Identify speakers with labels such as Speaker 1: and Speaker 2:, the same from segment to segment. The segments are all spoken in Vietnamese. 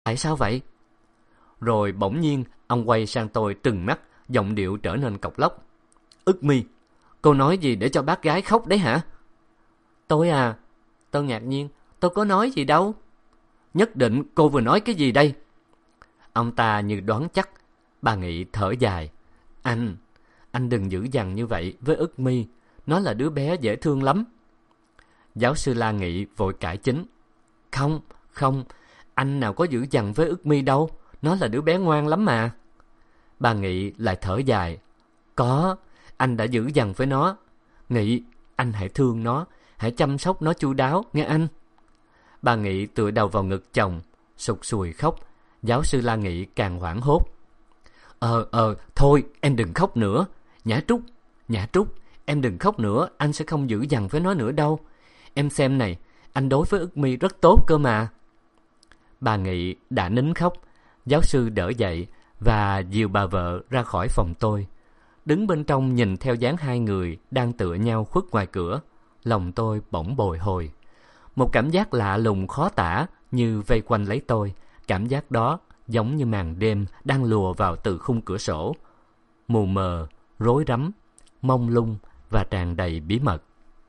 Speaker 1: Tại sao vậy? Rồi bỗng nhiên ông quay sang tôi trừng mắt, giọng điệu trở nên cộc lốc. Ức Mi, cô nói gì để cho bác gái khóc đấy hả? Tôi ngạc nhiên, tôi có nói gì đâu. Nhất định cô vừa nói cái gì đây? Ông ta như đoán chắc. Bà Nghị thở dài. Anh đừng dữ dằn như vậy với Ức Mi, nó là đứa bé dễ thương lắm. Giáo sư La Nghị vội cãi chính. Không, anh nào có dữ dằn với Ức Mi đâu, nó là đứa bé ngoan lắm mà. Bà Nghị lại thở dài. Có, anh đã dữ dằn với nó. Nghị, anh hãy thương nó, hãy chăm sóc nó chu đáo, nghe anh. Bà Nghị tựa đầu vào ngực chồng, sụt sùi khóc. Giáo sư La Nghị càng hoảng hốt. Thôi, em đừng khóc nữa. Nhã Trúc, em đừng khóc nữa, anh sẽ không dữ dằn với nó nữa đâu. Em xem này, anh đối với Ức Mi rất tốt cơ mà. Bà Nghị đã nín khóc. Giáo sư đỡ dậy và dìu bà vợ ra khỏi phòng tôi. Đứng bên trong nhìn theo dáng hai người đang tựa nhau khuất ngoài cửa, lòng tôi bỗng bồi hồi. Một cảm giác lạ lùng khó tả như vây quanh lấy tôi. Cảm giác đó giống như màn đêm đang lùa vào từ khung cửa sổ, mù mờ, rối rắm, mông lung và tràn đầy bí mật.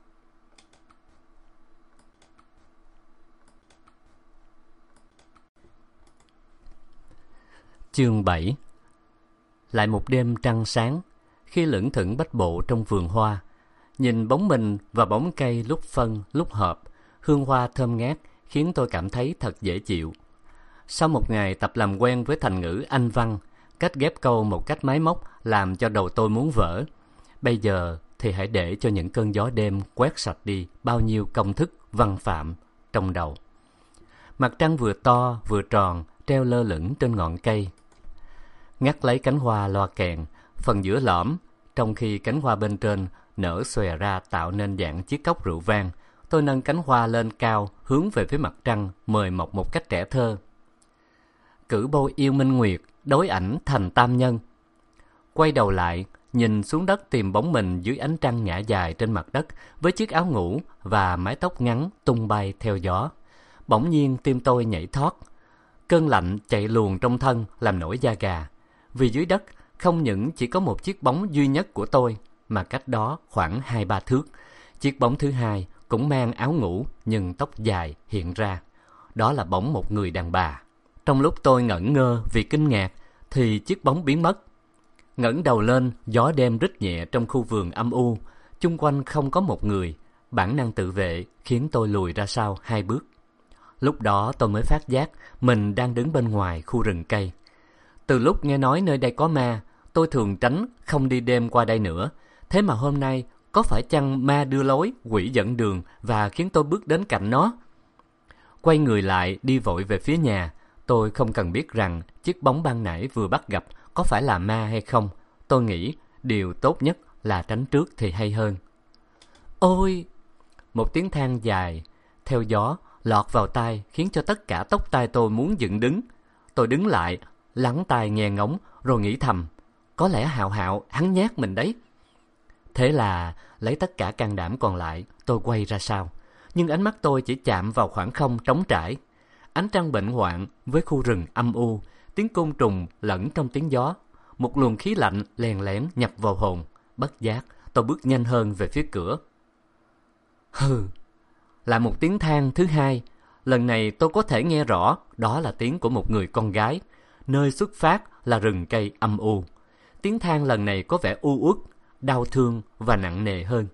Speaker 1: Chương 7. Lại một đêm trăng sáng, khi lững thững bách bộ trong vườn hoa, nhìn bóng mình và bóng cây lúc phân lúc hợp, hương hoa thơm ngát khiến tôi cảm thấy thật dễ chịu. Sau một ngày tập làm quen với thành ngữ Anh văn, cách ghép câu một cách máy móc làm cho đầu tôi muốn vỡ. Bây giờ thì hãy để cho những cơn gió đêm quét sạch đi bao nhiêu công thức văn phạm trong đầu. Mặt trăng vừa to vừa tròn treo lơ lửng trên ngọn cây. Ngắt lấy cánh hoa loa kèn, phần giữa lõm, trong khi cánh hoa bên trên nở xòe ra tạo nên dạng chiếc cốc rượu vang. Tôi nâng cánh hoa lên cao, hướng về phía mặt trăng, mời mọc một cách trẻ thơ. Cử bôi yêu minh nguyệt, đối ảnh thành tam nhân. Quay đầu lại, nhìn xuống đất tìm bóng mình dưới ánh trăng ngả dài trên mặt đất, với chiếc áo ngủ và mái tóc ngắn tung bay theo gió. Bỗng nhiên tim tôi nhảy thót. Cơn lạnh chạy luồn trong thân làm nổi da gà. Vì dưới đất không những chỉ có một chiếc bóng duy nhất của tôi, mà cách đó khoảng 2-3 thước. Chiếc bóng thứ hai cũng mang áo ngủ nhưng tóc dài hiện ra. Đó là bóng một người đàn bà. Trong lúc tôi ngẩn ngơ vì kinh ngạc thì chiếc bóng biến mất. Ngẩng đầu lên, gió đêm rít nhẹ trong khu vườn âm u. Chung quanh không có một người. Bản năng tự vệ khiến tôi lùi ra sau 2 bước. Lúc đó tôi mới phát giác mình đang đứng bên ngoài khu rừng cây. Từ lúc nghe nói nơi đây có ma, tôi thường tránh không đi đêm qua đây nữa. Thế mà hôm nay có phải chăng ma đưa lối, quỷ dẫn đường và khiến tôi bước đến cạnh nó? Quay người lại đi vội về phía nhà. Tôi không cần biết rằng chiếc bóng ban nãy vừa bắt gặp có phải là ma hay không. Tôi nghĩ điều tốt nhất là tránh trước thì hay hơn. Ôi! Một tiếng than dài theo gió lọt vào tai khiến cho tất cả tóc tai tôi muốn dựng đứng. Tôi đứng lại, lắng tai nghe ngóng rồi nghĩ thầm, có lẽ Hạo Hạo hắn nhát mình đấy. Thế là lấy tất cả can đảm còn lại, tôi quay ra sau. Nhưng ánh mắt tôi chỉ chạm vào khoảng không trống trải. Ánh trăng bệnh hoạn với khu rừng âm u, tiếng côn trùng lẫn trong tiếng gió. Một luồng khí lạnh lèn lén nhập vào hồn. Bất giác, tôi bước nhanh hơn về phía cửa. Hừ! Lại một tiếng than thứ hai. Lần này tôi có thể nghe rõ, đó là tiếng của một người con gái. Nơi xuất phát là rừng cây âm u. Tiếng than lần này có vẻ u uất, đau thương và nặng nề hơn.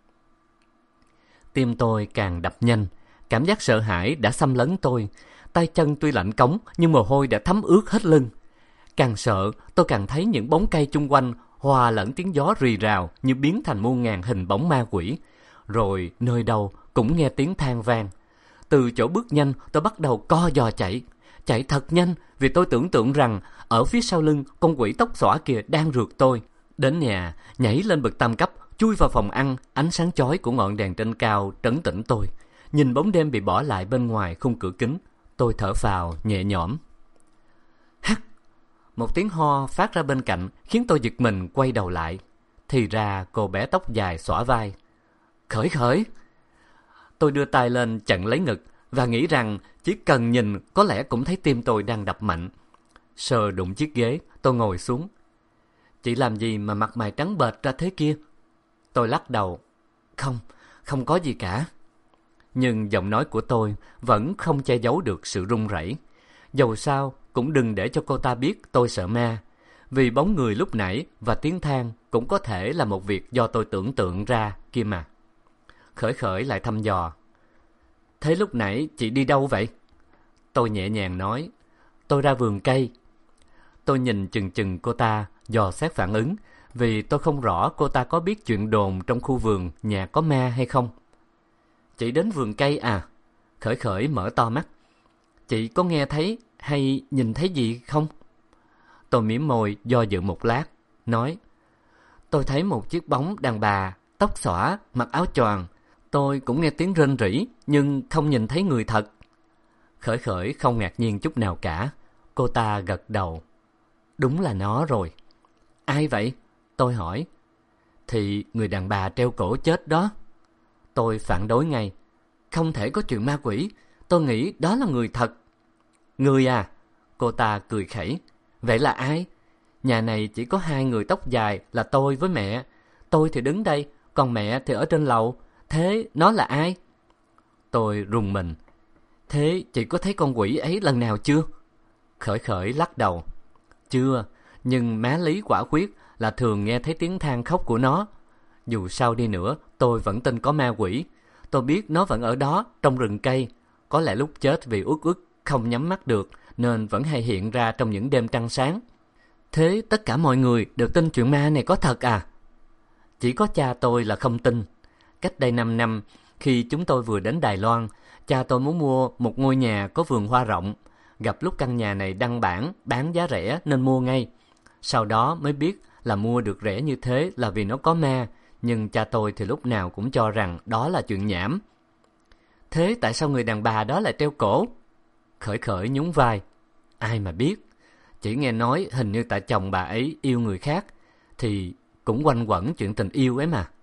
Speaker 1: Tim tôi càng đập nhanh. Cảm giác sợ hãi đã xâm lấn tôi. Tay chân tuy lạnh cống nhưng mồ hôi đã thấm ướt hết lưng. Càng sợ, tôi càng thấy những bóng cây chung quanh hòa lẫn tiếng gió rì rào như biến thành muôn ngàn hình bóng ma quỷ. Rồi nơi đâu cũng nghe tiếng than vang. Từ chỗ bước nhanh, tôi bắt đầu co giò chạy. Chạy thật nhanh vì tôi tưởng tượng rằng ở phía sau lưng con quỷ tóc xõa kia đang rượt tôi. Đến nhà, nhảy lên bậc tam cấp, chui vào phòng ăn. Ánh sáng chói của ngọn đèn trên cao trấn tĩnh tôi. Nhìn bóng đêm bị bỏ lại bên ngoài khung cửa kính, tôi thở phào nhẹ nhõm. Hắt! Một tiếng ho phát ra bên cạnh khiến tôi giật mình quay đầu lại. Thì ra cô bé tóc dài xõa vai. Khởi! Tôi đưa tay lên chặn lấy ngực, và nghĩ rằng chỉ cần nhìn có lẽ cũng thấy tim tôi đang đập mạnh. Sờ đụng chiếc ghế, tôi ngồi xuống. Chị làm gì mà mặt mày trắng bệch ra thế kia? Tôi lắc đầu. Không có gì cả. Nhưng giọng nói của tôi vẫn không che giấu được sự run rẩy. Dầu sao cũng đừng để cho cô ta biết tôi sợ ma, vì bóng người lúc nãy và tiếng than cũng có thể là một việc do tôi tưởng tượng ra kia mà. Khởi Khởi lại thăm dò. Thế lúc nãy chị đi đâu vậy? Tôi nhẹ nhàng nói. Tôi ra vườn cây. Tôi nhìn chừng chừng cô ta, dò xét phản ứng, vì tôi không rõ cô ta có biết chuyện đồn trong khu vườn nhà có ma hay không. Chị đến vườn cây à? Khởi Khởi mở to mắt. Chị có nghe thấy hay nhìn thấy gì không? Tôi mỉm môi do dự một lát, nói. Tôi thấy một chiếc bóng đàn bà, tóc xõa, mặc áo choàng. Tôi cũng nghe tiếng rên rỉ, nhưng không nhìn thấy người thật. Khởi Khởi không ngạc nhiên chút nào cả. Cô ta gật đầu. Đúng là nó rồi. Ai vậy? Tôi hỏi. Thì người đàn bà treo cổ chết đó. Tôi phản đối ngay. Không thể có chuyện ma quỷ. Tôi nghĩ đó là người thật. Người à? Cô ta cười khẩy. Vậy là ai? Nhà này chỉ có 2 người tóc dài là tôi với mẹ. Tôi thì đứng đây, còn mẹ thì ở trên lầu. Thế nó là ai? Tôi rùng mình. Thế chị có thấy con quỷ ấy lần nào chưa? Khởi Khởi lắc đầu. Chưa, nhưng má Lý quả quyết là thường nghe thấy tiếng than khóc của nó. Dù sao đi nữa, tôi vẫn tin có ma quỷ. Tôi biết nó vẫn ở đó, trong rừng cây. Có lẽ lúc chết vì uất ức không nhắm mắt được, nên vẫn hay hiện ra trong những đêm trăng sáng. Thế tất cả mọi người đều tin chuyện ma này có thật à? Chỉ có cha tôi là không tin. Cách đây 5 năm, khi chúng tôi vừa đến Đài Loan, cha tôi muốn mua một ngôi nhà có vườn hoa rộng. Gặp lúc căn nhà này đăng bản bán giá rẻ nên mua ngay. Sau đó mới biết là mua được rẻ như thế là vì nó có ma, nhưng cha tôi thì lúc nào cũng cho rằng đó là chuyện nhảm. Thế tại sao người đàn bà đó lại treo cổ? Khởi Khởi nhún vai. Ai mà biết. Chỉ nghe nói hình như tại chồng bà ấy yêu người khác, thì cũng quanh quẩn chuyện tình yêu ấy mà.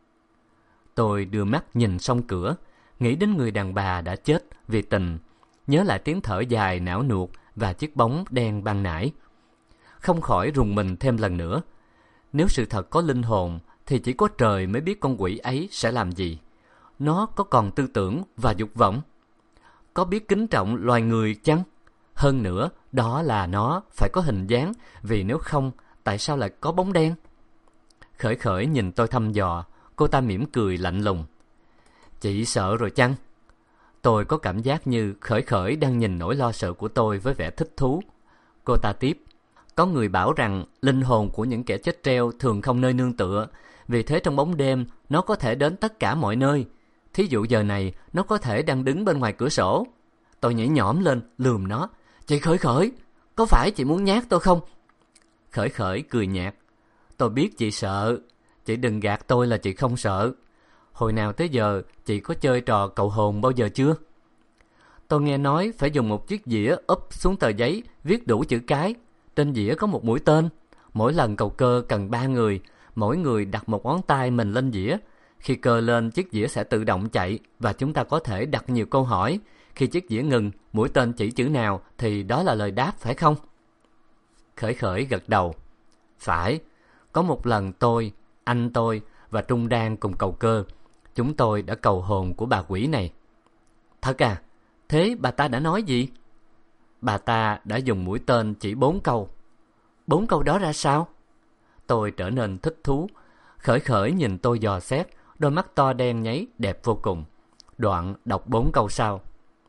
Speaker 1: Tôi đưa mắt nhìn song cửa, nghĩ đến người đàn bà đã chết vì tình, nhớ lại tiếng thở dài não nuột và chiếc bóng đen ban nãy. Không khỏi rùng mình thêm lần nữa. Nếu sự thật có linh hồn, thì chỉ có trời mới biết con quỷ ấy sẽ làm gì. Nó có còn tư tưởng và dục vọng? Có biết kính trọng loài người chăng? Hơn nữa, đó là nó phải có hình dáng, vì nếu không, tại sao lại có bóng đen? Khởi Khởi nhìn tôi thăm dò, cô ta mỉm cười lạnh lùng. Chị sợ rồi chăng? Tôi có cảm giác như Khởi Khởi đang nhìn nỗi lo sợ của tôi với vẻ thích thú. Cô ta tiếp. Có người bảo rằng linh hồn của những kẻ chết treo thường không nơi nương tựa, vì thế trong bóng đêm nó có thể đến tất cả mọi nơi. Thí dụ giờ này nó có thể đang đứng bên ngoài cửa sổ. Tôi nhảy nhõm lên lườm nó. Chị Khởi Khởi, có phải chị muốn nhát tôi không? Khởi Khởi cười nhạt. Tôi biết chị sợ. Chị đừng gạt tôi là chị không sợ. Hồi nào tới giờ chị có chơi trò cầu hồn bao giờ chưa? Tôi nghe nói phải dùng một chiếc dĩa úp xuống tờ giấy, viết đủ chữ cái. Trên dĩa có một mũi tên. Mỗi lần cầu cơ cần 3 người, mỗi người đặt một ngón tay mình lên dĩa. Khi cơ lên, chiếc dĩa sẽ tự động chạy và chúng ta có thể đặt nhiều câu hỏi. Khi chiếc dĩa ngừng, mũi tên chỉ chữ nào thì đó là lời đáp, phải không? Khởi Khởi gật đầu. Phải. Có một lần tôi, anh tôi và Trung Đan cùng cầu cơ. Chúng tôi đã cầu hồn của bà quỷ này. Thật à? Thế bà ta đã nói gì? Bà ta đã dùng mũi tên chỉ 4 câu. 4 câu đó ra sao? Tôi trở nên thích thú. Khởi Khởi nhìn tôi dò xét, đôi mắt to đen nháy đẹp vô cùng. Đoạn đọc 4 câu sau.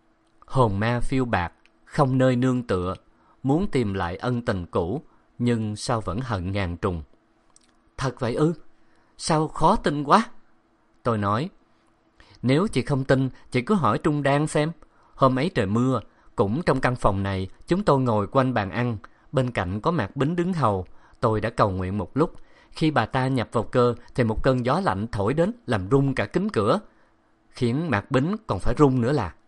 Speaker 1: Hồn ma phiêu bạt, không nơi nương tựa, muốn tìm lại ân tình cũ, nhưng sao vẫn hận ngàn trùng. Thật vậy ư? Sao khó tin quá? Tôi nói. Nếu chị không tin, chị cứ hỏi Trung Đan xem. Hôm ấy trời mưa, cũng trong căn phòng này, chúng tôi ngồi quanh bàn ăn. Bên cạnh có Mạc Bính đứng hầu. Tôi đã cầu nguyện một lúc. Khi bà ta nhập vào cơ, thì một cơn gió lạnh thổi đến, làm rung cả kính cửa, khiến Mạc Bính còn phải rung nữa là.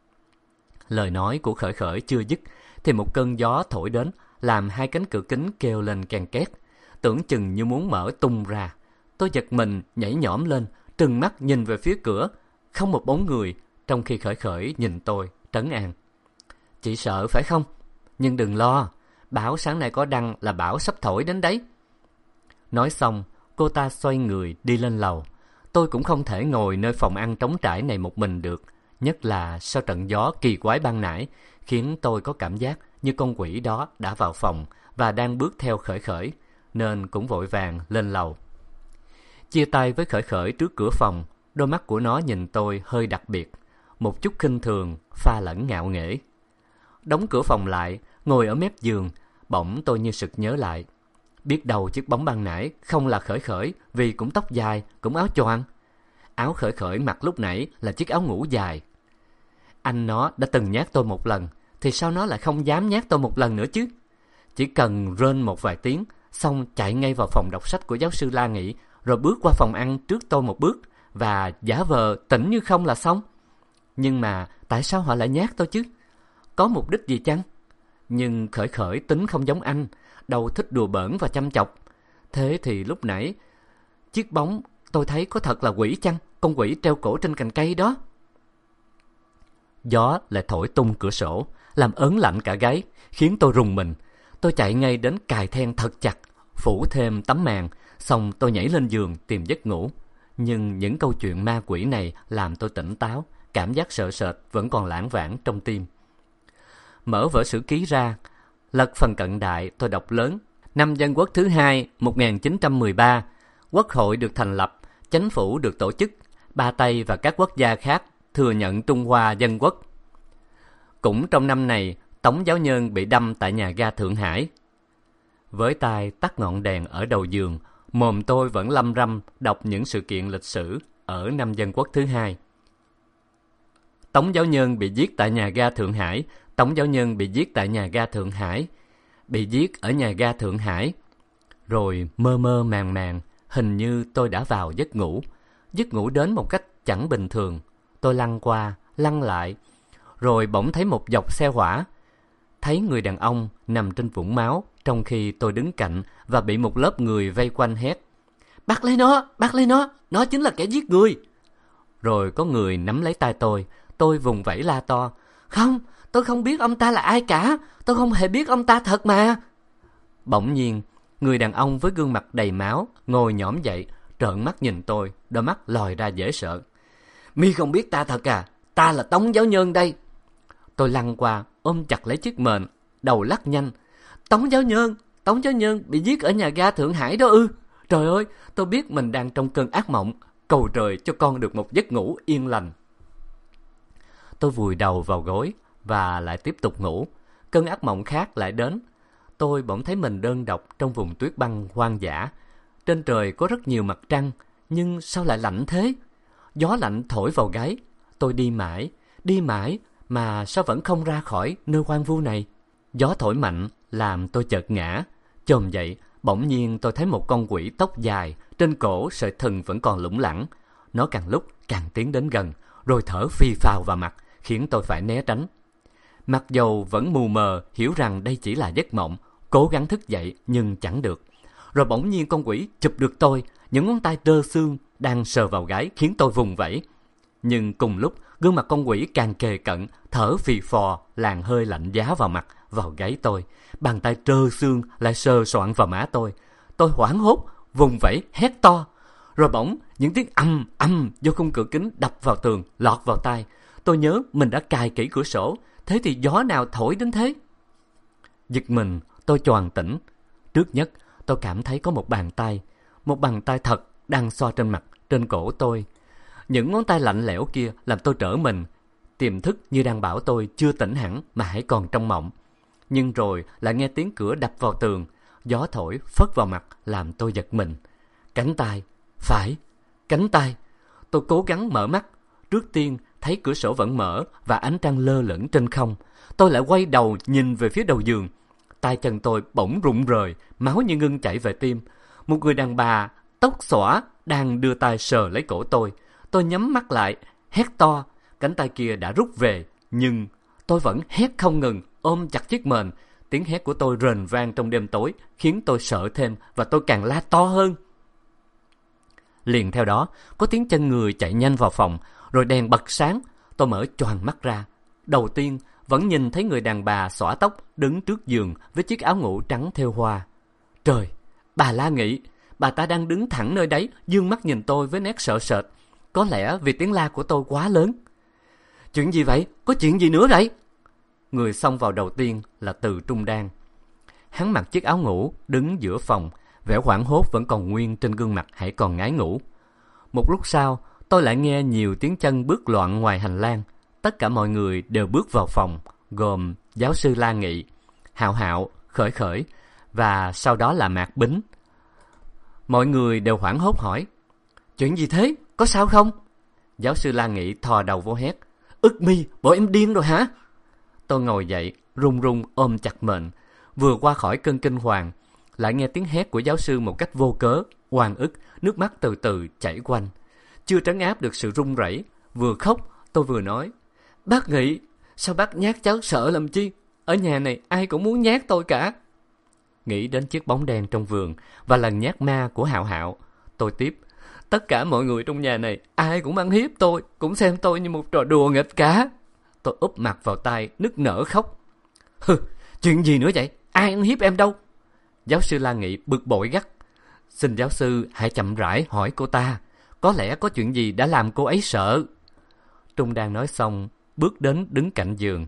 Speaker 1: Lời nói của Khởi Khởi chưa dứt, thì một cơn gió thổi đến, làm 2 cánh cửa kính kêu lên keng két, tưởng chừng như muốn mở tung ra. Tôi giật mình, nhảy nhõm lên, trừng mắt nhìn về phía cửa, không một bóng người, trong khi Khởi Khởi nhìn tôi trấn an. Chị sợ phải không? Nhưng đừng lo, bão sáng nay có đăng là bão sắp thổi đến đấy. Nói xong, cô ta xoay người đi lên lầu. Tôi cũng không thể ngồi nơi phòng ăn trống trải này một mình được, nhất là sau trận gió kỳ quái ban nãy, khiến tôi có cảm giác như con quỷ đó đã vào phòng và đang bước theo Khởi Khởi, nên cũng vội vàng lên lầu. Chia tay với Khởi Khởi trước cửa phòng, đôi mắt của nó nhìn tôi hơi đặc biệt, một chút khinh thường pha lẫn ngạo nghễ. Đóng cửa phòng lại, ngồi ở mép giường, bỗng tôi như sực nhớ lại. Biết đâu chiếc bóng ban nãy không là Khởi Khởi, vì cũng tóc dài, cũng áo choàng. Áo Khởi Khởi mặc lúc nãy là chiếc áo ngủ dài. Anh nó đã từng nhát tôi một lần, thì sao nó lại không dám nhát tôi một lần nữa chứ? Chỉ cần rên một vài tiếng, xong chạy ngay vào phòng đọc sách của giáo sư La Nghị, rồi bước qua phòng ăn trước tôi một bước, và giả vờ tỉnh như không là xong. Nhưng mà tại sao họ lại nhát tôi chứ? Có mục đích gì chăng? Nhưng Khởi Khởi tính không giống anh, đâu thích đùa bỡn và chăm chọc. Thế thì lúc nãy, chiếc bóng tôi thấy có thật là quỷ chăng? Con quỷ treo cổ trên cành cây đó. Gió lại thổi tung cửa sổ, làm ớn lạnh cả gáy, khiến tôi rùng mình. Tôi chạy ngay đến cài then thật chặt, phủ thêm tấm màn, xong tôi nhảy lên giường tìm giấc ngủ. Nhưng những câu chuyện ma quỷ này làm tôi tỉnh táo, cảm giác sợ sệt vẫn còn lảng vảng trong tim. Mở vở sử ký ra, lật phần cận đại, tôi đọc lớn. Năm Dân Quốc thứ 2, 1913, Quốc hội được thành lập, chính phủ được tổ chức, Ba Tây và các quốc gia khác thừa nhận Trung Hoa Dân Quốc. Cũng trong năm này, Tống Giáo Nhân bị đâm tại nhà ga Thượng Hải. Với tay tắt ngọn đèn ở đầu giường, mồm tôi vẫn lăm răm đọc những sự kiện lịch sử ở năm Dân Quốc thứ 2. Tống Giáo Nhân bị giết tại nhà ga Thượng Hải. Tống Giáo Nhân bị giết tại nhà ga Thượng Hải. Bị giết ở nhà ga Thượng Hải. Rồi mơ mơ màng màng, hình như tôi đã vào giấc ngủ. Giấc ngủ đến một cách chẳng bình thường. Tôi lăn qua, lăn lại. Rồi bỗng thấy một dọc xe hỏa. Thấy người đàn ông nằm trên vũng máu, trong khi tôi đứng cạnh và bị một lớp người vây quanh hét: Bắt lấy nó chính là kẻ giết người. Rồi có người nắm lấy tay tôi vùng vẫy la to: Không, tôi không biết ông ta là ai cả, tôi không hề biết ông ta thật mà. Bỗng nhiên, người đàn ông với gương mặt đầy máu ngồi nhõm dậy, trợn mắt nhìn tôi, đôi mắt lòi ra dễ sợ. Mi không biết ta thật à? Ta là Tống Giáo Nhân đây. Tôi lăn qua, ôm chặt lấy chiếc mền, đầu lắc nhanh. Tống Giáo Nhân bị giết ở nhà ga Thượng Hải đó ư? Trời ơi, tôi biết mình đang trong cơn ác mộng, cầu trời cho con được một giấc ngủ yên lành. Tôi vùi đầu vào gối và lại tiếp tục ngủ. Cơn ác mộng khác lại đến. Tôi bỗng thấy mình đơn độc trong vùng tuyết băng hoang dã. Trên trời có rất nhiều mặt trăng, nhưng sao lại lạnh thế? Gió lạnh thổi vào gáy. Tôi đi mãi mà sao vẫn không ra khỏi nơi hoang vu này? Gió thổi mạnh làm tôi chợt ngã. Chồm dậy, bỗng nhiên tôi thấy một con quỷ tóc dài, trên cổ sợi thừng vẫn còn lủng lẳng. Nó càng lúc càng tiến đến gần, rồi thở phì phào vào mặt, khiến tôi phải né tránh. Mặc dầu vẫn mù mờ hiểu rằng đây chỉ là giấc mộng, cố gắng thức dậy nhưng chẳng được. Rồi bỗng nhiên con quỷ chụp được tôi, những ngón tay trơ xương đang sờ vào gáy khiến tôi vùng vẫy. Nhưng cùng lúc, gương mặt con quỷ càng kề cận, thở phì phò, làn hơi lạnh giá vào mặt, vào gáy tôi. Bàn tay trơ xương lại sờ soạng vào má tôi. Tôi hoảng hốt, vùng vẫy, hét to. Rồi bỗng, những tiếng ầm ầm do khung cửa kính đập vào tường, lọt vào tai. Tôi nhớ mình đã cài kỹ cửa sổ, thế thì gió nào thổi đến thế? Giật mình, tôi choàng tỉnh. Trước nhất, tôi cảm thấy có một bàn tay thật đang xoa trên mặt, trên cổ tôi. Những ngón tay lạnh lẽo kia làm tôi trở mình. Tiềm thức như đang bảo tôi chưa tỉnh hẳn mà hãy còn trong mộng. Nhưng rồi lại nghe tiếng cửa đập vào tường, gió thổi phất vào mặt làm tôi giật mình. Cánh tay. Tôi cố gắng mở mắt. Trước tiên thấy cửa sổ vẫn mở và ánh trăng lơ lửng trên không. Tôi lại quay đầu nhìn về phía đầu giường. Tay chân tôi bỗng rụng rời, máu như ngưng chảy về tim. Một người đàn bà tóc xõa đang đưa tay sờ lấy cổ tôi. Tôi nhắm mắt lại, hét to. Cánh tay kia đã rút về, nhưng tôi vẫn hét không ngừng, ôm chặt chiếc mền. Tiếng hét của tôi rền vang trong đêm tối, khiến tôi sợ thêm và tôi càng la to hơn. Liền theo đó, có tiếng chân người chạy nhanh vào phòng, rồi đèn bật sáng. Tôi mở choàng mắt ra. Đầu tiên, vẫn nhìn thấy người đàn bà xõa tóc đứng trước giường với chiếc áo ngủ trắng thêu hoa. Trời, bà La Nghị, bà ta đang đứng thẳng nơi đấy, dương mắt nhìn tôi với nét sợ sệt. Có lẽ vì tiếng la của tôi quá lớn. Chuyện gì vậy? Có chuyện gì nữa vậy? Người xông vào đầu tiên là Từ Trung Đan. Hắn mặc chiếc áo ngủ, đứng giữa phòng, vẻ hoảng hốt vẫn còn nguyên trên gương mặt hãy còn ngái ngủ. Một lúc sau, tôi lại nghe nhiều tiếng chân bước loạn ngoài hành lang. Tất cả mọi người đều bước vào phòng, gồm giáo sư La Nghị, Hạo Hạo, Khởi Khởi và sau đó là Mạc Bính. Mọi người đều hoảng hốt hỏi: Chuyện gì thế? Có sao không? Giáo sư La Nghị thò đầu vô hét: Ức Mi, bộ em điên rồi hả? Tôi ngồi dậy, run run ôm chặt mền. Vừa qua khỏi cơn kinh hoàng, lại nghe tiếng hét của giáo sư một cách vô cớ, oan ức, nước mắt từ từ chảy quanh. Chưa trấn áp được sự run rẩy, vừa khóc tôi vừa nói: Bác Nghị, sao bác nhát cháu sợ làm chi? Ở nhà này ai cũng muốn nhát tôi cả. Nghĩ đến chiếc bóng đen trong vườn và lần nhát ma của Hạo Hạo, tôi tiếp: Tất cả mọi người trong nhà này ai cũng ăn hiếp tôi, cũng xem tôi như một trò đùa nghịch cả. Tôi úp mặt vào tay, nức nở khóc. Hừ, chuyện gì nữa vậy? Ai ăn hiếp em đâu? Giáo sư La Nghị bực bội gắt: Xin giáo sư hãy chậm rãi hỏi cô ta, có lẽ có chuyện gì đã làm cô ấy sợ. Trung Đan nói xong, bước đến đứng cạnh giường.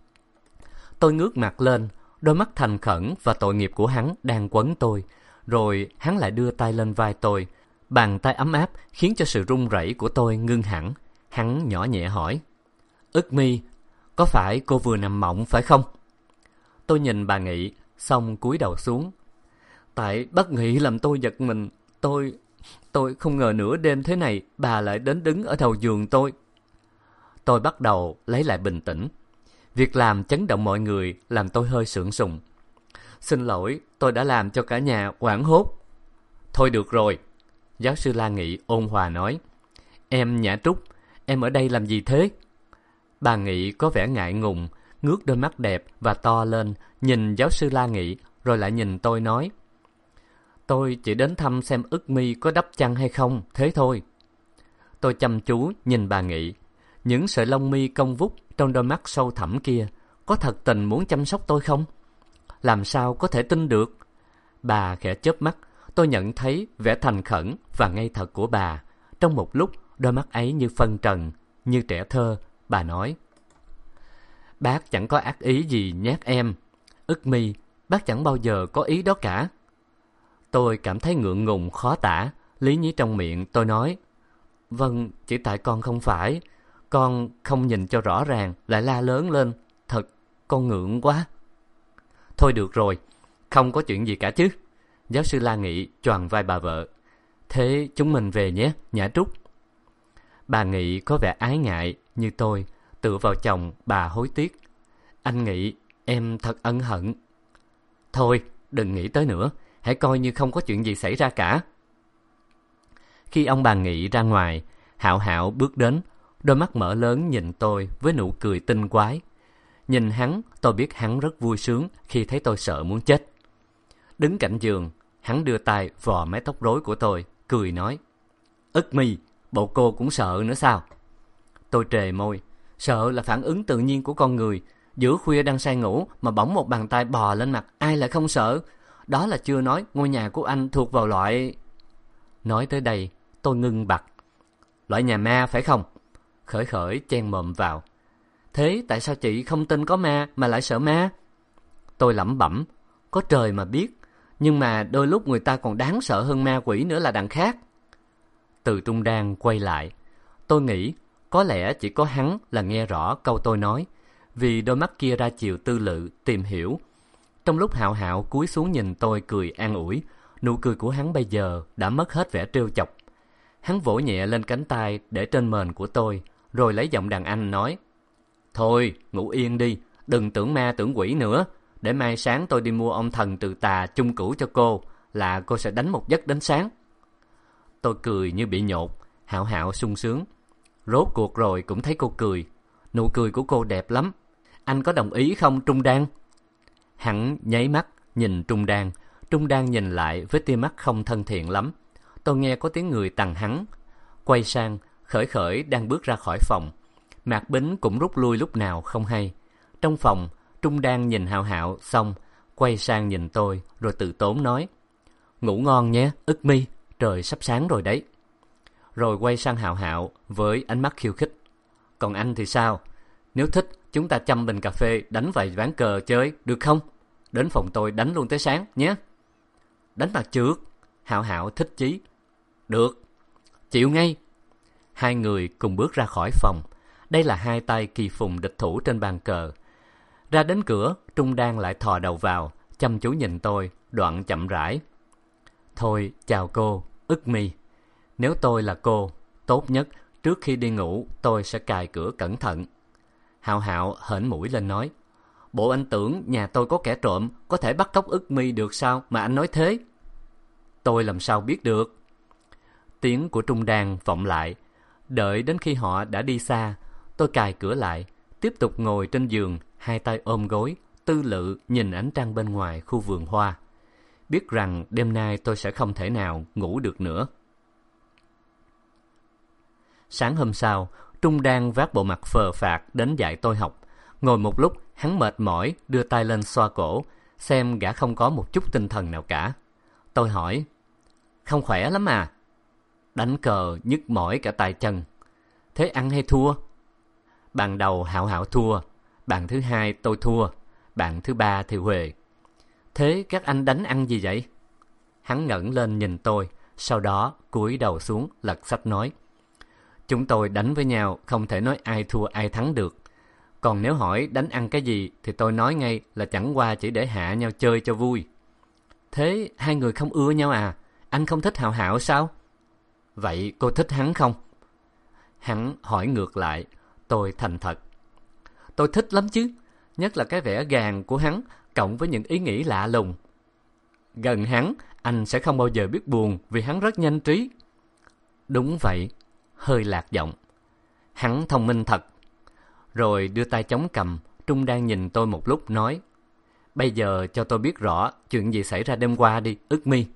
Speaker 1: Tôi ngước mặt lên, đôi mắt thành khẩn và tội nghiệp của hắn đang quấn tôi. Rồi hắn lại đưa tay lên vai tôi. Bàn tay ấm áp khiến cho sự run rẩy của tôi ngưng hẳn. Hắn nhỏ nhẹ hỏi: Ức Mi, có phải cô vừa nằm mộng phải không? Tôi nhìn bà Nghị, xong cúi đầu xuống. Tại bác Nghị làm tôi giật mình. Tôi không ngờ nửa đêm thế này bà lại đến đứng ở đầu giường tôi. Tôi bắt đầu lấy lại bình tĩnh. Việc làm chấn động mọi người làm tôi hơi sượng sùng. Xin lỗi, tôi đã làm cho cả nhà hoảng hốt. Thôi được rồi, giáo sư La Nghị ôn hòa nói. Em Nhã Trúc, em ở đây làm gì thế? Bà Nghị có vẻ ngại ngùng, ngước đôi mắt đẹp và to lên, nhìn giáo sư La Nghị, rồi lại nhìn tôi nói: Tôi chỉ đến thăm xem Ức Mi có đắp chăn hay không, thế thôi. Tôi chăm chú nhìn bà Nghị. Những sợi lông mi cong vút trong đôi mắt sâu thẳm kia có thật tình muốn chăm sóc tôi không? Làm sao có thể tin được? Bà khẽ chớp mắt, tôi nhận thấy vẻ thành khẩn và ngây thật của bà. Trong một lúc, đôi mắt ấy như phân trần, như trẻ thơ. Bà nói: Bác chẳng có ác ý gì nhát em. Ức Mi, bác chẳng bao giờ có ý đó cả. Tôi cảm thấy ngượng ngùng khó tả, lý nhí trong miệng. Tôi nói: Vâng, chỉ tại con không phải. Con không nhìn cho rõ ràng, lại la lớn lên. Thật, con ngượng quá. Thôi được rồi, không có chuyện gì cả chứ. Giáo sư La Nghị choàng vai bà vợ. Thế chúng mình về nhé, Nhã Trúc. Bà Nghị có vẻ ái ngại như tôi, tựa vào chồng bà hối tiếc. Anh Nghị, em thật ân hận. Thôi, đừng nghĩ tới nữa, hãy coi như không có chuyện gì xảy ra cả. Khi ông bà Nghị ra ngoài, Hạo Hạo bước đến, đôi mắt mở lớn nhìn tôi với nụ cười tinh quái. Nhìn hắn, tôi biết hắn rất vui sướng khi thấy tôi sợ muốn chết. Đứng cạnh giường, hắn đưa tay vò mái tóc rối của tôi, cười nói: Ức Mi, bộ cô cũng sợ nữa sao? Tôi trề môi. Sợ là phản ứng tự nhiên của con người. Giữa khuya đang say ngủ mà bỗng một bàn tay bò lên mặt, ai lại không sợ? Đó là chưa nói ngôi nhà của anh thuộc vào loại... Nói tới đây, tôi ngưng bặt. Loại nhà ma phải không? Khởi Khởi chen mồm vào. Thế tại sao chị không tin có ma mà lại sợ ma? Tôi lẩm bẩm. Có trời mà biết. Nhưng mà đôi lúc người ta còn đáng sợ hơn ma quỷ nữa là đằng khác. Từ Trung Đan quay lại. Tôi nghĩ có lẽ chỉ có hắn là nghe rõ câu tôi nói, vì đôi mắt kia ra chiều tư lự, tìm hiểu. Trong lúc Hạo Hạo cúi xuống nhìn tôi cười an ủi, nụ cười của hắn bây giờ đã mất hết vẻ trêu chọc. Hắn vỗ nhẹ lên cánh tay để trên mền của tôi, rồi lấy giọng đàn anh nói: Thôi, ngủ yên đi, đừng tưởng ma tưởng quỷ nữa. Để mai sáng tôi đi mua ông thần từ tà chung cửu cho cô, là cô sẽ đánh một giấc đến sáng. Tôi cười như bị nhột. Hạo Hạo sung sướng. Rốt cuộc rồi cũng thấy cô cười. Nụ cười của cô đẹp lắm. Anh có đồng ý không, Trung Đan? Hắn nháy mắt nhìn Trung Đan. Trung Đan nhìn lại với tia mắt không thân thiện lắm. Tôi nghe có tiếng người tằng hắn. Quay sang, Khởi Khởi đang bước ra khỏi phòng. Mạc Bính cũng rút lui lúc nào không hay. Trong phòng, Trung Đan nhìn Hạo Hạo xong, quay sang nhìn tôi rồi tự tốn nói: "Ngủ ngon nhé, Ức Mi, trời sắp sáng rồi đấy." Rồi quay sang Hạo Hạo với ánh mắt khiêu khích: "Còn anh thì sao? Nếu thích, chúng ta châm bình cà phê đánh vài ván cờ chơi, được không? Đến phòng tôi đánh luôn tới sáng nhé." "Đánh mặt trước." Hạo Hạo thích chí. "Được, chịu ngay." Hai người cùng bước ra khỏi phòng. Đây là hai tay kỳ phùng địch thủ trên bàn cờ. Ra đến cửa, Trung Đan lại thò đầu vào, chăm chú nhìn tôi, đoạn chậm rãi: "Thôi, chào cô, Ức Mi. Nếu tôi là cô, tốt nhất trước khi đi ngủ tôi sẽ cài cửa cẩn thận." Hạo Hạo hễnh mũi lên nói: "Bộ anh tưởng nhà tôi có kẻ trộm có thể bắt cóc Ức Mi được sao mà anh nói thế?" "Tôi làm sao biết được?" Tiếng của Trung Đan vọng lại. Đợi đến khi họ đã đi xa, tôi cài cửa lại, tiếp tục ngồi trên giường, hai tay ôm gối, tư lự nhìn ánh trăng bên ngoài khu vườn hoa. Biết rằng đêm nay tôi sẽ không thể nào ngủ được nữa. Sáng hôm sau, Trung Đan vác bộ mặt phờ phạc đến dạy tôi học. Ngồi một lúc, hắn mệt mỏi, đưa tay lên xoa cổ, xem gã không có một chút tinh thần nào cả. Tôi hỏi: "Không khỏe lắm à?" "Đánh cờ nhức mỏi cả tay chân." "Thế ăn hay thua?" "Bàn đầu Hạo Hạo thua, bàn thứ hai tôi thua, bàn thứ ba thì Huệ." "Thế các anh đánh ăn gì vậy?" Hắn ngẩng lên nhìn tôi, sau đó cúi đầu xuống lật sách nói: "Chúng tôi đánh với nhau không thể nói ai thua ai thắng được. Còn nếu hỏi đánh ăn cái gì thì tôi nói ngay là chẳng qua chỉ để hạ nhau chơi cho vui." "Thế hai người không ưa nhau à? Anh không thích Hạo Hạo sao?" "Vậy cô thích hắn không?" Hắn hỏi ngược lại. Tôi thành thật: "Tôi thích lắm chứ, nhất là cái vẻ gàn của hắn cộng với những ý nghĩ lạ lùng. Gần hắn, anh sẽ không bao giờ biết buồn vì hắn rất nhanh trí." "Đúng vậy." Hơi lạc giọng. "Hắn thông minh thật." Rồi đưa tay chống cằm. Trung đang nhìn tôi một lúc nói: "Bây giờ cho tôi biết rõ chuyện gì xảy ra đêm qua đi, Ức Mi."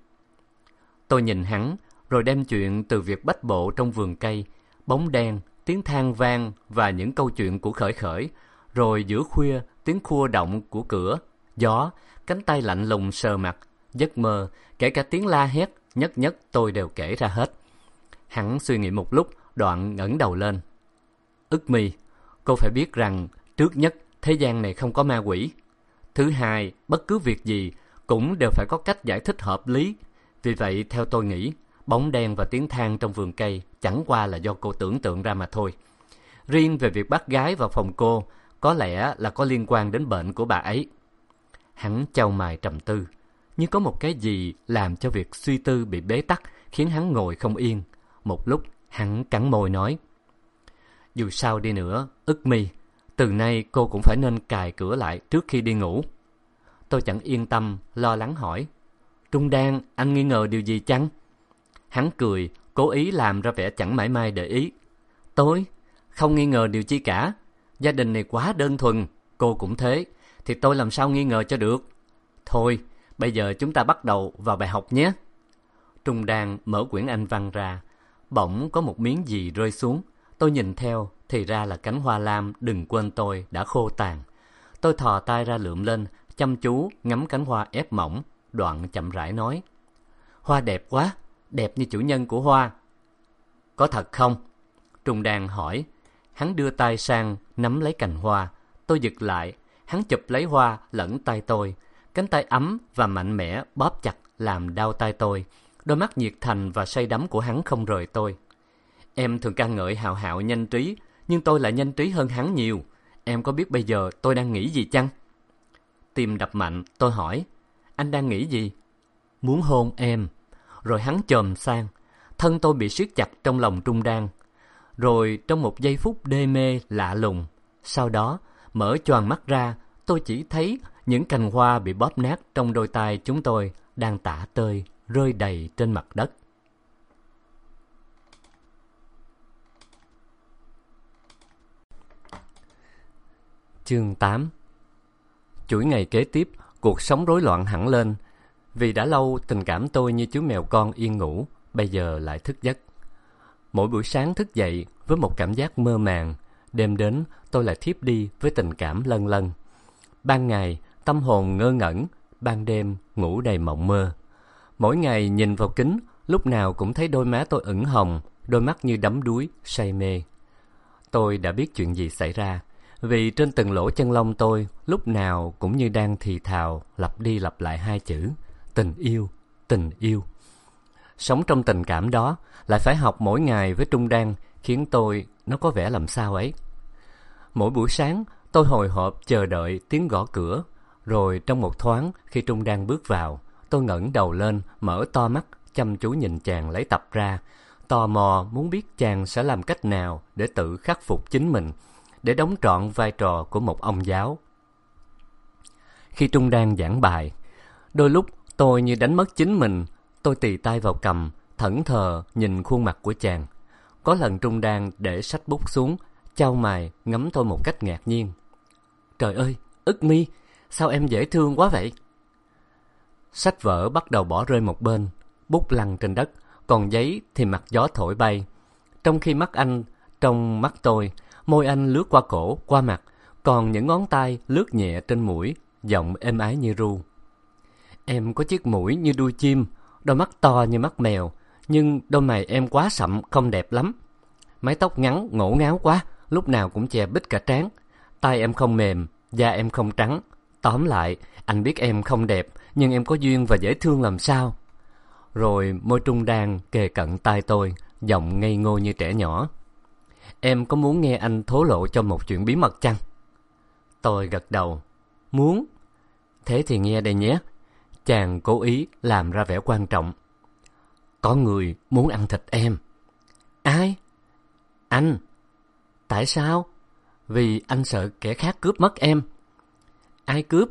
Speaker 1: Tôi nhìn hắn, rồi đem chuyện từ việc bách bộ trong vườn cây, bóng đen, tiếng than vang và những câu chuyện của Khởi Khởi, rồi giữa khuya tiếng khua động của cửa, gió, cánh tay lạnh lùng sờ mặt, giấc mơ, kể cả tiếng la hét, nhất nhất tôi đều kể ra hết. Hắn suy nghĩ một lúc, đoạn ngẩng đầu lên: "Ức Mi, cô phải biết rằng trước nhất thế gian này không có ma quỷ. Thứ hai, bất cứ việc gì cũng đều phải có cách giải thích hợp lý. Vì vậy theo tôi nghĩ, bóng đen và tiếng than trong vườn cây chẳng qua là do cô tưởng tượng ra mà thôi. Riêng về việc bắt gái vào phòng cô, có lẽ là có liên quan đến bệnh của bà ấy." Hắn chau mày trầm tư, như có một cái gì làm cho việc suy tư bị bế tắc, khiến hắn ngồi không yên. Một lúc hắn cắn môi nói: "Dù sao đi nữa, Ức Mi, từ nay cô cũng phải nên cài cửa lại trước khi đi ngủ." Tôi chẳng yên tâm, lo lắng hỏi: "Trung Đan, anh nghi ngờ điều gì chăng?" Hắn cười, cố ý làm ra vẻ chẳng mảy may để ý: "Tôi không nghi ngờ điều chi cả. Gia đình này quá đơn thuần, cô cũng thế, thì tôi làm sao nghi ngờ cho được. Thôi, bây giờ chúng ta bắt đầu vào bài học nhé." Trung Đan mở quyển Anh văn ra. Bỗng có một miếng gì rơi xuống. Tôi nhìn theo, thì ra là cánh hoa lam đừng quên tôi đã khô tàn. Tôi thò tay ra lượm lên, chăm chú ngắm cánh hoa ép mỏng, đoạn chậm rãi nói: "Hoa đẹp quá, đẹp như chủ nhân của hoa." "Có thật không?" Trung Đan hỏi. Hắn đưa tay sang nắm lấy cành hoa. Tôi giật lại. Hắn chụp lấy hoa lẫn tay tôi. Cánh tay ấm và mạnh mẽ bóp chặt làm đau tay tôi. Đôi mắt nhiệt thành và say đắm của hắn không rời tôi. "Em thường ca ngợi Hạo Hạo nhanh trí, nhưng tôi lại nhanh trí hơn hắn nhiều. Em có biết bây giờ tôi đang nghĩ gì chăng?" Tim đập mạnh, tôi hỏi: "Anh đang nghĩ gì?" "Muốn hôn em." Rồi hắn chồm sang. Thân tôi bị siết chặt trong lòng Trung Đan. Rồi trong một giây phút đê mê lạ lùng, sau đó mở choàng mắt ra, tôi chỉ thấy những cành hoa bị bóp nát trong đôi tay chúng tôi đang tả tơi rơi đầy trên mặt đất. Chương 8. Chuỗi ngày kế tiếp, cuộc sống rối loạn hẳn lên. Vì đã lâu tình cảm tôi như chú mèo con yên ngủ, bây giờ lại thức giấc. Mỗi buổi sáng thức dậy với một cảm giác mơ màng, Đêm đến, tôi lại thiếp đi với tình cảm lân lân. Ban ngày, tâm hồn ngơ ngẩn, ban đêm ngủ đầy mộng mơ. Mỗi ngày nhìn vào kính, lúc nào cũng thấy đôi má tôi ửng hồng, đôi mắt như đắm đuối, say mê. Tôi đã biết chuyện gì xảy ra, vì trên từng lỗ chân lông tôi lúc nào cũng như đang thì thào lặp đi lặp lại hai chữ tình yêu, tình yêu. Sống trong tình cảm đó, lại phải học mỗi ngày với Trung Đan, khiến tôi nó có vẻ làm sao ấy. Mỗi buổi sáng, tôi hồi hộp chờ đợi tiếng gõ cửa, rồi trong một thoáng khi Trung Đan bước vào, tôi ngẩng đầu lên, mở to mắt, chăm chú nhìn chàng lấy tập ra, tò mò muốn biết chàng sẽ làm cách nào để tự khắc phục chính mình, để đóng trọn vai trò của một ông giáo. Khi Trung Đan giảng bài, đôi lúc tôi như đánh mất chính mình, tôi tì tay vào cằm, thẫn thờ nhìn khuôn mặt của chàng. Có lần Trung Đan để sách bút xuống, chau mày ngắm tôi một cách ngạc nhiên. Trời ơi, Ức Mi, sao em dễ thương quá vậy? Sách vở bắt đầu bỏ rơi một bên, bút lăn trên đất, còn giấy thì mặc gió thổi bay. Trong khi mắt anh trong mắt tôi, môi anh lướt qua cổ, qua mặt, còn những ngón tay lướt nhẹ trên mũi, giọng êm ái như ru. Em có chiếc mũi như đuôi chim, đôi mắt to như mắt mèo, nhưng đôi mày em quá sậm, không đẹp lắm. Mái tóc ngắn ngổ ngáo quá, lúc nào cũng che bít cả trán. Tai em không mềm, da em không trắng. Tóm lại, anh biết em không đẹp, nhưng em có duyên và dễ thương làm sao. Rồi môi Trung Đan kề cận tai tôi, giọng ngây ngô như trẻ nhỏ. Em có muốn nghe anh thổ lộ cho một chuyện bí mật chăng? Tôi gật đầu. Muốn. Thế thì nghe đây nhé. Chàng cố ý làm ra vẻ quan trọng. Có người muốn ăn thịt em. Ai? Anh. Tại sao? Vì anh sợ kẻ khác cướp mất em. Ai cướp?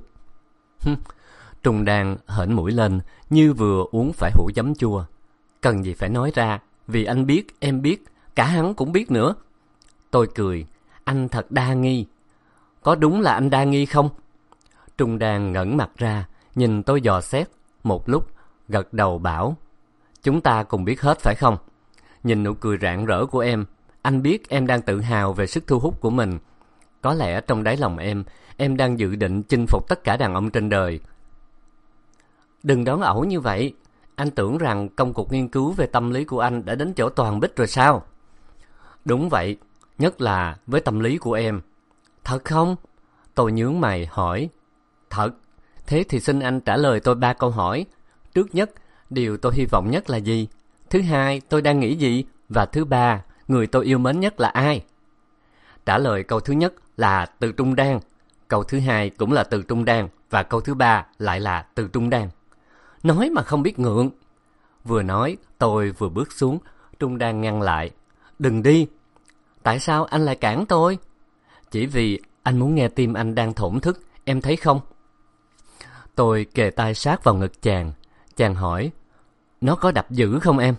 Speaker 1: Trung Đan hởn mũi lên như vừa uống phải hũ giấm chua. Cần gì phải nói ra, vì anh biết, em biết, cả hắn cũng biết nữa. Tôi cười. Anh thật đa nghi. Có đúng là anh đa nghi không? Trung Đan ngẩng mặt ra, nhìn tôi dò xét, một lúc gật đầu bảo. Chúng ta cùng biết hết phải không? Nhìn nụ cười rạng rỡ của em, anh biết em đang tự hào về sức thu hút của mình. Có lẽ trong đáy lòng em đang dự định chinh phục tất cả đàn ông trên đời. Đừng đón ẩu như vậy. Anh tưởng rằng công cuộc nghiên cứu về tâm lý của anh đã đến chỗ Toàn Bích rồi sao? Đúng vậy, nhất là với tâm lý của em. Thật không? Tôi nhướng mày hỏi. Thật. Thế thì xin anh trả lời tôi 3 câu hỏi. Trước nhất, điều tôi hy vọng nhất là gì? Thứ hai, tôi đang nghĩ gì? Và thứ ba, người tôi yêu mến nhất là ai? Trả lời câu thứ nhất là từ Trung Đan. Câu thứ hai cũng là từ Trung Đan. Và câu thứ ba lại là từ Trung Đan. Nói mà không biết ngượng. Vừa nói, tôi vừa bước xuống. Trung Đan ngăn lại. Đừng đi. Tại sao anh lại cản tôi? Chỉ vì anh muốn nghe tim anh đang thổn thức, em thấy không? Tôi kề tai sát vào ngực chàng. Chàng hỏi, nó có đập dữ không em?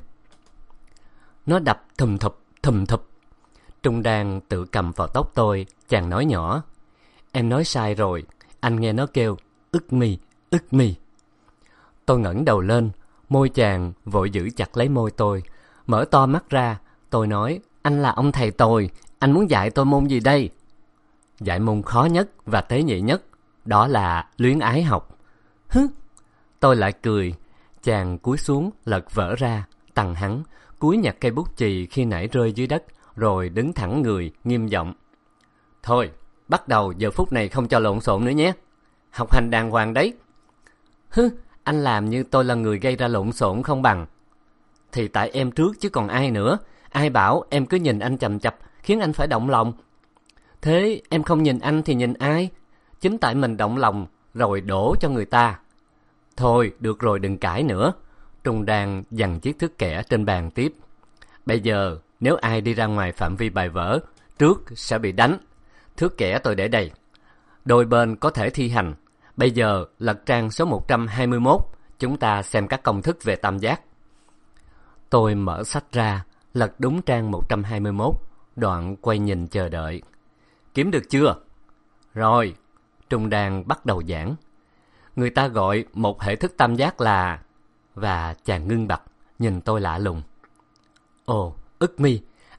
Speaker 1: Nó đập thùm thụp, thùm thụp. Trung Đan tự cầm vào tóc tôi. Chàng nói nhỏ, em nói sai rồi. Anh nghe nó kêu, Ức Mi, Ức Mi. Tôi ngẩng đầu lên. Môi chàng vội giữ chặt lấy môi tôi. Mở to mắt ra. Tôi nói, anh là ông thầy tồi. Anh muốn dạy tôi môn gì đây? Dạy môn khó nhất và tế nhị nhất. Đó là luyến ái học. Hứ. Tôi lại cười. Chàng cúi xuống lật vở ra. Tằng hắn cúi nhặt cây bút chì khi nãy rơi dưới đất, rồi đứng thẳng người nghiêm giọng. Thôi, bắt đầu giờ phút này không cho lộn xộn nữa nhé. Học hành đàng hoàng đấy. Hứ. Anh làm như tôi là người gây ra lộn xộn không bằng. Thì tại em trước chứ còn ai nữa. Ai bảo em cứ nhìn anh chằm chằm khiến anh phải động lòng. Thế em không nhìn anh thì nhìn ai? Chính tại mình động lòng rồi đổ cho người ta. Thôi được rồi, đừng cãi nữa. Trung Đan giằng chiếc thước kẻ trên bàn tiếp. Bây giờ nếu ai đi ra ngoài phạm vi bài vở, trước sẽ bị đánh. Thước kẻ tôi để đây. Đôi bên có thể thi hành. Bây giờ lật trang số 121. Chúng ta xem các công thức về tam giác. Tôi mở sách ra, lật đúng trang 121. Đoạn quay nhìn chờ đợi. Kiếm được chưa? Rồi. Trung Đan bắt đầu giảng. Người ta gọi một hệ thức tam giác là... Và chàng ngưng bặt, nhìn tôi lạ lùng. Ồ, Ức Mi,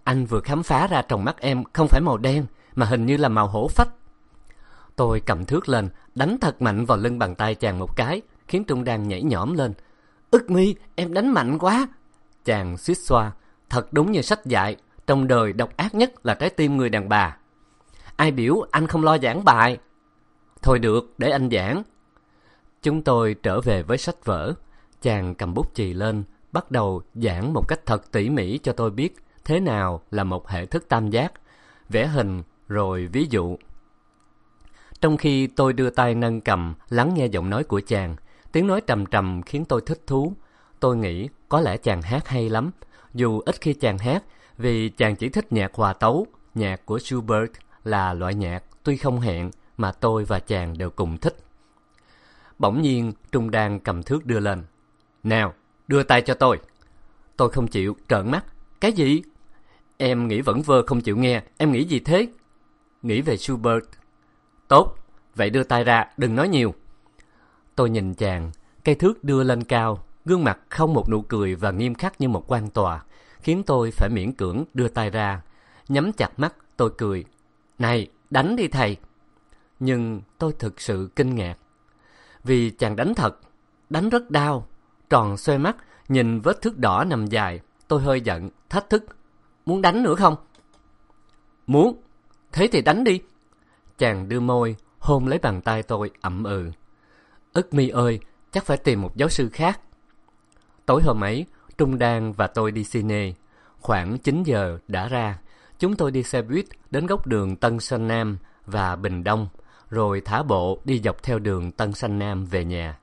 Speaker 1: Anh vừa khám phá ra trong mắt em không phải màu đen, mà hình như là màu hổ phách. Tôi cầm thước lên, đánh thật mạnh vào lưng bàn tay chàng một cái, khiến Trung Đan nhảy nhõm lên. Ức Mi, em đánh mạnh quá. Chàng suýt xoa. Thật đúng như sách dạy, trong đời độc ác nhất là trái tim người đàn bà. Ai biểu anh không lo giảng bài? Thôi được, để anh giảng. Chúng tôi trở về với sách vở. Chàng cầm bút chì lên, bắt đầu giảng một cách thật tỉ mỉ cho tôi biết thế nào là một hệ thức tam giác, vẽ hình rồi ví dụ. Trong khi tôi đưa tay nâng cầm lắng nghe giọng nói của chàng, tiếng nói trầm trầm khiến tôi thích thú. Tôi nghĩ có lẽ chàng hát hay lắm, dù ít khi chàng hát vì chàng chỉ thích nhạc hòa tấu. Nhạc của Schubert là loại nhạc tuy không hẹn mà tôi và chàng đều cùng thích. Bỗng nhiên Trung Đan cầm thước đưa lên. Nào, đưa tay cho tôi. Tôi không chịu, trợn mắt. Cái gì? Em nghĩ vẩn vơ không chịu nghe. Em nghĩ gì thế? Nghĩ về Schubert. Tốt, vậy đưa tay ra, đừng nói nhiều. Tôi nhìn chàng, cây thước đưa lên cao, gương mặt không một nụ cười và nghiêm khắc như một quan tòa, khiến tôi phải miễn cưỡng đưa tay ra. Nhắm chặt mắt, tôi cười. Này, đánh đi thầy. Nhưng tôi thực sự kinh ngạc. Vì chàng đánh thật, đánh rất đau. Tròn xoe mắt, nhìn vết thước đỏ nằm dài. Tôi hơi giận, thách thức. Muốn đánh nữa không? Muốn, thế thì đánh đi. Chàng đưa môi, hôn lấy bàn tay tôi, ậm ừ. Ức Mi ơi, chắc phải tìm một giáo sư khác. Tối hôm ấy, Trung Đan và tôi đi cine. Khoảng 9 giờ đã ra. Chúng tôi đi xe buýt đến góc đường Tân Sơn Nam và Bình Đông, rồi thả bộ đi dọc theo đường Tân Sơn Nam về nhà.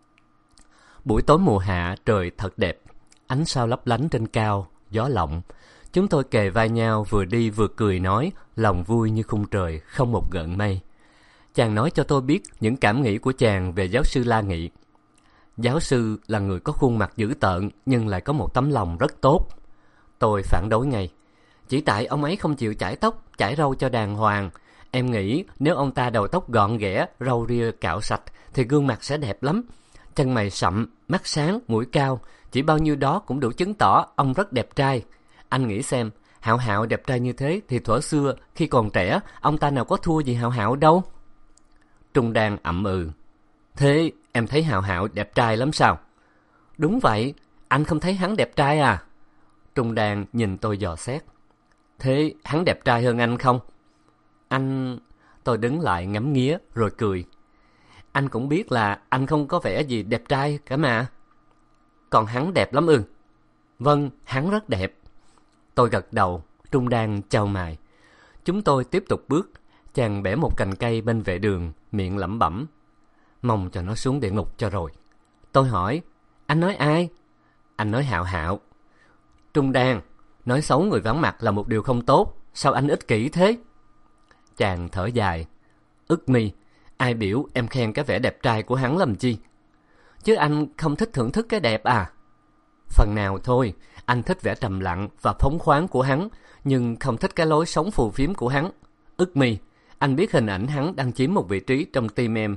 Speaker 1: Buổi tối mùa hạ trời thật đẹp, ánh sao lấp lánh trên cao, gió lộng. Chúng tôi kề vai nhau vừa đi vừa cười nói, lòng vui như khung trời, không một gợn mây. Chàng nói cho tôi biết những cảm nghĩ của chàng về giáo sư La Nghị. Giáo sư là người có khuôn mặt dữ tợn nhưng lại có một tấm lòng rất tốt. Tôi phản đối ngay. Chỉ tại ông ấy không chịu chải tóc, chải râu cho đàng hoàng. Em nghĩ nếu ông ta đầu tóc gọn ghẽ, râu ria cạo sạch thì gương mặt sẽ đẹp lắm. Chân mày sậm, mắt sáng, mũi cao, chỉ bao nhiêu đó cũng đủ chứng tỏ ông rất đẹp trai. Anh nghĩ xem, Hạo Hạo đẹp trai như thế thì thuở xưa khi còn trẻ ông ta nào có thua gì Hạo Hạo đâu. Trung Đan ậm ừ. Thế em thấy Hạo Hạo đẹp trai lắm sao? Đúng vậy, anh không thấy hắn đẹp trai à? Trung Đan nhìn tôi dò xét. Thế hắn đẹp trai hơn anh không? Anh... Tôi đứng lại ngắm nghía rồi cười. Anh cũng biết là anh không có vẻ gì đẹp trai cả mà. Còn hắn đẹp lắm ư? Vâng, hắn rất đẹp. Tôi gật đầu, Trung Đan chau mày. Chúng tôi tiếp tục bước. Chàng bẻ một cành cây bên vệ đường, miệng lẩm bẩm. Mong cho nó xuống địa ngục cho rồi. Tôi hỏi, anh nói ai? Anh nói Hạo Hạo. Trung Đan, nói xấu người vắng mặt là một điều không tốt. Sao anh ích kỷ thế? Chàng thở dài. Ức Mi, ai biểu em khen cái vẻ đẹp trai của hắn làm chi? Chứ anh không thích thưởng thức cái đẹp à? Phần nào thôi, anh thích vẻ trầm lặng và phóng khoáng của hắn, nhưng không thích cái lối sống phù phiếm của hắn. Ức Mi, anh biết hình ảnh hắn đang chiếm một vị trí trong tim em.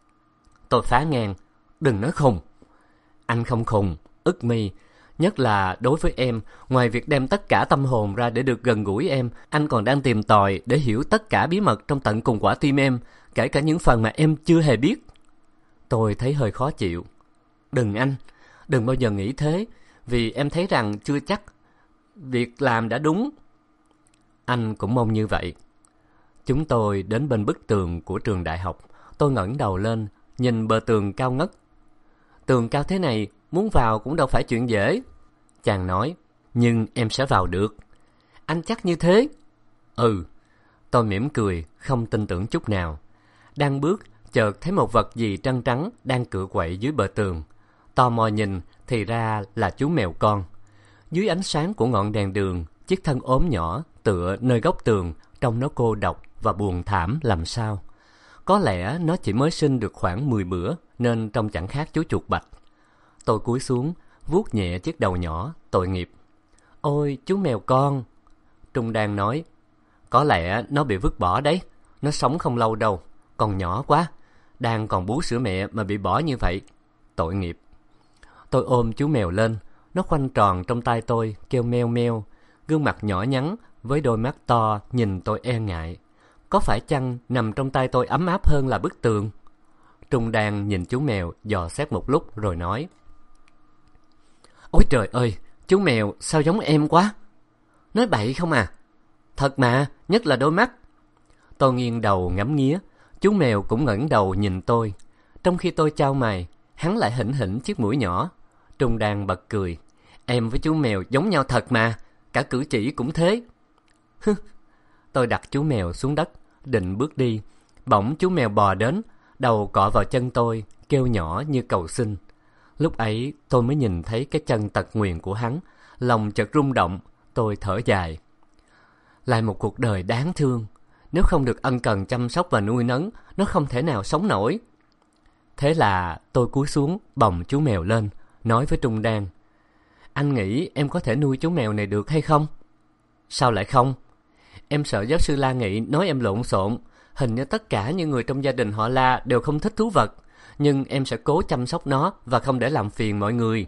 Speaker 1: Tôi phá ngang. Đừng nói khùng. Anh không khùng, Ức Mi. Nhất là đối với em, ngoài việc đem tất cả tâm hồn ra để được gần gũi em, anh còn đang tìm tòi để hiểu tất cả bí mật trong tận cùng quả tim em, kể cả những phần mà em chưa hề biết. Tôi thấy hơi khó chịu. Đừng anh, đừng bao giờ nghĩ thế, vì em thấy rằng chưa chắc việc làm đã đúng. Anh cũng mong như vậy. Chúng tôi đến bên bức tường của trường đại học. Tôi ngẩng đầu lên, nhìn bờ tường cao ngất. Tường cao thế này, muốn vào cũng đâu phải chuyện dễ. Chàng nói, nhưng em sẽ vào được. Anh chắc như thế? Ừ. Tôi mỉm cười, không tin tưởng chút nào. Đang bước, chợt thấy một vật gì trắng trắng đang cựa quậy dưới bờ tường. Tò mò nhìn, thì ra là chú mèo con. Dưới ánh sáng của ngọn đèn đường, chiếc thân ốm nhỏ tựa nơi góc tường, trông nó cô độc và buồn thảm làm sao. Có lẽ nó chỉ mới sinh được khoảng 10 bữa, nên trông chẳng khác chú chuột bạch. Tôi cúi xuống, vuốt nhẹ chiếc đầu nhỏ, tội nghiệp. Ôi, chú mèo con. Trung Đan nói, có lẽ nó bị vứt bỏ đấy. Nó sống không lâu đâu, còn nhỏ quá. Đang còn bú sữa mẹ mà bị bỏ như vậy. Tội nghiệp. Tôi ôm chú mèo lên, nó khoanh tròn trong tay tôi, kêu meo meo. gương mặt nhỏ nhắn với đôi mắt to nhìn tôi e ngại. Có phải chăng nằm trong tay tôi ấm áp hơn là bức tường? Trung Đan nhìn chú mèo dò xét một lúc rồi nói: Ôi trời ơi, chú mèo sao giống em quá. Nói bậy không à? Thật mà, nhất là đôi mắt. Tôi nghiêng đầu ngắm nghía, chú mèo cũng ngẩng đầu nhìn tôi. Trong khi tôi chau mày, hắn lại hỉnh hỉnh chiếc mũi nhỏ. Trung Đan bật cười: Em với chú mèo giống nhau thật mà, cả cử chỉ cũng thế. Tôi đặt chú mèo xuống đất, định bước đi. Bỗng chú mèo bò đến, đầu cọ vào chân tôi, kêu nhỏ như cầu xin. Lúc ấy tôi mới nhìn thấy cái chân tật nguyền của hắn, lòng chợt rung động. Tôi thở dài. Lại một cuộc đời đáng thương. Nếu không được ân cần chăm sóc và nuôi nấng, nó không thể nào sống nổi. Thế là tôi cúi xuống bồng chú mèo lên, nói với Trung Đan: Anh nghĩ em có thể nuôi chú mèo này được hay không? Sao lại không? Em sợ giáo sư La Nghị nói em lộn xộn. Hình như tất cả những người trong gia đình họ La đều không thích thú vật. Nhưng em sẽ cố chăm sóc nó và không để làm phiền mọi người.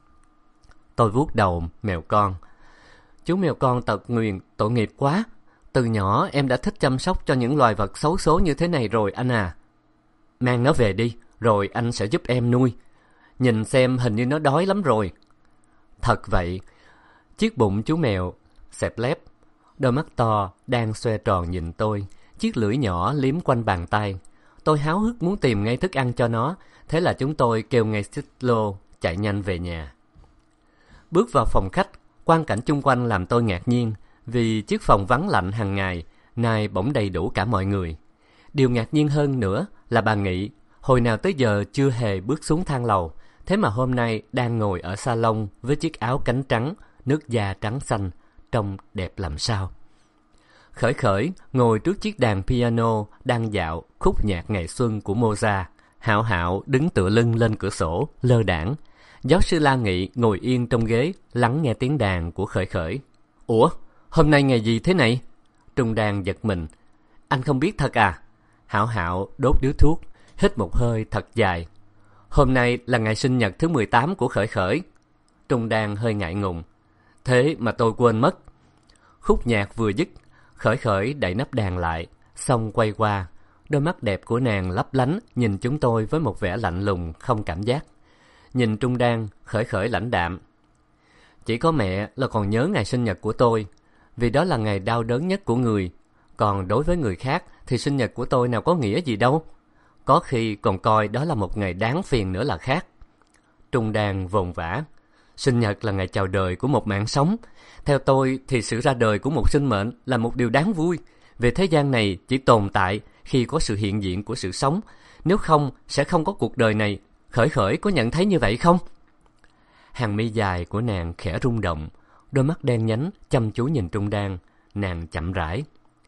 Speaker 1: Tôi vuốt đầu mèo con. Chú mèo con tật nguyền tội nghiệp quá. Từ nhỏ em đã thích chăm sóc cho những loài vật xấu số như thế này rồi anh à. Mang nó về đi, rồi anh sẽ giúp em nuôi. Nhìn xem hình như nó đói lắm rồi. Thật vậy. Chiếc bụng chú mèo xẹp lép, đôi mắt to đang xoe tròn nhìn tôi, chiếc lưỡi nhỏ liếm quanh bàn tay. Tôi háo hức muốn tìm ngay thức ăn cho nó. Thế là chúng tôi kêu ngay xích lô chạy nhanh về nhà. Bước vào phòng khách, quang cảnh chung quanh làm tôi ngạc nhiên. Vì chiếc phòng vắng lạnh hàng ngày nay bỗng đầy đủ cả mọi người. Điều ngạc nhiên hơn nữa là bà Nghị hồi nào tới giờ chưa hề bước xuống thang lầu. Thế mà hôm nay đang ngồi ở salon với chiếc áo cánh trắng, nước da trắng xanh, trông đẹp làm sao. Khởi Khởi ngồi trước chiếc đàn piano đang dạo khúc nhạc ngày xuân của Mozart. Hạo Hạo đứng tựa lưng lên cửa sổ lơ đãng. Giáo sư La Nghị ngồi yên trong ghế lắng nghe tiếng đàn của Khởi Khởi. Ủa, hôm nay ngày gì thế này? Trung Đan giật mình. Anh không biết thật à? Hạo Hạo đốt điếu thuốc, hít một hơi thật dài. Hôm nay là ngày sinh nhật thứ 18 của Khởi Khởi. Trung Đan hơi ngại ngùng. Thế mà tôi quên mất. Khúc nhạc vừa dứt, Khởi Khởi đậy nắp đàn lại, xong quay qua. Đôi mắt đẹp của nàng lấp lánh nhìn chúng tôi với một vẻ lạnh lùng không cảm giác. Nhìn Trung Đan, Khởi Khởi lãnh đạm. Chỉ có mẹ là còn nhớ ngày sinh nhật của tôi, vì đó là ngày đau đớn nhất của người. Còn đối với người khác thì sinh nhật của tôi nào có nghĩa gì đâu. Có khi còn coi đó là một ngày đáng phiền nữa là khác. Trung Đan vồn vã. Sinh nhật là ngày chào đời của một mạng sống. Theo tôi thì sự ra đời của một sinh mệnh là một điều đáng vui. Vì thế gian này chỉ tồn tại khi có sự hiện diện của sự sống. Nếu không sẽ không có cuộc đời này. Khởi Khởi có nhận thấy như vậy không? Hàng mi dài của nàng khẽ rung động. Đôi mắt đen nhánh chăm chú nhìn Trung Đan. Nàng chậm rãi.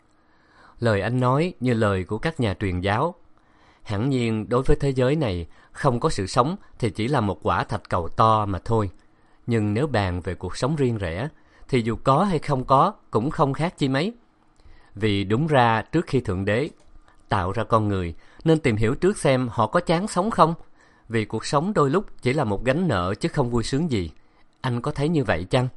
Speaker 1: Lời anh nói như lời của các nhà truyền giáo. Hẳn nhiên đối với thế giới này, không có sự sống thì chỉ là một quả thạch cầu to mà thôi. Nhưng nếu bàn về cuộc sống riêng rẽ, thì dù có hay không có cũng không khác chi mấy. Vì đúng ra trước khi Thượng Đế tạo ra con người, nên tìm hiểu trước xem họ có chán sống không. Vì cuộc sống đôi lúc chỉ là một gánh nợ chứ không vui sướng gì. Anh có thấy như vậy chăng?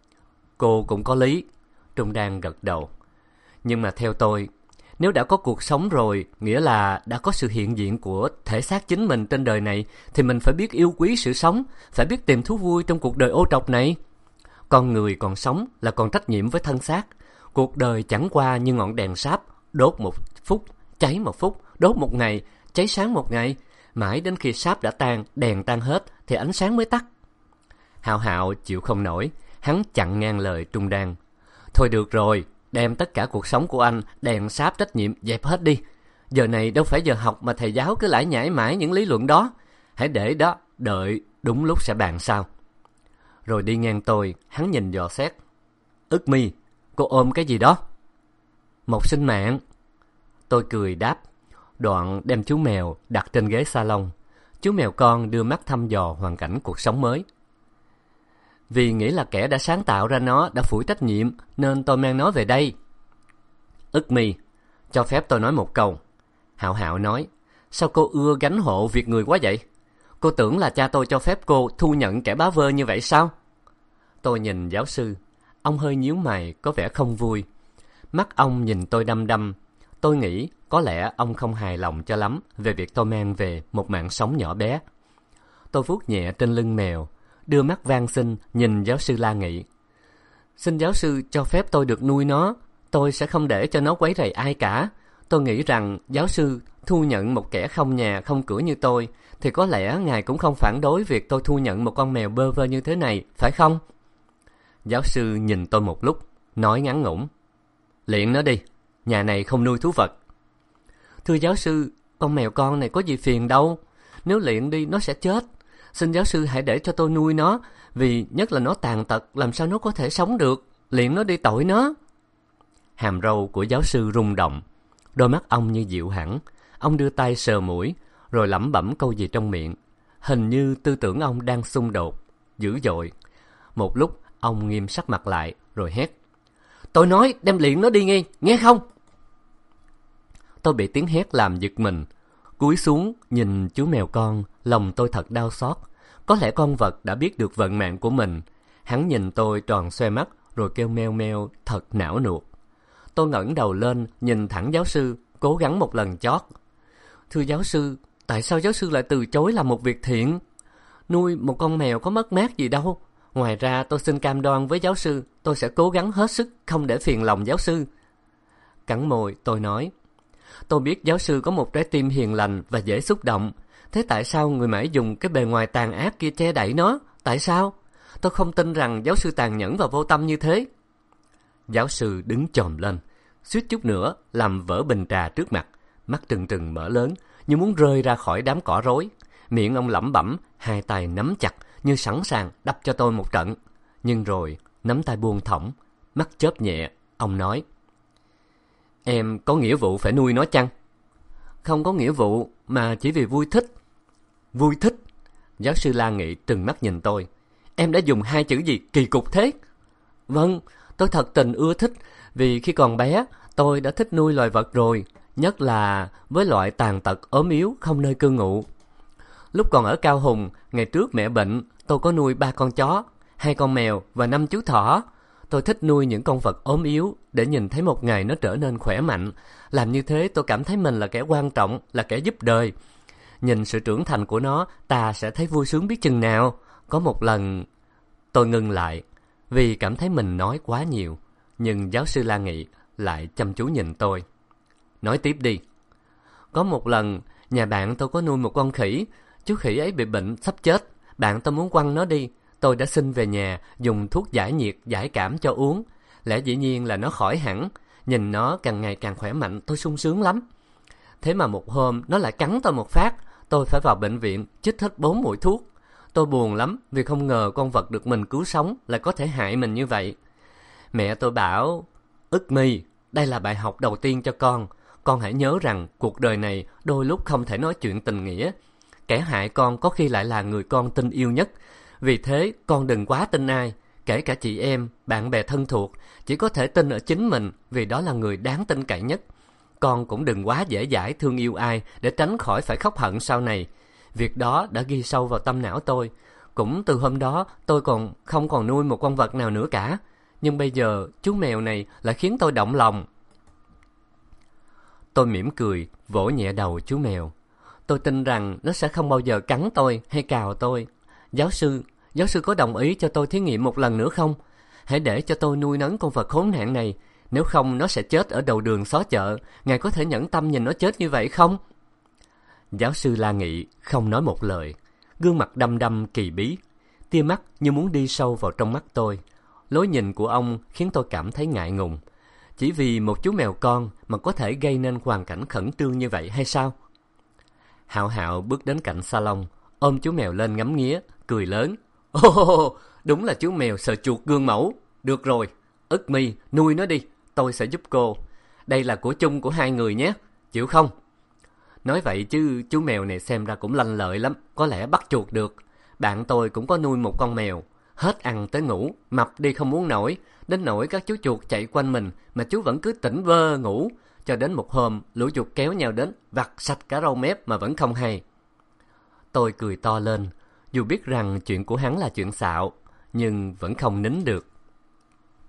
Speaker 1: Cô cũng có lý. Trung Đan gật đầu. Nhưng mà theo tôi, nếu đã có cuộc sống rồi, nghĩa là đã có sự hiện diện của thể xác chính mình trên đời này, thì mình phải biết yêu quý sự sống, phải biết tìm thú vui trong cuộc đời ô trọc này. Con người còn sống là còn trách nhiệm với thân xác. Cuộc đời chẳng qua như ngọn đèn sáp, đốt một phút, cháy một phút, đốt một ngày, cháy sáng một ngày. Mãi đến khi sáp đã tan, đèn tan hết, thì ánh sáng mới tắt. Hạo Hạo chịu không nổi, hắn chặn ngang lời Trung Đan. Thôi được rồi, đem tất cả cuộc sống của anh, đèn sáp trách nhiệm dẹp hết đi. Giờ này đâu phải giờ học mà thầy giáo cứ lải nhải mãi những lý luận đó. Hãy để đó, đợi đúng lúc sẽ bàn sau. Rồi đi ngang tôi, hắn nhìn dò xét. Ức Mi, cô ôm cái gì đó? Một sinh mạng. Tôi cười đáp, đoạn đem chú mèo đặt trên ghế salon. Chú mèo con đưa mắt thăm dò hoàn cảnh cuộc sống mới. Vì nghĩ là kẻ đã sáng tạo ra nó đã phủi trách nhiệm, nên tôi mang nó về đây. Ức Mi, cho phép tôi nói một câu. Hạo Hạo nói, sao cô ưa gánh hộ việc người quá vậy? Cô tưởng là cha tôi cho phép cô thu nhận kẻ bá vơ như vậy sao? Tôi nhìn giáo sư. Ông hơi nhíu mày, có vẻ không vui. Mắt ông nhìn tôi đăm đăm. Tôi nghĩ có lẽ ông không hài lòng cho lắm về việc tôi mang về một mạng sống nhỏ bé. Tôi vuốt nhẹ trên lưng mèo, đưa mắt van xin nhìn giáo sư La Nghị. Xin giáo sư cho phép tôi được nuôi nó. Tôi sẽ không để cho nó quấy rầy ai cả. Tôi nghĩ rằng giáo sư thu nhận một kẻ không nhà không cửa như tôi, thì có lẽ ngài cũng không phản đối việc tôi thu nhận một con mèo bơ vơ như thế này, phải không? Giáo sư nhìn tôi một lúc, nói ngắn ngủn. Liệng nó đi, nhà này không nuôi thú vật. Thưa giáo sư, con mèo con này có gì phiền đâu. Nếu liệng đi nó sẽ chết. Xin giáo sư hãy để cho tôi nuôi nó, vì nhất là nó tàn tật, làm sao nó có thể sống được. Liệng nó đi, tội nó. Hàm râu của giáo sư rung động. Đôi mắt ông như dịu hẳn. Ông đưa tay sờ mũi, rồi lẩm bẩm câu gì trong miệng. Hình như tư tưởng ông đang xung đột, dữ dội. Một lúc, ông nghiêm sắc mặt lại, rồi hét. Tôi nói đem liệng nó đi nghe không? Tôi bị tiếng hét làm giật mình. Cúi xuống, nhìn chú mèo con, lòng tôi thật đau xót. Có lẽ con vật đã biết được vận mạng của mình. Hắn nhìn tôi tròn xoe mắt, rồi kêu meo meo thật não nuột. Tôi ngẩng đầu lên, nhìn thẳng giáo sư, cố gắng một lần chót. Thưa giáo sư, tại sao giáo sư lại từ chối làm một việc thiện? Nuôi một con mèo có mất mát gì đâu. Ngoài ra tôi xin cam đoan với giáo sư, tôi sẽ cố gắng hết sức không để phiền lòng giáo sư. Cắn môi, tôi nói. Tôi biết giáo sư có một trái tim hiền lành và dễ xúc động. Thế tại sao người mãi dùng cái bề ngoài tàn ác kia che đậy nó? Tại sao? Tôi không tin rằng giáo sư tàn nhẫn và vô tâm như thế. Giáo sư đứng chồm lên, suýt chút nữa làm vỡ bình trà trước mặt. Mắt trừng trừng mở lớn, như muốn rơi ra khỏi đám cỏ rối. Miệng ông lẩm bẩm, hai tay nắm chặt, như sẵn sàng đập cho tôi một trận. Nhưng rồi, nắm tay buông thõng, mắt chớp nhẹ, ông nói. Em có nghĩa vụ phải nuôi nó chăng? Không có nghĩa vụ, mà chỉ vì vui thích. Vui thích? Giáo sư La Nghị trừng mắt nhìn tôi. Em đã dùng hai chữ gì kỳ cục thế? Vâng, tôi thật tình ưa thích, vì khi còn bé, tôi đã thích nuôi loài vật rồi, nhất là với loại tàn tật ốm yếu không nơi cư ngụ. Lúc còn ở Cao Hùng, ngày trước mẹ bệnh, tôi có nuôi 3 con chó, 2 con mèo và 5 chú thỏ. Tôi thích nuôi những con vật ốm yếu để nhìn thấy một ngày nó trở nên khỏe mạnh. Làm như thế tôi cảm thấy mình là kẻ quan trọng, là kẻ giúp đời. Nhìn sự trưởng thành của nó, ta sẽ thấy vui sướng biết chừng nào. Có một lần, tôi ngưng lại, vì cảm thấy mình nói quá nhiều. Nhưng giáo sư La Nghị lại chăm chú nhìn tôi. Nói tiếp đi. Có một lần, nhà bạn tôi có nuôi một con khỉ. Chú khỉ ấy bị bệnh sắp chết. Bạn tôi muốn quăng nó đi. Tôi đã xin về nhà dùng thuốc giải nhiệt, giải cảm cho uống. Lẽ dĩ nhiên là nó khỏi hẳn. Nhìn nó càng ngày càng khỏe mạnh, tôi sung sướng lắm. Thế mà một hôm nó lại cắn tôi một phát. Tôi phải vào bệnh viện chích hết 4 mũi thuốc. Tôi buồn lắm vì không ngờ con vật được mình cứu sống lại có thể hại mình như vậy. Mẹ tôi bảo, Ức My, đây là bài học đầu tiên cho con. Con hãy nhớ rằng cuộc đời này đôi lúc không thể nói chuyện tình nghĩa. Kẻ hại con có khi lại là người con tin yêu nhất. Vì thế con đừng quá tin ai, kể cả chị em, bạn bè thân thuộc. Chỉ có thể tin ở chính mình, vì đó là người đáng tin cậy nhất. Con cũng đừng quá dễ dãi thương yêu ai để tránh khỏi phải khóc hận sau này. Việc đó đã ghi sâu vào tâm não tôi. Cũng từ hôm đó tôi không còn nuôi một con vật nào nữa cả. Nhưng bây giờ chú mèo này lại khiến tôi động lòng. Tôi mỉm cười, vỗ nhẹ đầu chú mèo. Tôi tin rằng nó sẽ không bao giờ cắn tôi hay cào tôi. Giáo sư có đồng ý cho tôi thí nghiệm một lần nữa không? Hãy để cho tôi nuôi nấng con vật khốn nạn này. Nếu không nó sẽ chết ở đầu đường xó chợ. Ngài có thể nhẫn tâm nhìn nó chết như vậy không? Giáo sư La Nghị không nói một lời. Gương mặt đăm đăm kỳ bí. Tia mắt như muốn đi sâu vào trong mắt tôi. Lối nhìn của ông khiến tôi cảm thấy ngại ngùng. Chỉ vì một chú mèo con mà có thể gây nên hoàn cảnh khẩn trương như vậy hay sao? Hạo Hạo bước đến cạnh salon, ôm chú mèo lên ngắm nghía, cười lớn. Ồ, đúng là chú mèo sợ chuột gương mẫu. Được rồi, Ức My, nuôi nó đi, tôi sẽ giúp cô. Đây là của chung của hai người nhé, chịu không? Nói vậy chứ chú mèo này xem ra cũng lanh lợi lắm, có lẽ bắt chuột được. Bạn tôi cũng có nuôi một con mèo, hết ăn tới ngủ, mập đi không muốn nổi, đến nỗi các chú chuột chạy quanh mình mà chú vẫn cứ tỉnh vơ ngủ. Cho đến một hôm, lũ chuột kéo nhau đến, vặt sạch cả râu mép mà vẫn không hay. Tôi cười to lên, dù biết rằng chuyện của hắn là chuyện xạo, nhưng vẫn không nín được.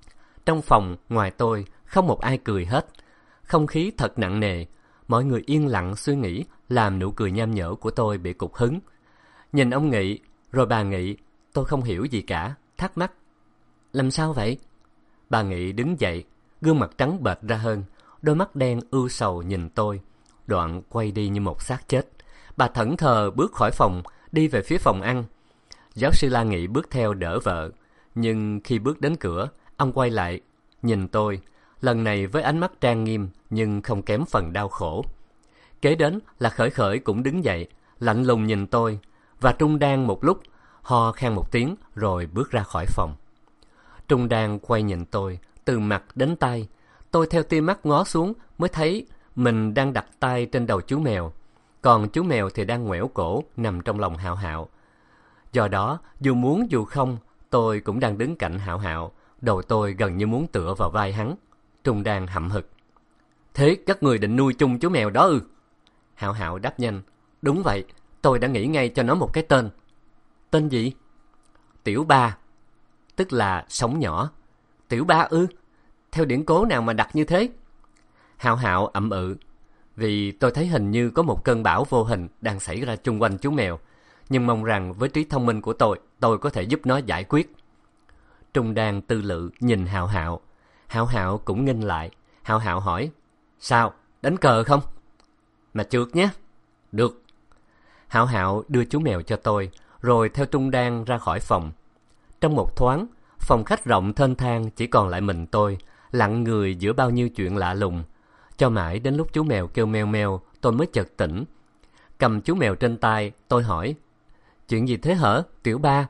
Speaker 1: Trong phòng ngoài tôi không một ai cười hết. Không khí thật nặng nề. Mọi người yên lặng suy nghĩ, làm nụ cười nham nhở của tôi bị cục hứng. Nhìn ông Nghị, rồi bà Nghị, tôi không hiểu gì cả, thắc mắc. Làm sao vậy? Bà Nghị đứng dậy, gương mặt trắng bệch ra hơn, đôi mắt đen ưu sầu nhìn tôi, đoạn quay đi như một xác chết. Bà thẫn thờ bước khỏi phòng, đi về phía phòng ăn. Giáo sư La Nghị bước theo đỡ vợ, nhưng khi bước đến cửa, ông quay lại, nhìn tôi, lần này với ánh mắt trang nghiêm nhưng không kém phần đau khổ. Kế đến là Khởi Khởi cũng đứng dậy, lạnh lùng nhìn tôi, và Trung Đan một lúc, ho khan một tiếng rồi bước ra khỏi phòng. Trung Đan quay nhìn tôi, từ mặt đến tay. Tôi theo tia mắt ngó xuống mới thấy mình đang đặt tay trên đầu chú mèo, còn chú mèo thì đang ngoẻo cổ nằm trong lòng Hạo Hạo. Do đó, dù muốn dù không, tôi cũng đang đứng cạnh Hạo Hạo, đầu tôi gần như muốn tựa vào vai hắn. Trung Đan hậm hực. Thế các người định nuôi chung chú mèo đó ư? Hạo Hạo đáp nhanh. Đúng vậy, tôi đã nghĩ ngay cho nó một cái tên. Tên gì? Tiểu Ba, tức là sống nhỏ. Tiểu Ba ư? Theo điển cố nào mà đặt như thế? Hạo Hạo ậm ừ. Vì tôi thấy hình như có một cơn bão vô hình đang xảy ra chung quanh chú mèo, nhưng mong rằng với trí thông minh của tôi có thể giúp nó giải quyết. Trung Đan tư lự nhìn Hạo Hạo. Hạo Hạo cũng nghênh lại. Hạo Hạo hỏi, sao, đánh cờ không? Mà trượt nhé. Được. Hạo Hạo đưa chú mèo cho tôi, rồi theo Trung Đan ra khỏi phòng. Trong một thoáng, phòng khách rộng thênh thang chỉ còn lại mình tôi, lặng người giữa bao nhiêu chuyện lạ lùng. Cho mãi đến lúc chú mèo kêu meo meo, tôi mới chợt tỉnh. Cầm chú mèo trên tay, tôi hỏi, chuyện gì thế hả, Tiểu Ba?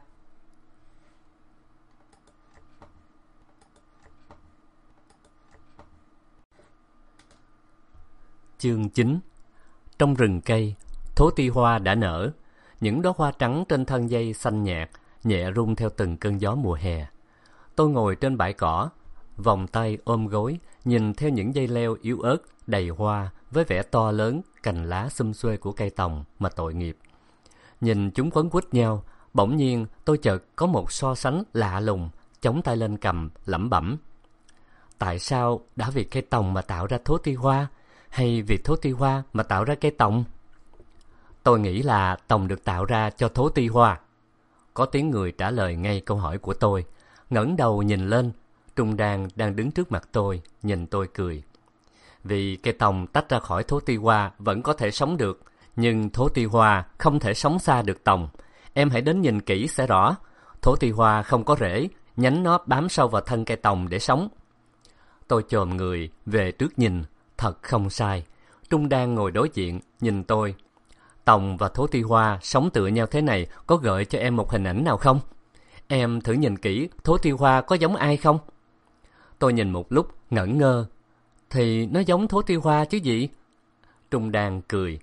Speaker 1: Chương 9. Trong rừng cây, thố ti hoa đã nở. Những đóa hoa trắng trên thân dây xanh nhạt, nhẹ rung theo từng cơn gió mùa hè. Tôi ngồi trên bãi cỏ, vòng tay ôm gối, nhìn theo những dây leo yếu ớt, đầy hoa, với vẻ to lớn, cành lá xum xuê của cây tòng mà tội nghiệp. Nhìn chúng quấn quýt nhau, bỗng nhiên tôi chợt có một so sánh lạ lùng, chống tay lên cằm, lẩm bẩm. Tại sao đã vì cây tòng mà tạo ra thố ti hoa, hay vì thố ti hoa mà tạo ra cây tòng? Tôi nghĩ là tòng được tạo ra cho thố ti hoa. Có tiếng người trả lời ngay câu hỏi của tôi. Ngẩng đầu nhìn lên, Trung Đan đang đứng trước mặt tôi, nhìn tôi cười. Vì cây tòng tách ra khỏi thố ti hoa vẫn có thể sống được, nhưng thố ti hoa không thể sống xa được tòng. Em hãy đến nhìn kỹ sẽ rõ. Thố ti hoa không có rễ, nhánh nó bám sâu vào thân cây tòng để sống. Tôi chồm người về trước nhìn, thật không sai. Trung Đan ngồi đối diện, nhìn tôi. Tòng và thố ti hoa sống tựa nhau thế này có gợi cho em một hình ảnh nào không? Em thử nhìn kỹ thố ti hoa có giống ai không? Tôi nhìn một lúc ngẩn ngơ. Thì nó giống thố ti hoa chứ gì? Trung Đan cười.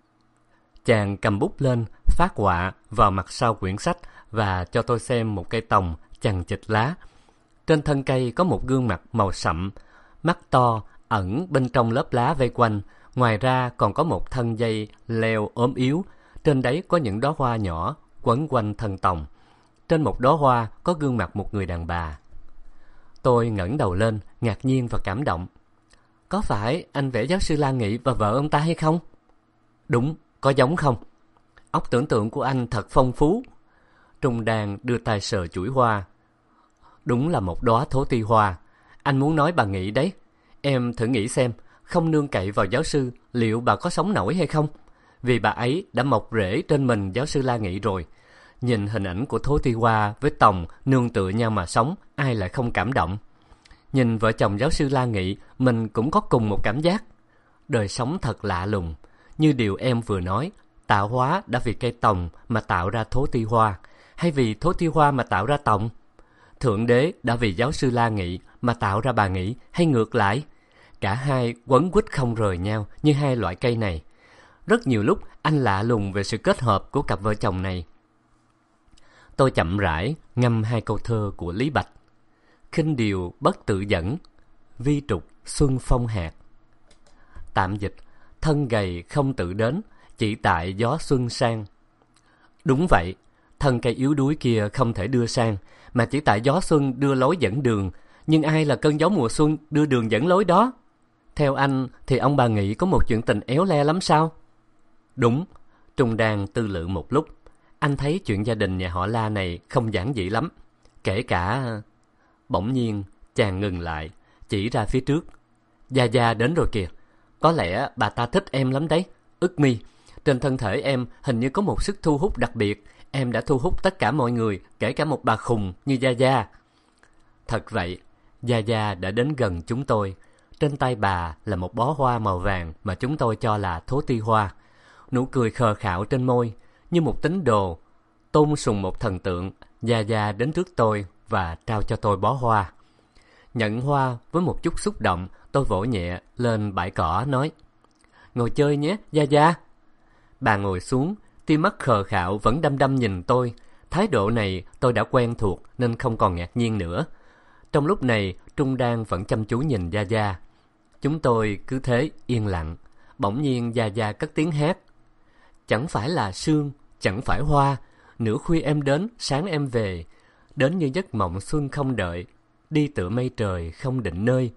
Speaker 1: Chàng cầm bút lên, phác họa vào mặt sau quyển sách và cho tôi xem một cây tòng chằng chịt lá. Trên thân cây có một gương mặt màu sậm, mắt to, ẩn bên trong lớp lá vây quanh. Ngoài ra còn có một thân dây leo ốm yếu, trên đấy có những đóa hoa nhỏ quấn quanh thân tòng. Trên một đóa hoa có gương mặt một người đàn bà. Tôi ngẩng đầu lên, ngạc nhiên và cảm động. Có phải anh vẽ giáo sư La Nghị và vợ ông ta hay không? Đúng, có giống không? Óc tưởng tượng của anh thật phong phú. Trung Đan đưa tay sờ chuỗi hoa. Đúng là một đóa thố ti hoa. Anh muốn nói bà Nghị đấy. Em thử nghĩ xem, không nương cậy vào giáo sư, liệu bà có sống nổi hay không? Vì bà ấy đã mọc rễ trên mình giáo sư La Nghị rồi. Nhìn hình ảnh của thố ti hoa với tòng nương tựa nhau mà sống, ai lại không cảm động? Nhìn vợ chồng giáo sư La Nghị, mình cũng có cùng một cảm giác. Đời sống thật lạ lùng. Như điều em vừa nói, tạo hóa đã vì cây tòng mà tạo ra thố ti hoa, hay vì thố ti hoa mà tạo ra tòng? Thượng đế đã vì giáo sư La Nghị mà tạo ra bà Nghị, hay ngược lại? Cả hai quấn quýt không rời nhau như hai loại cây này. Rất nhiều lúc anh lạ lùng về sự kết hợp của cặp vợ chồng này. Tôi chậm rãi ngâm hai câu thơ của Lý Bạch. Khinh điều bất tự dẫn, vi trục xuân phong hạt. Tạm dịch, thân gầy không tự đến, chỉ tại gió xuân sang. Đúng vậy, thân cây yếu đuối kia không thể đưa sang, mà chỉ tại gió xuân đưa lối dẫn đường, Nhưng ai là cơn gió mùa xuân đưa đường dẫn lối đó? Theo anh thì ông bà nghĩ có một chuyện tình éo le lắm sao? Đúng. Trung đang tư lự một lúc. Anh thấy chuyện gia đình nhà họ La này không giản dị lắm. Kể cả... Bỗng nhiên chàng ngừng lại, chỉ ra phía trước. Gia Gia đến rồi kìa. Có lẽ bà ta thích em lắm đấy. Ức Mi, trên thân thể em hình như có một sức thu hút đặc biệt. Em đã thu hút tất cả mọi người, kể cả một bà khùng như Gia Gia. Thật vậy, Gia Gia đã đến gần chúng tôi. Trên tay bà là một bó hoa màu vàng mà chúng tôi cho là thố ti hoa. Nụ cười khờ khạo trên môi, như một tín đồ tôn sùng một thần tượng. Gia Gia đến trước tôi và trao cho tôi bó hoa. Nhận hoa với một chút xúc động, tôi vỗ nhẹ lên bãi cỏ nói: Ngồi chơi nhé, Gia Gia. Bà ngồi xuống, tia mắt khờ khạo vẫn đăm đăm nhìn tôi. Thái độ này tôi đã quen thuộc nên không còn ngạc nhiên nữa. Trong lúc này, Trung Đan vẫn chăm chú nhìn Gia Gia. Chúng tôi cứ thế yên lặng. Bỗng nhiên Gia Gia cất tiếng hát: Chẳng phải là sương, chẳng phải hoa, nửa khuya em đến, sáng em về, đến như giấc mộng xuân không đợi, đi tựa mây trời không định nơi.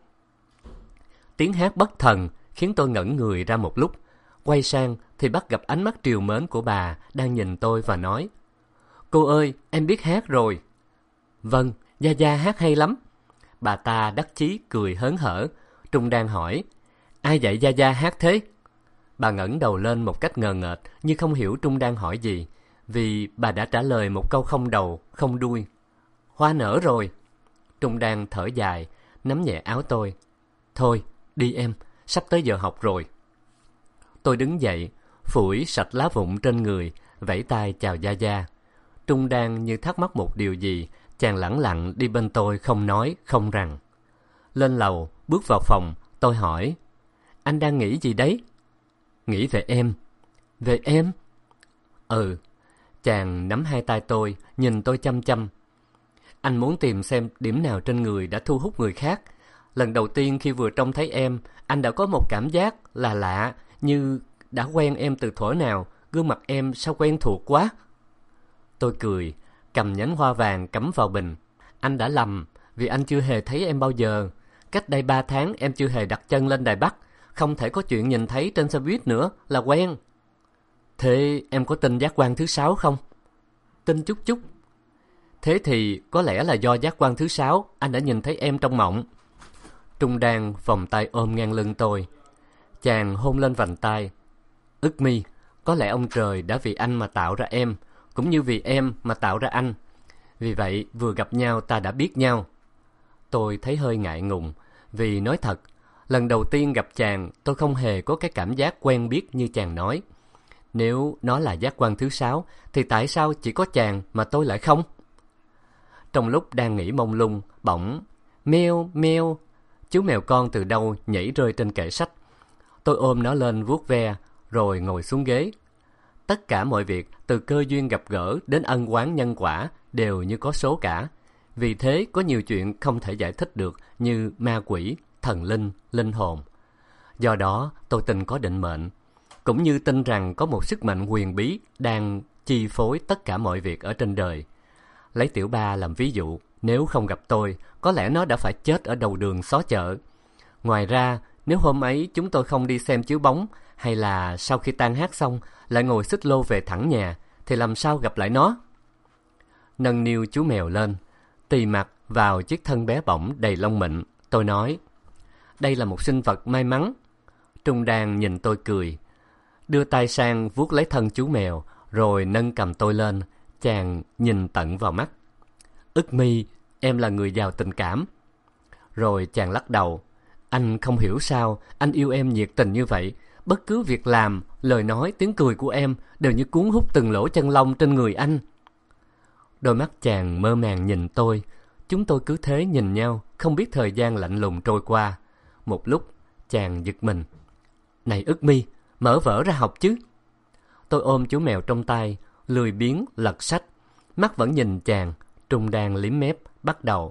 Speaker 1: Tiếng hát bất thần khiến tôi ngẩn người ra một lúc. Quay sang thì bắt gặp ánh mắt trìu mến của bà đang nhìn tôi và nói: Cô ơi, em biết hát rồi. Vâng, Gia Gia hát hay lắm. Bà ta đắc chí cười hớn hở. Trung đang hỏi: Ai dạy Gia Gia hát thế? Bà ngẩng đầu lên một cách ngờ nghệch, như không hiểu Trung đang hỏi gì, vì bà đã trả lời một câu không đầu, không đuôi. Hoa nở rồi. Trung đang thở dài, nắm nhẹ áo tôi. Thôi, đi em, sắp tới giờ học rồi. Tôi đứng dậy, phủi sạch lá vụn trên người, vẫy tay chào Gia Gia. Trung đang như thắc mắc một điều gì, chàng lẳng lặng đi bên tôi không nói, không rằng. Lên lầu, bước vào phòng, tôi hỏi: Anh đang nghĩ gì đấy? Nghĩ về em. Về em? Ừ. Chàng nắm hai tay tôi, nhìn tôi chăm chăm. Anh muốn tìm xem điểm nào trên người đã thu hút người khác. Lần đầu tiên khi vừa trông thấy em, anh đã có một cảm giác là lạ, như đã quen em từ thuở nào. Gương mặt em sao quen thuộc quá. Tôi cười, cầm nhánh hoa vàng cắm vào bình. Anh đã lầm, vì anh chưa hề thấy em bao giờ. Cách đây 3 tháng em chưa hề đặt chân lên Đài Bắc. Không thể có chuyện nhìn thấy trên xe buýt nữa là quen. Thế em có tin giác quan thứ 6 không? Tin chút chút. Thế thì có lẽ là do giác quan thứ 6 anh đã nhìn thấy em trong mộng. Trung đang vòng tay ôm ngang lưng tôi. Chàng hôn lên vành tai. Ức Mi, có lẽ ông trời đã vì anh mà tạo ra em, cũng như vì em mà tạo ra anh. Vì vậy vừa gặp nhau ta đã biết nhau. Tôi thấy hơi ngại ngùng, vì nói thật, lần đầu tiên gặp chàng tôi không hề có cái cảm giác quen biết như chàng nói. Nếu nó là giác quan thứ 6 thì tại sao chỉ có chàng mà tôi lại không? Trong lúc đang nghĩ mông lung, bỗng meo meo, chú mèo con từ đâu nhảy rơi trên kệ sách. Tôi ôm nó lên vuốt ve, rồi ngồi xuống ghế. Tất cả mọi việc, từ cơ duyên gặp gỡ đến ân oán nhân quả, đều như có số cả. Vì thế có nhiều chuyện không thể giải thích được, như ma quỷ, thần linh, linh hồn. Do đó tôi tin có định mệnh, cũng như tin rằng có một sức mạnh huyền bí đang chi phối tất cả mọi việc ở trên đời. Lấy Tiểu Ba làm ví dụ, nếu không gặp tôi, có lẽ nó đã phải chết ở đầu đường xó chợ. Ngoài ra, nếu hôm ấy chúng tôi không đi xem chiếu bóng, hay là sau khi tan hát xong lại ngồi xích lô về thẳng nhà, thì làm sao gặp lại nó? Nâng niu chú mèo lên, tì mặt vào chiếc thân bé bỏng đầy lông mịn, tôi nói: Đây là một sinh vật may mắn. Trung đang nhìn tôi cười, đưa tay sang vuốt lấy thân chú mèo, rồi nâng cầm tôi lên. Chàng nhìn tận vào mắt. Ức Mi, em là người giàu tình cảm. Rồi chàng lắc đầu. Anh không hiểu sao anh yêu em nhiệt tình như vậy. Bất cứ việc làm, lời nói, tiếng cười của em đều như cuốn hút từng lỗ chân lông trên người anh. Đôi mắt chàng mơ màng nhìn tôi. Chúng tôi cứ thế nhìn nhau, không biết thời gian lạnh lùng trôi qua. Một lúc chàng giật mình. Này Ức Mi, mở vở ra học chứ. Tôi ôm chú mèo trong tay, lười biếng lật sách, mắt vẫn nhìn chàng. Trung đang liếm mép, bắt đầu.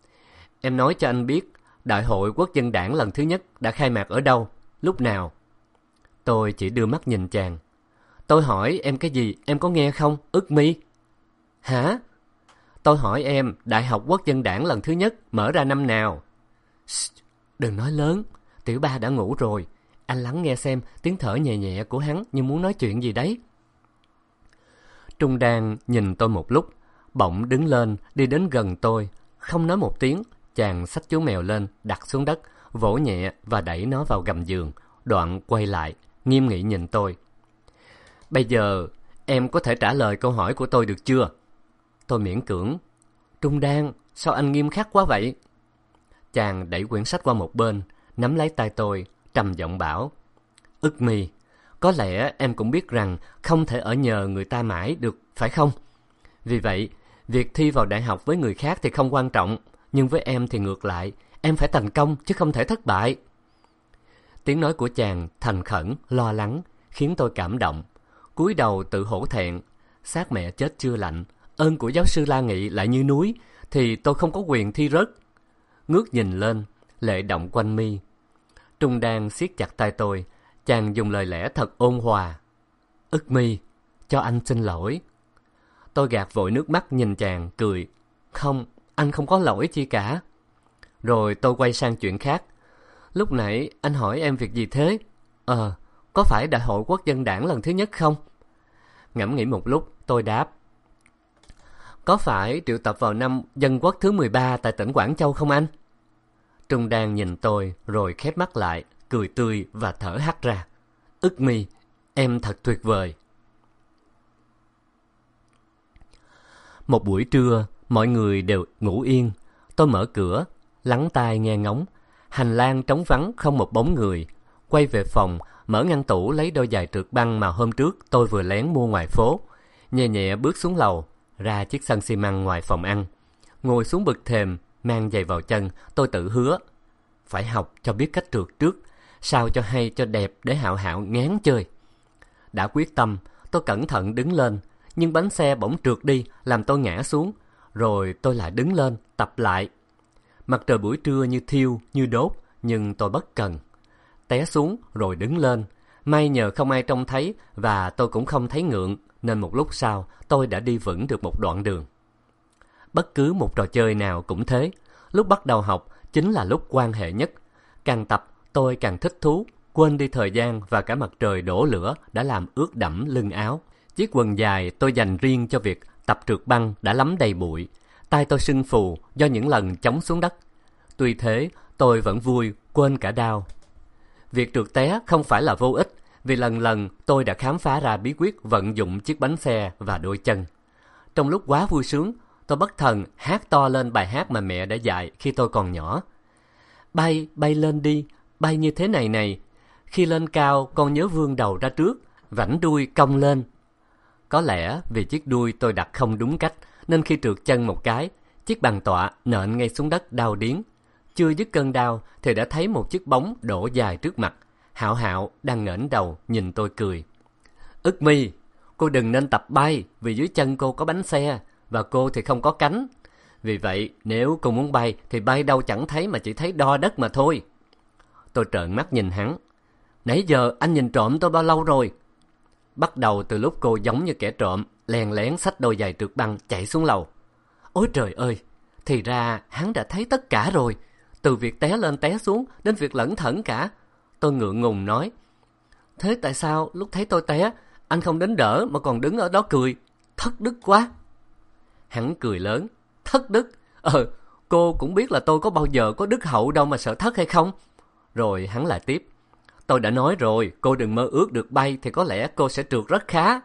Speaker 1: Em nói cho anh biết, Đại hội Quốc dân đảng lần thứ nhất đã khai mạc ở đâu, lúc nào? Tôi chỉ đưa mắt nhìn chàng. Tôi hỏi em cái gì, em có nghe không, Ức Mi? Hả? tôi hỏi em, Đại học Quốc dân đảng lần thứ nhất mở ra năm nào? Đừng nói lớn, Tiểu Ba đã ngủ rồi. Anh lắng nghe xem, tiếng thở nhẹ nhẹ của hắn như muốn nói chuyện gì đấy. Trung Đan nhìn tôi một lúc, bỗng đứng lên đi đến gần tôi. Không nói một tiếng, chàng xách chú mèo lên, đặt xuống đất, vỗ nhẹ và đẩy nó vào gầm giường. Đoạn quay lại, nghiêm nghị nhìn tôi. Bây giờ em có thể trả lời câu hỏi của tôi được chưa? Tôi miễn cưỡng. Trung Đan, sao anh nghiêm khắc quá vậy? Chàng đẩy quyển sách qua một bên, nắm lấy tay tôi, trầm giọng bảo. Ức Mi, có lẽ em cũng biết rằng không thể ở nhờ người ta mãi được, phải không? Vì vậy, việc thi vào đại học với người khác thì không quan trọng, nhưng với em thì ngược lại, em phải thành công chứ không thể thất bại. Tiếng nói của chàng thành khẩn, lo lắng, khiến tôi cảm động. Cúi đầu tự hổ thẹn, xác mẹ chết chưa lạnh, ơn của giáo sư La Nghị lại như núi, thì tôi không có quyền thi rớt. Ngước nhìn lên, lệ động quanh mi. Trung Đan siết chặt tay tôi, chàng dùng lời lẽ thật ôn hòa. Ức Mi, cho anh xin lỗi. Tôi gạt vội nước mắt nhìn chàng, cười. Không, anh không có lỗi chi cả. Rồi tôi quay sang chuyện khác. Lúc nãy anh hỏi em việc gì thế? Có phải Đại hội Quốc dân đảng lần thứ nhất không? Ngẫm nghĩ một lúc, tôi đáp. Có phải triệu tập vào năm Dân Quốc thứ 13 tại tỉnh Quảng Châu không anh? Trung Đan nhìn tôi rồi khép mắt lại, cười tươi và thở hắt ra. Ức Mi, em thật tuyệt vời. Một buổi trưa, mọi người đều ngủ yên. Tôi mở cửa, lắng tai nghe ngóng. Hành lang trống vắng không một bóng người. Quay về phòng, mở ngăn tủ lấy đôi giày trượt băng mà hôm trước tôi vừa lén mua ngoài phố. Nhẹ nhẹ bước xuống lầu, ra chiếc sân xi măng ngoài phòng ăn. Ngồi xuống bậc thềm, mang giày vào chân, tôi tự hứa. Phải học cho biết cách trượt trước, sao cho hay cho đẹp để Hạo Hạo ngán chơi. Đã quyết tâm, tôi cẩn thận đứng lên, nhưng bánh xe bỗng trượt đi làm tôi ngã xuống. Rồi tôi lại đứng lên, tập lại. Mặt trời buổi trưa như thiêu, như đốt, nhưng tôi bất cần. Té xuống rồi đứng lên. May nhờ không ai trông thấy và tôi cũng không thấy ngượng, nên một lúc sau tôi đã đi vững được một đoạn đường. Bất cứ một trò chơi nào cũng thế. Lúc bắt đầu học chính là lúc quan hệ nhất. Càng tập tôi càng thích thú, quên đi thời gian và cả mặt trời đổ lửa đã làm ướt đẫm lưng áo. Chiếc quần dài tôi dành riêng cho việc tập trượt băng đã lấm đầy bụi. Tay tôi sưng phù do những lần chống xuống đất. Tuy thế, tôi vẫn vui, quên cả đau. Việc trượt té không phải là vô ích, vì lần lần tôi đã khám phá ra bí quyết vận dụng chiếc bánh xe và đôi chân. Trong lúc quá vui sướng, tôi bất thần hát to lên bài hát mà mẹ đã dạy khi tôi còn nhỏ. Bay, bay lên đi, bay như thế này này. Khi lên cao, con nhớ vươn đầu ra trước, vảnh đuôi cong lên. Có lẽ vì chiếc đuôi tôi đặt không đúng cách, nên khi trượt chân một cái, chiếc bàn tọa nện ngay xuống đất đau điếng. Chưa dứt cơn đau thì đã thấy một chiếc bóng đổ dài trước mặt. Hạo Hạo đang ngẩng đầu nhìn tôi cười. Ức Mi, cô đừng nên tập bay, vì dưới chân cô có bánh xe và cô thì không có cánh. Vì vậy nếu cô muốn bay thì bay đâu chẳng thấy mà chỉ thấy đo đất mà thôi. Tôi trợn mắt nhìn hắn. Nãy giờ anh nhìn trộm tôi bao lâu rồi? Bắt đầu từ lúc cô giống như kẻ trộm, lén lén xách đôi giày trượt băng chạy xuống lầu. Ôi trời ơi, thì ra hắn đã thấy tất cả rồi. Từ việc té lên té xuống đến việc lẩn thẩn cả. Tôi ngượng ngùng nói. Thế tại sao lúc thấy tôi té, anh không đến đỡ mà còn đứng ở đó cười? Thất đức quá. Hắn cười lớn. Thất đức? Cô cũng biết là tôi có bao giờ có đức hậu đâu mà sợ thất hay không? Rồi hắn lại tiếp. Tôi đã nói rồi, cô đừng mơ ước được bay thì có lẽ cô sẽ trượt rất khá.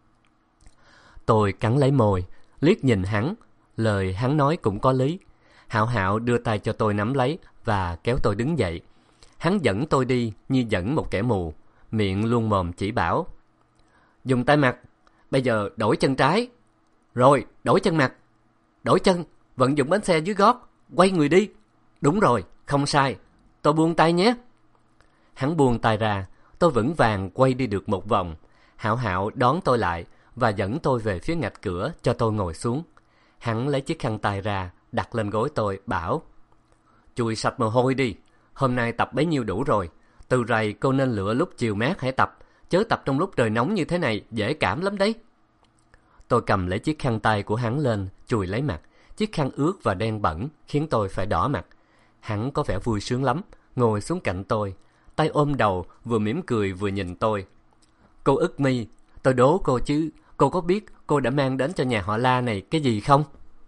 Speaker 1: Tôi cắn lấy môi, liếc nhìn hắn. Lời hắn nói cũng có lý. Hạo Hạo đưa tay cho tôi nắm lấy và kéo tôi đứng dậy. Hắn dẫn tôi đi như dẫn một kẻ mù, miệng luôn mồm chỉ bảo. Dùng tay mặt, bây giờ đổi chân trái. Rồi, đổi chân mặt. Đổi chân, vận dụng bánh xe dưới gót, quay người đi. Đúng rồi, không sai. Tôi buông tay nhé. Hắn buông tay ra, tôi vững vàng quay đi được một vòng. Hạo Hạo đón tôi lại và dẫn tôi về phía ngạch cửa cho tôi ngồi xuống. Hắn lấy chiếc khăn tay ra, đặt lên gối tôi, bảo. Chùi sạch mồ hôi đi, hôm nay tập bấy nhiêu đủ rồi. Từ rày cô nên lựa lúc chiều mát hãy tập, chớ tập trong lúc trời nóng như thế này, dễ cảm lắm đấy. Tôi cầm lấy chiếc khăn tay của hắn lên, chùi lấy mặt, Chiếc khăn ướt và đen bẩn khiến tôi phải đỏ mặt. Hắn có vẻ vui sướng lắm, ngồi xuống cạnh tôi, tay ôm đầu, vừa mỉm cười vừa nhìn tôi. Cô Ức My, tôi đố cô chứ, cô có biết cô đã mang đến cho nhà họ La này cái gì không?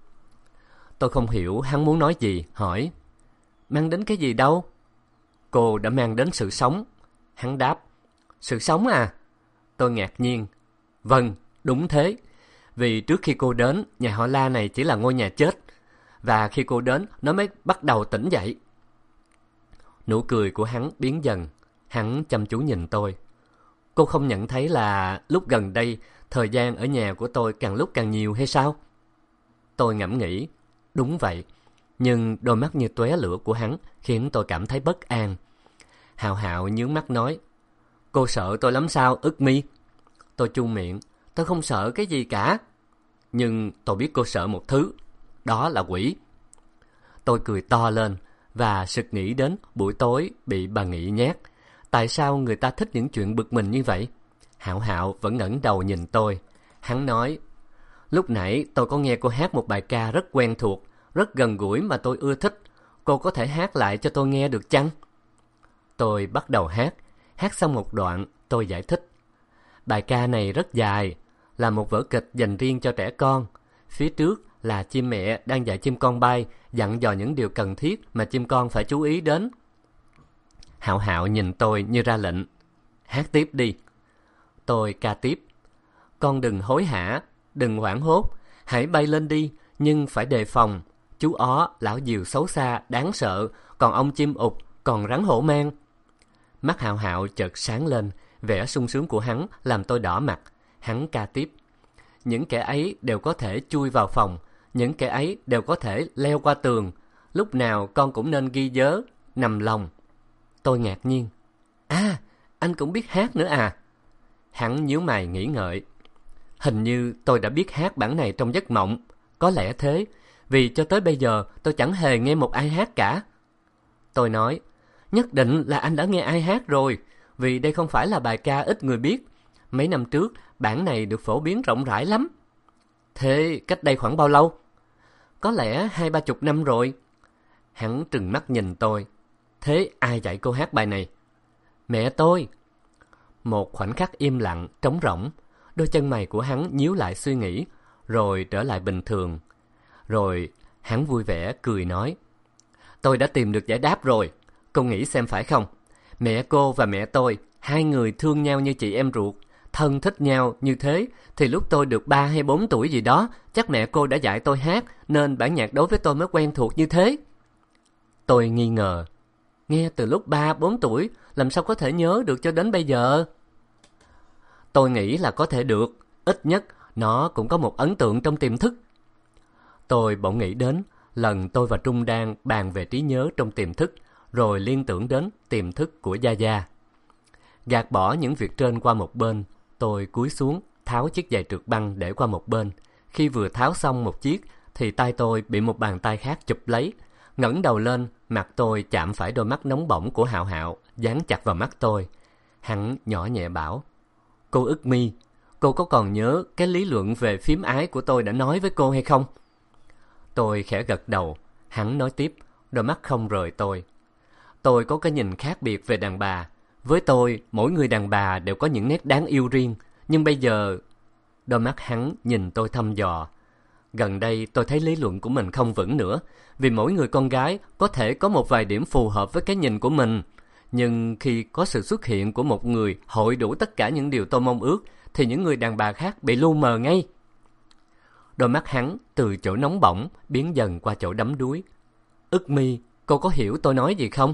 Speaker 1: Tôi không hiểu hắn muốn nói gì, hỏi. Mang đến cái gì đâu? Cô đã mang đến sự sống. Hắn đáp. Sự sống à? Tôi ngạc nhiên. Vâng, đúng thế. Vì trước khi cô đến, nhà họ La này chỉ là ngôi nhà chết. Và khi cô đến, nó mới bắt đầu tỉnh dậy. Nụ cười của hắn biến dần. Hắn chăm chú nhìn tôi. Cô không nhận thấy là lúc gần đây, thời gian ở nhà của tôi càng lúc càng nhiều hay sao? Tôi ngẫm nghĩ. Đúng vậy. Nhưng đôi mắt như tóe lửa của hắn khiến tôi cảm thấy bất an. Hào Hạo nhướng mắt nói. Cô sợ tôi lắm sao, Ức My? Tôi chung miệng. Tôi không sợ cái gì cả. Nhưng tôi biết cô sợ một thứ. Đó là quỷ. Tôi cười to lên và sực nghĩ đến buổi tối bị bà Nghị nhát. Tại sao người ta thích những chuyện bực mình như vậy? Hạo Hạo vẫn ngẩng đầu nhìn tôi. Hắn nói. Lúc nãy tôi có nghe cô hát một bài ca rất quen thuộc, rất gần gũi mà tôi ưa thích. Cô có thể hát lại cho tôi nghe được chăng? Tôi bắt đầu hát. Hát xong một đoạn, tôi giải thích. Bài ca này rất dài, là một vở kịch dành riêng cho trẻ con. Phía trước là chim mẹ đang dạy chim con bay, dặn dò những điều cần thiết mà chim con phải chú ý đến. Hạo Hạo nhìn tôi như ra lệnh. Hát tiếp đi. Tôi ca tiếp. Con đừng hối hả, đừng hoảng hốt, hãy bay lên đi, nhưng phải đề phòng. Chú ó, lão diều xấu xa, đáng sợ, còn ông chim ụt, còn rắn hổ mang. Mắt Hạo Hạo chợt sáng lên, vẻ sung sướng của hắn làm tôi đỏ mặt. Hắn ca tiếp. Những kẻ ấy đều có thể chui vào phòng, những kẻ ấy đều có thể leo qua tường. Lúc nào con cũng nên ghi nhớ, nằm lòng. Tôi ngạc nhiên. À, anh cũng biết hát nữa à? Hắn nhíu mày nghĩ ngợi. Hình như tôi đã biết hát bản này trong giấc mộng. Có lẽ thế, vì cho tới bây giờ tôi chẳng hề nghe một ai hát cả. Tôi nói, nhất định là anh đã nghe ai hát rồi, vì đây không phải là bài ca ít người biết. Mấy năm trước, bản này được phổ biến rộng rãi lắm. Thế cách đây khoảng bao lâu? Có lẽ 20-30 năm rồi. Hắn trừng mắt nhìn tôi. Thế ai dạy cô hát bài này? Mẹ tôi. Một khoảnh khắc im lặng, trống rỗng. Đôi chân mày của hắn nhíu lại suy nghĩ, rồi trở lại bình thường. Rồi hắn vui vẻ cười nói. Tôi đã tìm được giải đáp rồi. Cô nghĩ xem phải không? Mẹ cô và mẹ tôi, hai người thương nhau như chị em ruột, thân thích nhau như thế, thì lúc tôi được 3 hay 4 tuổi gì đó, chắc mẹ cô đã dạy tôi hát, nên bản nhạc đối với tôi mới quen thuộc như thế. Tôi nghi ngờ. Nghe từ lúc 3-4 tuổi, làm sao có thể nhớ được cho đến bây giờ? Tôi nghĩ là có thể được, ít nhất nó cũng có một ấn tượng trong tiềm thức. Tôi bỗng nghĩ đến lần tôi và Trung Đan bàn về trí nhớ trong tiềm thức, rồi liên tưởng đến tiềm thức của Gia Gia. Gạt bỏ những việc trên qua một bên, tôi cúi xuống tháo chiếc giày trượt băng để qua một bên. Khi vừa tháo xong một chiếc thì tay tôi bị một bàn tay khác chụp lấy. Ngẩng đầu lên, mặt tôi chạm phải đôi mắt nóng bỏng của Hạo Hạo dán chặt vào mắt tôi. Hắn nhỏ nhẹ bảo. Cô Ức My, cô có còn nhớ cái lý luận về phím ái của tôi đã nói với cô hay không? Tôi khẽ gật đầu. Hắn nói tiếp, đôi mắt không rời tôi. Tôi có cái nhìn khác biệt về đàn bà. Với tôi, mỗi người đàn bà đều có những nét đáng yêu riêng. Nhưng bây giờ... Đôi mắt hắn nhìn tôi thăm dò. Gần đây tôi thấy lý luận của mình không vững nữa. Vì mỗi người con gái có thể có một vài điểm phù hợp với cái nhìn của mình. Nhưng khi có sự xuất hiện của một người hội đủ tất cả những điều tôi mong ước, thì những người đàn bà khác bị lu mờ ngay. Đôi mắt hắn từ chỗ nóng bỏng biến dần qua chỗ đắm đuối. Ức My, cô có hiểu tôi nói gì không?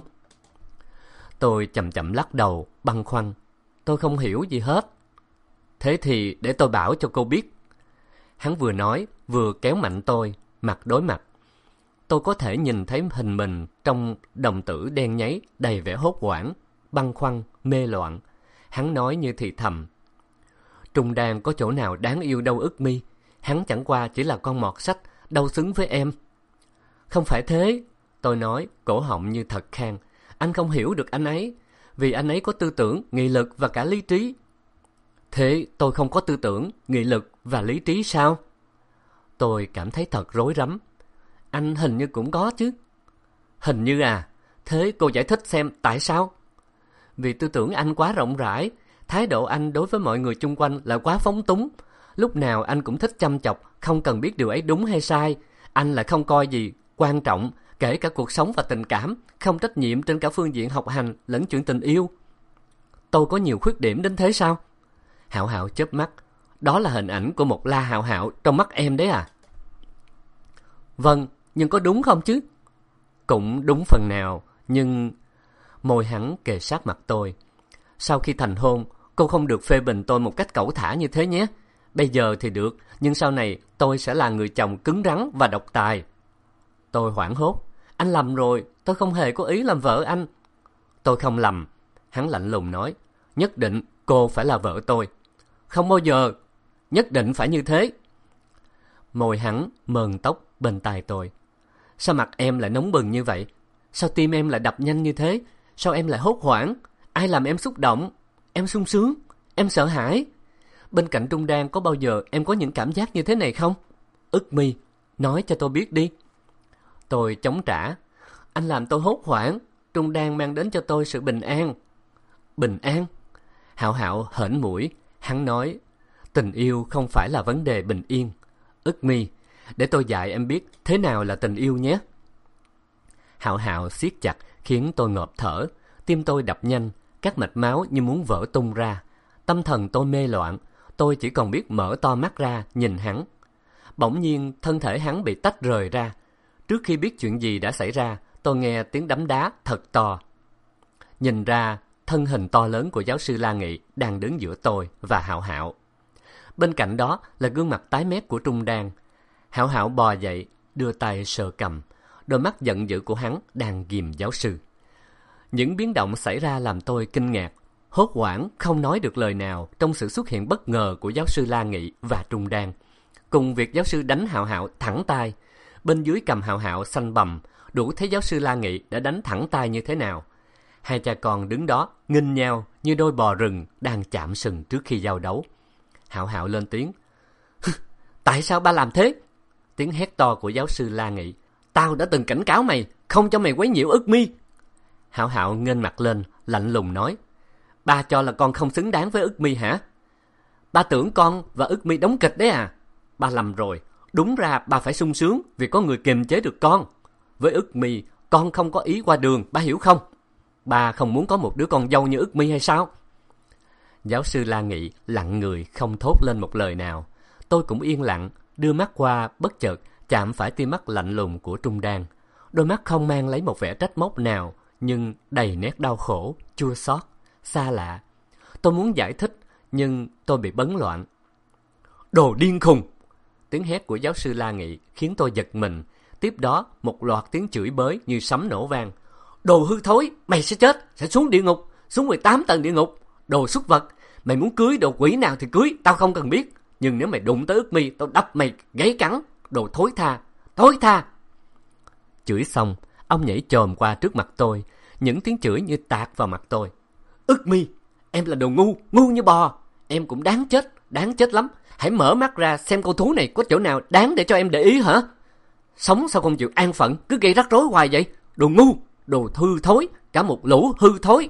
Speaker 1: Tôi chậm chậm lắc đầu, băn khoăn. Tôi không hiểu gì hết. Thế thì để tôi bảo cho cô biết. Hắn vừa nói, vừa kéo mạnh tôi, mặt đối mặt. Tôi có thể nhìn thấy hình mình trong đồng tử đen nháy, đầy vẻ hốt hoảng, băn khoăn, mê loạn. Hắn nói như thì thầm. Trung Đan có chỗ nào đáng yêu đâu Ức My. Hắn chẳng qua chỉ là con mọt sách, đâu xứng với em. Không phải thế, tôi nói, cổ họng như thật khan. Anh không hiểu được anh ấy, vì anh ấy có tư tưởng, nghị lực và cả lý trí. Thế tôi không có tư tưởng, nghị lực và lý trí sao? Tôi cảm thấy thật rối rắm. Anh hình như cũng có chứ. Hình như à? Thế cô giải thích xem tại sao? Vì tư tưởng anh quá rộng rãi, thái độ anh đối với mọi người chung quanh là quá phóng túng. Lúc nào anh cũng thích chăm chọc, không cần biết điều ấy đúng hay sai. Anh lại không coi gì quan trọng, kể cả cuộc sống và tình cảm, không trách nhiệm trên cả phương diện học hành lẫn chuyện tình yêu. Tôi có nhiều khuyết điểm đến thế sao? Hạo Hạo chớp mắt. Đó là hình ảnh của một La Hạo Hạo trong mắt em đấy à? Vâng, nhưng có đúng không chứ? Cũng đúng phần nào, nhưng... Môi hắn kề sát mặt tôi. Sau khi thành hôn, cô không được phê bình tôi một cách cẩu thả như thế nhé. Bây giờ thì được, nhưng sau này tôi sẽ là người chồng cứng rắn và độc tài. Tôi hoảng hốt. Anh lầm rồi, tôi không hề có ý làm vợ anh. Tôi không lầm. Hắn lạnh lùng nói. Nhất định cô phải là vợ tôi. Không bao giờ. Nhất định phải như thế. Môi hắn mờn tóc bên tai tôi. Sao mặt em lại nóng bừng như vậy? Sao tim em lại đập nhanh như thế? Sao em lại hốt hoảng? Ai làm em xúc động? Em sung sướng? Em sợ hãi? Bên cạnh Trung Đan có bao giờ em có những cảm giác như thế này không? Ức Mi, nói cho tôi biết đi. Tôi chống trả. Anh làm tôi hốt hoảng. Trung Đan mang đến cho tôi sự bình an. Bình an? Hạo Hạo hởn mũi. Hắn nói, tình yêu không phải là vấn đề bình yên. Ức Mi, để tôi dạy em biết thế nào là tình yêu nhé. Hạo Hạo siết chặt khiến tôi ngộp thở. Tim tôi đập nhanh, các mạch máu như muốn vỡ tung ra. Tâm thần tôi mê loạn. Tôi chỉ còn biết mở to mắt ra nhìn hắn. Bỗng nhiên thân thể hắn bị tách rời ra. Trước khi biết chuyện gì đã xảy ra, tôi nghe tiếng đấm đá thật to. Nhìn ra, thân hình to lớn của giáo sư La Nghị đang đứng giữa tôi và Hạo Hạo. Bên cạnh đó là gương mặt tái mét của Trung Đan. Hạo Hạo bò dậy, đưa tay sờ cằm. Đôi mắt giận dữ của hắn đang ghìm giáo sư. Những biến động xảy ra làm tôi kinh ngạc, hốt hoảng không nói được lời nào trong sự xuất hiện bất ngờ của giáo sư La Nghị và Trung Đan. Cùng việc giáo sư đánh Hạo Hạo thẳng tay, bên dưới cầm Hạo Hạo xanh bầm, đủ thấy giáo sư La Nghị đã đánh thẳng tay như thế nào. Hai cha con đứng đó nghênh nhau như đôi bò rừng đang chạm sừng trước khi giao đấu. Hạo Hạo lên tiếng. Tại sao ba làm thế? Tiếng hét to của giáo sư La Nghị. Tao đã từng cảnh cáo mày, không cho mày quấy nhiễu Ức Mi. Hạo Hạo nghênh mặt lên, lạnh lùng nói. Ba cho là con không xứng đáng với Ức Mi hả? Ba tưởng con và Ức Mi đóng kịch đấy à? Ba lầm rồi. Đúng ra ba phải sung sướng vì có người kiềm chế được con. Với Ức Mi, con không có ý qua đường, ba hiểu không? Ba không muốn có một đứa con dâu như Ức Mi hay sao? Giáo sư La Nghị lặng người không thốt lên một lời nào. Tôi cũng yên lặng, đưa mắt qua bất chợt chạm phải tia mắt lạnh lùng của Trung Đan. Đôi mắt không mang lấy một vẻ trách móc nào, nhưng đầy nét đau khổ, chua xót, xa lạ. Tôi muốn giải thích, nhưng tôi bị bấn loạn. Đồ điên khùng! Tiếng hét của giáo sư La Nghị khiến tôi giật mình. Tiếp đó, một loạt tiếng chửi bới như sấm nổ vang. Đồ hư thối! Mày sẽ chết! Sẽ xuống địa ngục! Xuống 18 tầng địa ngục! Đồ súc vật! Mày muốn cưới đồ quỷ nào thì cưới, tao không cần biết. Nhưng nếu mày đụng tới Ức Mi, tao đập mày gáy cắn. Đồ thối tha! Thối tha! Chửi xong, ông nhảy chồm qua trước mặt tôi. Những tiếng chửi như tạt vào mặt tôi. Ức Mi! Em là đồ ngu! Ngu như bò! Em cũng đáng chết lắm! Hãy mở mắt ra xem con thú này có chỗ nào đáng để cho em để ý hả? Sống sao không chịu an phận, cứ gây rắc rối hoài vậy? Đồ ngu! Đồ hư thối! Cả một lũ hư thối!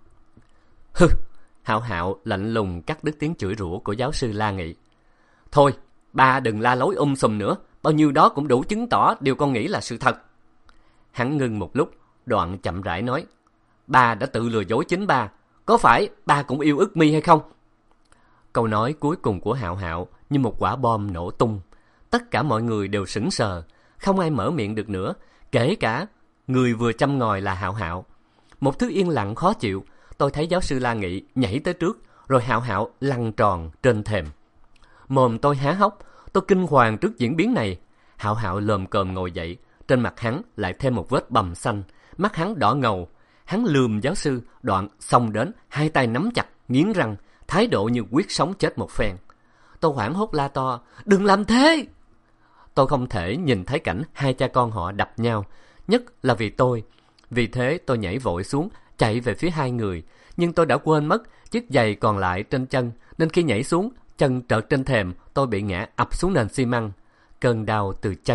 Speaker 1: Hừ! Hạo Hạo lạnh lùng cắt đứt tiếng chửi rủa của giáo sư La Nghị. Thôi, ba đừng la lối sùm nữa. Bao nhiêu đó cũng đủ chứng tỏ điều con nghĩ là sự thật. Hắn ngưng một lúc, đoạn chậm rãi nói. Ba đã tự lừa dối chính ba. Có phải ba cũng yêu Ức Mi hay không? Câu nói cuối cùng của Hạo Hạo như một quả bom nổ tung. Tất cả mọi người đều sững sờ, không ai mở miệng được nữa, kể cả người vừa châm ngòi là Hạo Hạo. Một thứ yên lặng khó chịu. Tôi thấy giáo sư La Nghị nhảy tới trước, rồi Hạo Hạo lăn tròn trên thềm. Mồm tôi há hốc, tôi kinh hoàng trước diễn biến này. Hạo Hạo lồm cồm ngồi dậy, trên mặt hắn lại thêm một vết bầm xanh, mắt hắn đỏ ngầu. Hắn lườm giáo sư, đoạn xông đến, hai tay nắm chặt, nghiến răng, thái độ như quyết sống chết một phen. Tôi hoảng hốt la to, đừng làm thế! Tôi không thể nhìn thấy cảnh hai cha con họ đập nhau, nhất là vì tôi. Vì thế tôi nhảy vội xuống, chạy về phía hai người. Nhưng tôi đã quên mất chiếc giày còn lại trên chân, nên khi nhảy xuống, chân trợt trên thềm, tôi bị ngã ập xuống nền xi măng. Cơn đau từ chân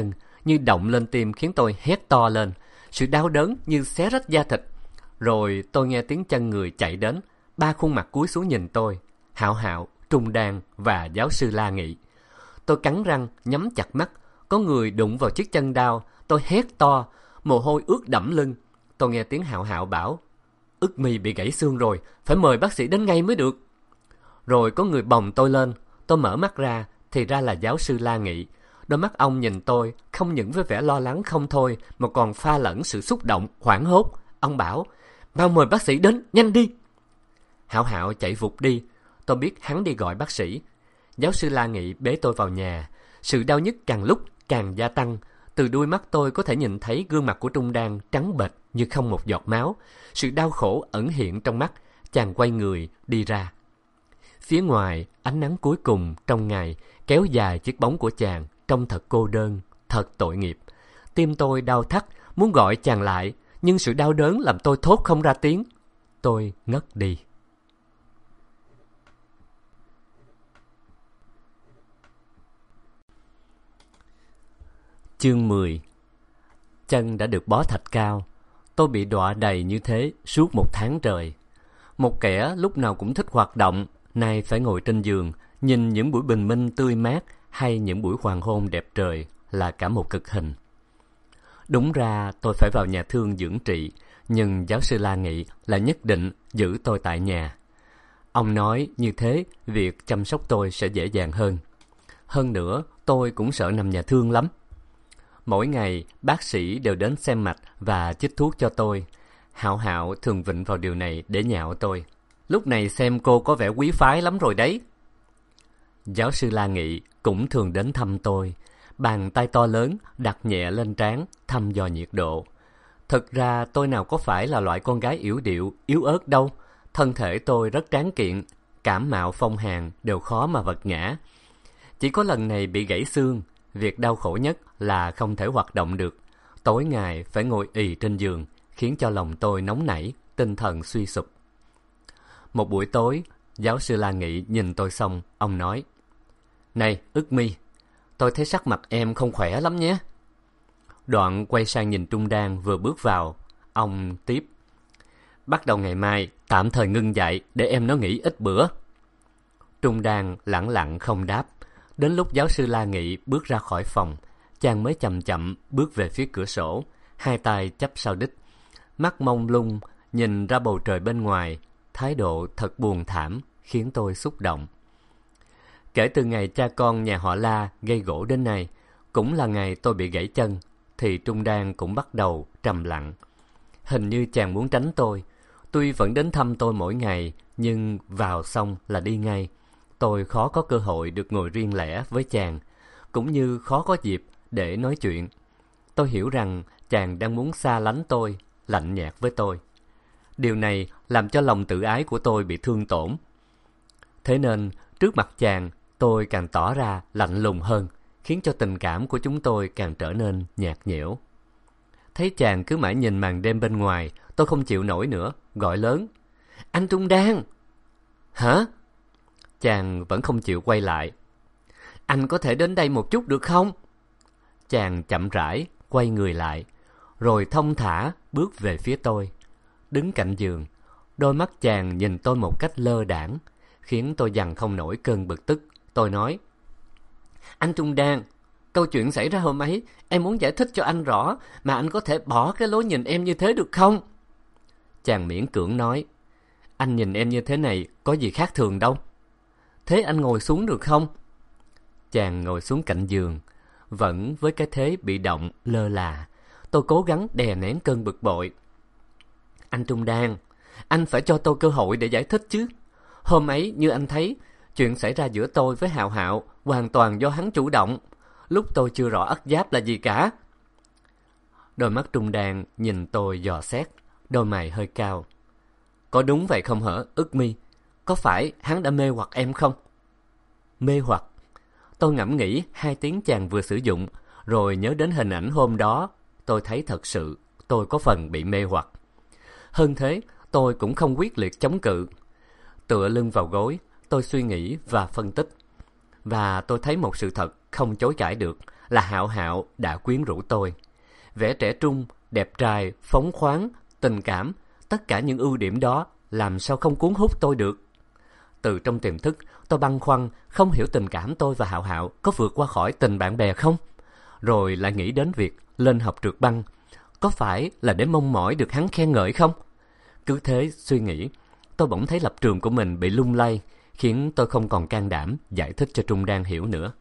Speaker 1: như động lên tim khiến tôi hét to lên. Sự đau đớn như xé rách da thịt. Rồi tôi nghe tiếng chân người chạy đến. 3 khuôn mặt cúi xuống nhìn tôi: Hạo Hạo, Trung Đan và giáo sư La Nghị. Tôi cắn răng, nhắm chặt mắt. Có người đụng vào chiếc chân đau. Tôi hét to, mồ hôi ướt đẫm lưng. Tôi nghe tiếng Hạo Hạo bảo: Ức Mi bị gãy xương rồi, phải mời bác sĩ đến ngay mới được. Rồi có người bồng tôi lên. Tôi mở mắt ra, thì ra là giáo sư La Nghị. Đôi mắt ông nhìn tôi không những với vẻ lo lắng không thôi, mà còn pha lẫn sự xúc động, hoảng hốt. Ông bảo: Mau mời bác sĩ đến, nhanh đi. Hạo Hạo chạy vụt đi. Tôi biết hắn đi gọi bác sĩ. Giáo sư La Nghị bế tôi vào nhà. Sự đau nhức càng lúc càng gia tăng. Từ đuôi mắt tôi có thể nhìn thấy gương mặt của Trung Đan trắng bệch như không một giọt máu. Sự đau khổ ẩn hiện trong mắt. Chàng quay người đi ra. Phía ngoài, ánh nắng cuối cùng trong ngày kéo dài chiếc bóng của chàng, trông thật cô đơn, thật tội nghiệp. Tim tôi đau thắt, muốn gọi chàng lại, nhưng sự đau đớn làm tôi thốt không ra tiếng. Tôi ngất đi. Chương 10. Chân đã được bó thạch cao. Tôi bị đọa đầy như thế suốt 1 tháng trời. Một kẻ lúc nào cũng thích hoạt động, nay phải ngồi trên giường, nhìn những buổi bình minh tươi mát hay những buổi hoàng hôn đẹp trời là cả một cực hình. Đúng ra tôi phải vào nhà thương dưỡng trị, nhưng giáo sư La Nghị là nhất định giữ tôi tại nhà. Ông nói như thế việc chăm sóc tôi sẽ dễ dàng hơn. Hơn nữa, tôi cũng sợ nằm nhà thương lắm. Mỗi ngày, bác sĩ đều đến xem mạch và chích thuốc cho tôi. Hạo Hạo thường vịn vào điều này để nhạo tôi. Lúc này xem cô có vẻ quý phái lắm rồi đấy. Giáo sư La Nghị cũng thường đến thăm tôi. Bàn tay to lớn đặt nhẹ lên trán, thăm dò nhiệt độ. Thực ra tôi nào có phải là loại con gái yểu điệu, yếu ớt đâu. Thân thể tôi rất tráng kiện, cảm mạo phong hàn đều khó mà vật ngã. Chỉ có lần này bị gãy xương, việc đau khổ nhất là không thể hoạt động được. Tối ngày phải ngồi ì trên giường, khiến cho lòng tôi nóng nảy, tinh thần suy sụp. Một buổi tối, giáo sư La Nghị nhìn tôi xong, ông nói: Này, Ức Mi, tôi thấy sắc mặt em không khỏe lắm nhé. Đoạn quay sang nhìn Trung Đan vừa bước vào, ông tiếp: Bắt đầu ngày mai, tạm thời ngưng dạy để em nó nghỉ ít bữa. Trung Đan lẳng lặng không đáp. Đến lúc giáo sư La Nghị bước ra khỏi phòng, chàng mới chậm chậm bước về phía cửa sổ, 2 tay chắp sau đít, mắt mông lung nhìn ra bầu trời bên ngoài, thái độ thật buồn thảm khiến tôi xúc động. Kể từ ngày cha con nhà họ La gây gổ đến nay, cũng là ngày tôi bị gãy chân, thì Trung Đan cũng bắt đầu trầm lặng. Hình như chàng muốn tránh tôi. Tuy vẫn đến thăm tôi mỗi ngày, nhưng vào xong là đi ngay. Tôi khó có cơ hội được ngồi riêng lẻ với chàng, cũng như khó có dịp để nói chuyện. Tôi hiểu rằng chàng đang muốn xa lánh tôi, lạnh nhạt với tôi. Điều này làm cho lòng tự ái của tôi bị thương tổn. Thế nên, trước mặt chàng, tôi càng tỏ ra lạnh lùng hơn, khiến cho tình cảm của chúng tôi càng trở nên nhạt nhẽo. Thấy chàng cứ mãi nhìn màn đêm bên ngoài, tôi không chịu nổi nữa, gọi lớn: Anh Trung Đan! Hả? Chàng vẫn không chịu quay lại. Anh có thể đến đây một chút được không? Chàng chậm rãi quay người lại, rồi thong thả bước về phía tôi. Đứng cạnh giường, đôi mắt chàng nhìn tôi một cách lơ đãng, khiến tôi dằn không nổi cơn bực tức. Tôi nói: Anh Trung Đan, câu chuyện xảy ra hôm ấy, em muốn giải thích cho anh rõ, mà anh có thể bỏ cái lối nhìn em như thế được không? Chàng miễn cưỡng nói: Anh nhìn em như thế này có gì khác thường đâu. Thế anh ngồi xuống được không? Chàng ngồi xuống cạnh giường, vẫn với cái thế bị động lơ là. Tôi cố gắng đè nén cơn bực bội. Anh Trung Đan, anh phải cho tôi cơ hội để giải thích chứ. Hôm ấy như anh thấy, chuyện xảy ra giữa tôi với Hạo Hạo hoàn toàn do hắn chủ động. Lúc tôi chưa rõ ắt giáp là gì cả. Đôi mắt Trung Đan nhìn tôi dò xét, đôi mày hơi cao. Có đúng vậy không hả, Ức Mi? Có phải hắn đã mê hoặc em không? Mê hoặc? Tôi ngẫm nghĩ 2 tiếng chàng vừa sử dụng, rồi nhớ đến hình ảnh hôm đó. Tôi thấy thật sự tôi có phần bị mê hoặc. Hơn thế, tôi cũng không quyết liệt chống cự. Tựa lưng vào gối, tôi suy nghĩ và phân tích. Và tôi thấy một sự thật không chối cãi được, là Hạo Hạo đã quyến rũ tôi. Vẻ trẻ trung, đẹp trai, phóng khoáng, tình cảm, tất cả những ưu điểm đó làm sao không cuốn hút tôi được. Từ trong tiềm thức, tôi băn khoăn không hiểu tình cảm tôi và Hạo Hạo có vượt qua khỏi tình bạn bè không? Rồi lại nghĩ đến việc lên học trượt băng, có phải là để mong mỏi được hắn khen ngợi không? Cứ thế suy nghĩ, tôi bỗng thấy lập trường của mình bị lung lay, khiến tôi không còn can đảm giải thích cho Trung Đan hiểu nữa.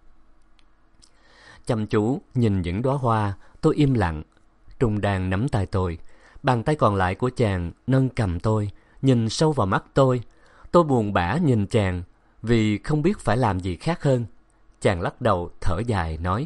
Speaker 1: Chăm chú nhìn những đóa hoa, tôi im lặng. Trung Đan nắm tay tôi, bàn tay còn lại của chàng nâng cầm tôi, nhìn sâu vào mắt tôi. Tôi buồn bã nhìn chàng vì không biết phải làm gì khác hơn. Chàng lắc đầu thở dài nói: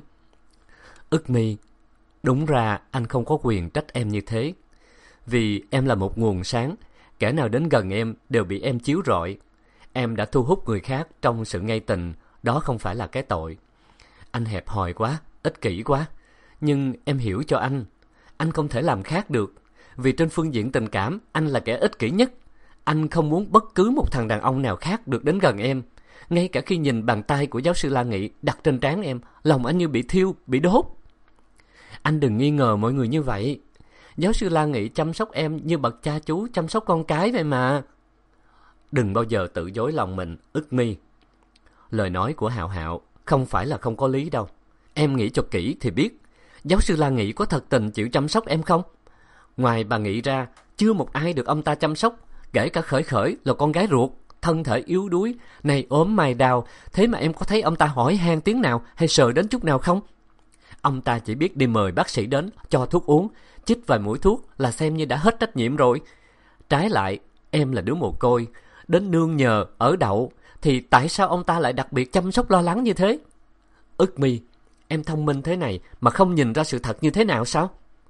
Speaker 1: Ức Mi, đúng ra anh không có quyền trách em như thế. Vì em là một nguồn sáng, kẻ nào đến gần em đều bị em chiếu rọi. Em đã thu hút người khác trong sự ngây tình, đó không phải là cái tội. Anh hẹp hòi quá, ích kỷ quá. Nhưng em hiểu cho anh không thể làm khác được. Vì trên phương diện tình cảm, anh là kẻ ích kỷ nhất. Anh không muốn bất cứ một thằng đàn ông nào khác được đến gần em. Ngay cả khi nhìn bàn tay của giáo sư La Nghị đặt trên trán em, lòng anh như bị thiêu, bị đốt. Anh đừng nghi ngờ mọi người như vậy. Giáo sư La Nghị chăm sóc em như bậc cha chú chăm sóc con cái vậy mà. Đừng bao giờ tự dối lòng mình, Ức Mi. Lời nói của Hạo Hạo không phải là không có lý đâu. Em nghĩ cho kỹ thì biết, giáo sư La Nghị có thật tình chịu chăm sóc em không? Ngoài bà Nghị ra, chưa một ai được ông ta chăm sóc, kể cả Khởi Khởi là con gái ruột, thân thể yếu đuối, này ốm mày đào. Thế mà em có thấy ông ta hỏi han tiếng nào hay sờ đến chút nào không? Ông ta chỉ biết đi mời bác sĩ đến, cho thuốc uống, chích vài mũi thuốc là xem như đã hết trách nhiệm rồi. Trái lại, em là đứa mồ côi, đến nương nhờ, ở đậu, thì tại sao ông ta lại đặc biệt chăm sóc lo lắng như thế? Ức Mi, em thông minh thế này mà không nhìn ra sự thật như thế nào sao?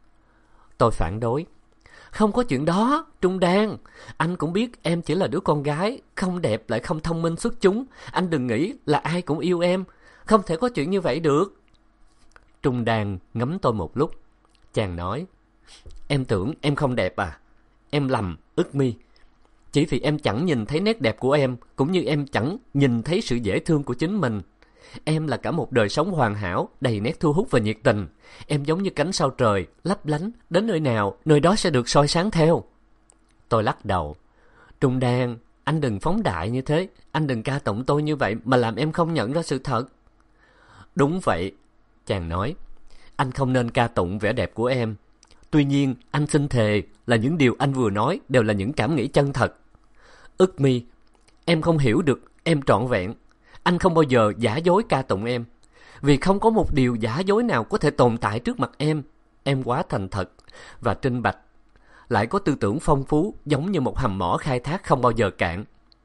Speaker 1: Tôi phản đối. Không có chuyện đó, Trung Đan. Anh cũng biết em chỉ là đứa con gái, không đẹp lại không thông minh xuất chúng. Anh đừng nghĩ là ai cũng yêu em. Không thể có chuyện như vậy được. Trung Đan ngắm tôi một lúc. Chàng nói: Em tưởng em không đẹp à? Em lầm, Ức Mi. Chỉ vì em chẳng nhìn thấy nét đẹp của em, cũng như em chẳng nhìn thấy sự dễ thương của chính mình. Em là cả một đời sống hoàn hảo, đầy nét thu hút và nhiệt tình. Em giống như cánh sao trời, lấp lánh, đến nơi nào, nơi đó sẽ được soi sáng theo. Tôi lắc đầu. Trung Đan, anh đừng phóng đại như thế. Anh đừng ca tụng tôi như vậy mà làm em không nhận ra sự thật. Đúng vậy, chàng nói. Anh không nên ca tụng vẻ đẹp của em. Tuy nhiên, anh xin thề là những điều anh vừa nói đều là những cảm nghĩ chân thật. Ức Mi, em không hiểu được em trọn vẹn. Anh không bao giờ giả dối ca tụng em. Vì không có một điều giả dối nào có thể tồn tại trước mặt em. Em quá thành thật và trinh bạch, lại có tư tưởng phong phú, giống như một hầm mỏ khai thác không bao giờ cạn.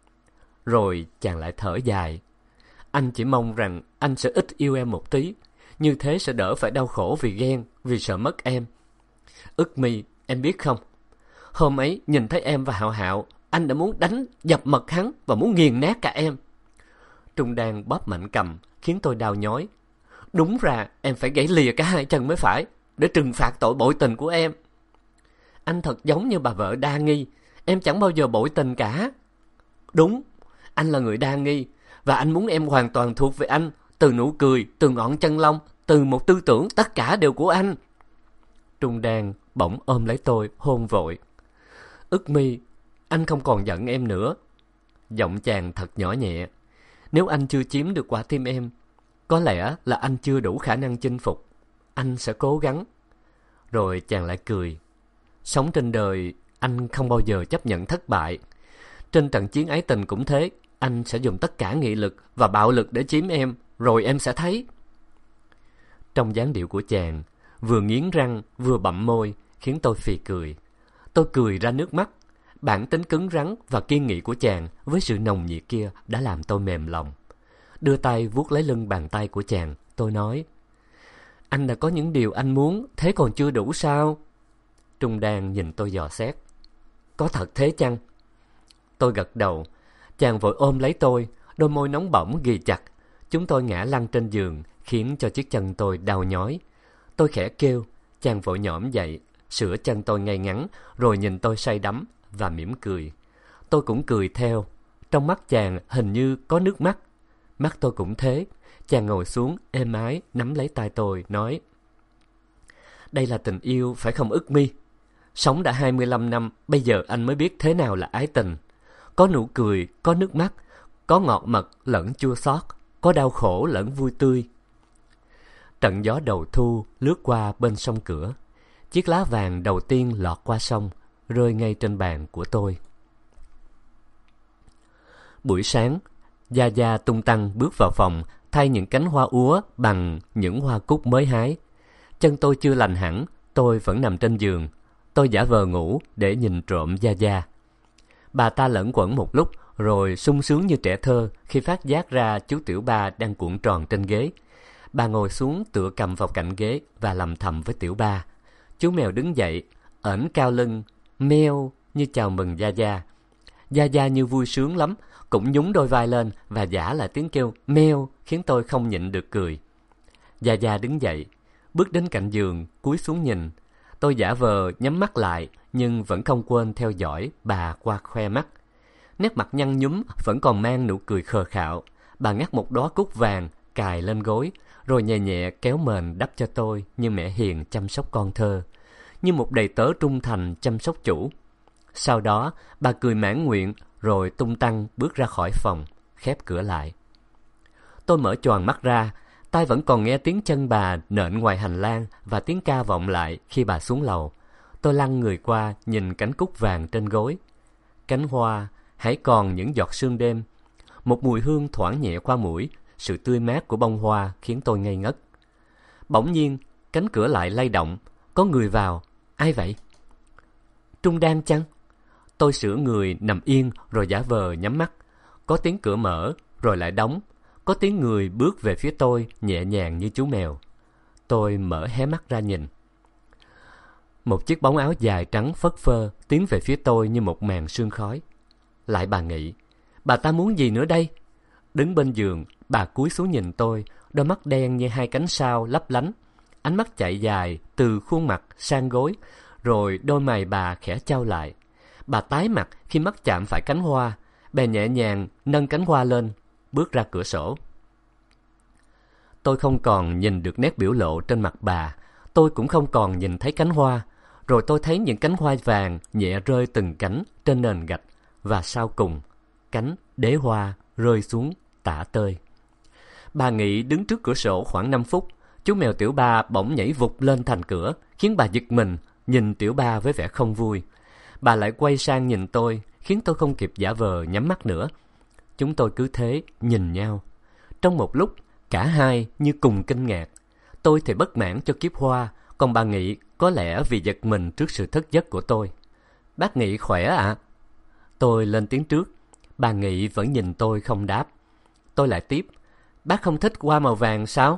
Speaker 1: Rồi chàng lại thở dài. Anh chỉ mong rằng anh sẽ ít yêu em một tí, như thế sẽ đỡ phải đau khổ vì ghen, vì sợ mất em. Ức Mi, em biết không, hôm ấy nhìn thấy em và Hạo Hạo, anh đã muốn đánh dập mật hắn và muốn nghiền nát cả em. Trung Đan bóp mạnh cầm, khiến tôi đau nhói. Đúng ra em phải gãy lìa cả hai chân mới phải, để trừng phạt tội bội tình của em. Anh thật giống như bà vợ đa nghi, em chẳng bao giờ bội tình cả. Đúng, anh là người đa nghi, và anh muốn em hoàn toàn thuộc về anh, từ nụ cười, từ ngọn chân lông, từ một tư tưởng, tất cả đều của anh. Trung Đan bỗng ôm lấy tôi, hôn vội. Ức Mi, anh không còn giận em nữa. Giọng chàng thật nhỏ nhẹ. Nếu anh chưa chiếm được quả tim em, có lẽ là anh chưa đủ khả năng chinh phục. Anh sẽ cố gắng. Rồi chàng lại cười. Sống trên đời, anh không bao giờ chấp nhận thất bại. Trên trận chiến ái tình cũng thế, anh sẽ dùng tất cả nghị lực và bạo lực để chiếm em, rồi em sẽ thấy. Trong dáng điệu của chàng, vừa nghiến răng vừa bặm môi, khiến tôi phì cười. Tôi cười ra nước mắt. Bản tính cứng rắn và kiên nghị của chàng với sự nồng nhiệt kia đã làm tôi mềm lòng. Đưa tay vuốt lấy lưng bàn tay của chàng, tôi nói: Anh đã có những điều anh muốn, thế còn chưa đủ sao? Trung Đan nhìn tôi dò xét. Có thật thế chăng? Tôi gật đầu. Chàng vội ôm lấy tôi, đôi môi nóng bỏng ghì chặt. Chúng tôi ngã lăn trên giường, khiến cho chiếc chân tôi đau nhói. Tôi khẽ kêu, chàng vội nhổm dậy, sửa chân tôi ngay ngắn, rồi nhìn tôi say đắm và mỉm cười. Tôi cũng cười theo. Trong mắt chàng hình như có nước mắt. Mắt tôi cũng thế, Chàng ngồi xuống êm ái nắm lấy tay tôi nói: "Đây là tình yêu phải không Ức Mi? Sống đã 25 năm, bây giờ anh mới biết thế nào là ái tình. Có nụ cười, có nước mắt, có ngọt mật lẫn chua xót, có đau khổ lẫn vui tươi." Trận gió đầu thu lướt qua bên sông cửa. Chiếc lá vàng đầu tiên lọt qua sông, rơi ngay trên bàn của tôi. Buổi sáng, Gia Gia tung tăng bước vào phòng, thay những cánh hoa úa bằng những hoa cúc mới hái. Chân tôi chưa lành hẳn, tôi vẫn nằm trên giường. Tôi giả vờ ngủ để nhìn trộm Gia Gia. Bà ta lẩn quẩn một lúc, rồi sung sướng như trẻ thơ khi phát giác ra chú Tiểu Ba đang cuộn tròn trên ghế. Bà ngồi xuống tựa cầm vào cạnh ghế và lầm thầm với Tiểu Ba. Chú mèo đứng dậy, ởn cao lưng, meo như chào mừng Gia Gia. Gia Gia như vui sướng lắm, cũng nhún đôi vai lên và giả lại tiếng kêu meo khiến tôi không nhịn được cười. Gia Gia đứng dậy, bước đến cạnh giường, cúi xuống nhìn. Tôi giả vờ nhắm mắt lại, nhưng vẫn không quên theo dõi bà qua khoe mắt. Nét mặt nhăn nhúm vẫn còn mang nụ cười khờ khạo. Bà ngắt một đóa cúc vàng, cài lên gối, rồi nhẹ nhẹ kéo mền đắp cho tôi như mẹ hiền chăm sóc con thơ, như một đầy tớ trung thành chăm sóc chủ. Sau đó, bà cười mãn nguyện, rồi tung tăng bước ra khỏi phòng, khép cửa lại. Tôi mở choàng mắt ra, tai vẫn còn nghe tiếng chân bà nện ngoài hành lang và tiếng ca vọng lại khi bà xuống lầu. Tôi lăn người qua nhìn cánh cúc vàng trên gối. Cánh hoa hãy còn những giọt sương đêm. Một mùi hương thoảng nhẹ qua mũi, sự tươi mát của bông hoa khiến tôi ngây ngất. Bỗng nhiên, cánh cửa lại lay động, có người vào. Ai vậy? Trung Đan chăng? Tôi sửa người nằm yên rồi giả vờ nhắm mắt. Có tiếng cửa mở rồi lại đóng. Có tiếng người bước về phía tôi nhẹ nhàng như chú mèo. Tôi mở hé mắt ra nhìn. Một chiếc bóng áo dài trắng phất phơ tiến về phía tôi như một màn sương khói. Lại bà Nghị. Bà ta muốn gì nữa đây? Đứng bên giường, bà cúi xuống nhìn tôi, đôi mắt đen như hai cánh sao lấp lánh. Ánh mắt chạy dài từ khuôn mặt sang gối, rồi đôi mày bà khẽ chau lại. Bà tái mặt khi mắt chạm phải cánh hoa. Bà nhẹ nhàng nâng cánh hoa lên, bước ra cửa sổ. Tôi không còn nhìn được nét biểu lộ trên mặt bà. Tôi cũng không còn nhìn thấy cánh hoa. Rồi tôi thấy những cánh hoa vàng nhẹ rơi từng cánh trên nền gạch. Và sau cùng, cánh đế hoa rơi xuống tả tơi. Bà Nghị đứng trước cửa sổ khoảng 5 phút. Chú mèo Tiểu Ba bỗng nhảy vụt lên thành cửa, khiến bà giật mình, nhìn Tiểu Ba với vẻ không vui. Bà lại quay sang nhìn tôi, khiến tôi không kịp giả vờ nhắm mắt nữa. Chúng tôi cứ thế nhìn nhau. Trong một lúc, cả hai như cùng kinh ngạc. Tôi thì bất mãn cho kiếp hoa, còn bà Nghị có lẽ vì giật mình trước sự thất giấc của tôi. Bác Nghị khỏe ạ? Tôi lên tiếng trước. Bà Nghị vẫn nhìn tôi không đáp. Tôi lại tiếp. Bác không thích hoa màu vàng sao?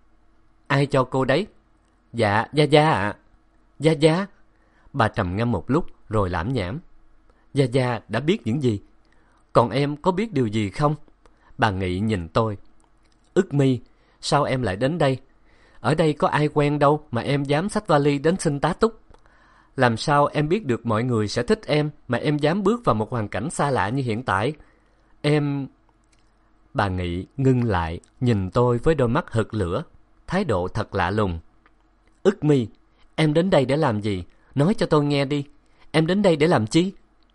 Speaker 1: Ai cho cô đấy? Dạ, Gia Gia ạ. Gia Gia? Bà trầm ngâm một lúc rồi lảm nhảm. Gia Gia đã biết những gì? Còn em có biết điều gì không? Bà Nghị nhìn tôi. Ức Mi, sao em lại đến đây? Ở đây có ai quen đâu mà em dám xách vali đến xin tá túc. Làm sao em biết được mọi người sẽ thích em mà em dám bước vào một hoàn cảnh xa lạ như hiện tại? Em... Bà Nghị ngưng lại, nhìn tôi với đôi mắt hực lửa, thái độ thật lạ lùng. Ức Mi, em đến đây để làm gì? Nói cho tôi nghe đi. Em đến đây để làm chi?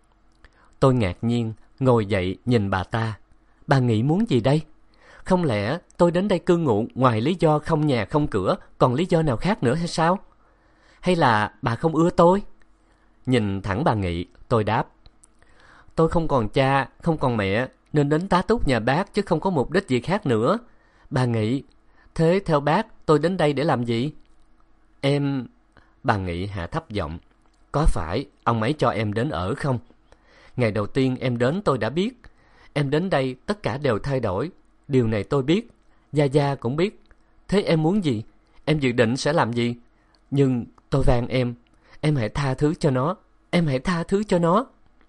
Speaker 1: Tôi ngạc nhiên, ngồi dậy nhìn bà ta. Bà Nghị muốn gì đây? Không lẽ tôi đến đây cư ngụ ngoài lý do không nhà không cửa, còn lý do nào khác nữa hay sao? Hay là bà không ưa tôi? Nhìn thẳng bà Nghị, tôi đáp. Tôi không còn cha, không còn mẹ, nên đến tá túc nhà bác chứ không có mục đích gì khác nữa. Bà Nghị, thế theo bác tôi đến đây để làm gì? Em... Bà Nghị hạ thấp giọng. Có phải ông ấy cho em đến ở không? Ngày đầu tiên em đến tôi đã biết. Em đến đây tất cả đều thay đổi. Điều này tôi biết. Gia Gia cũng biết. Thế em muốn gì? Em dự định sẽ làm gì? Nhưng tôi van em hãy tha thứ cho nó. Em hãy tha thứ cho nó.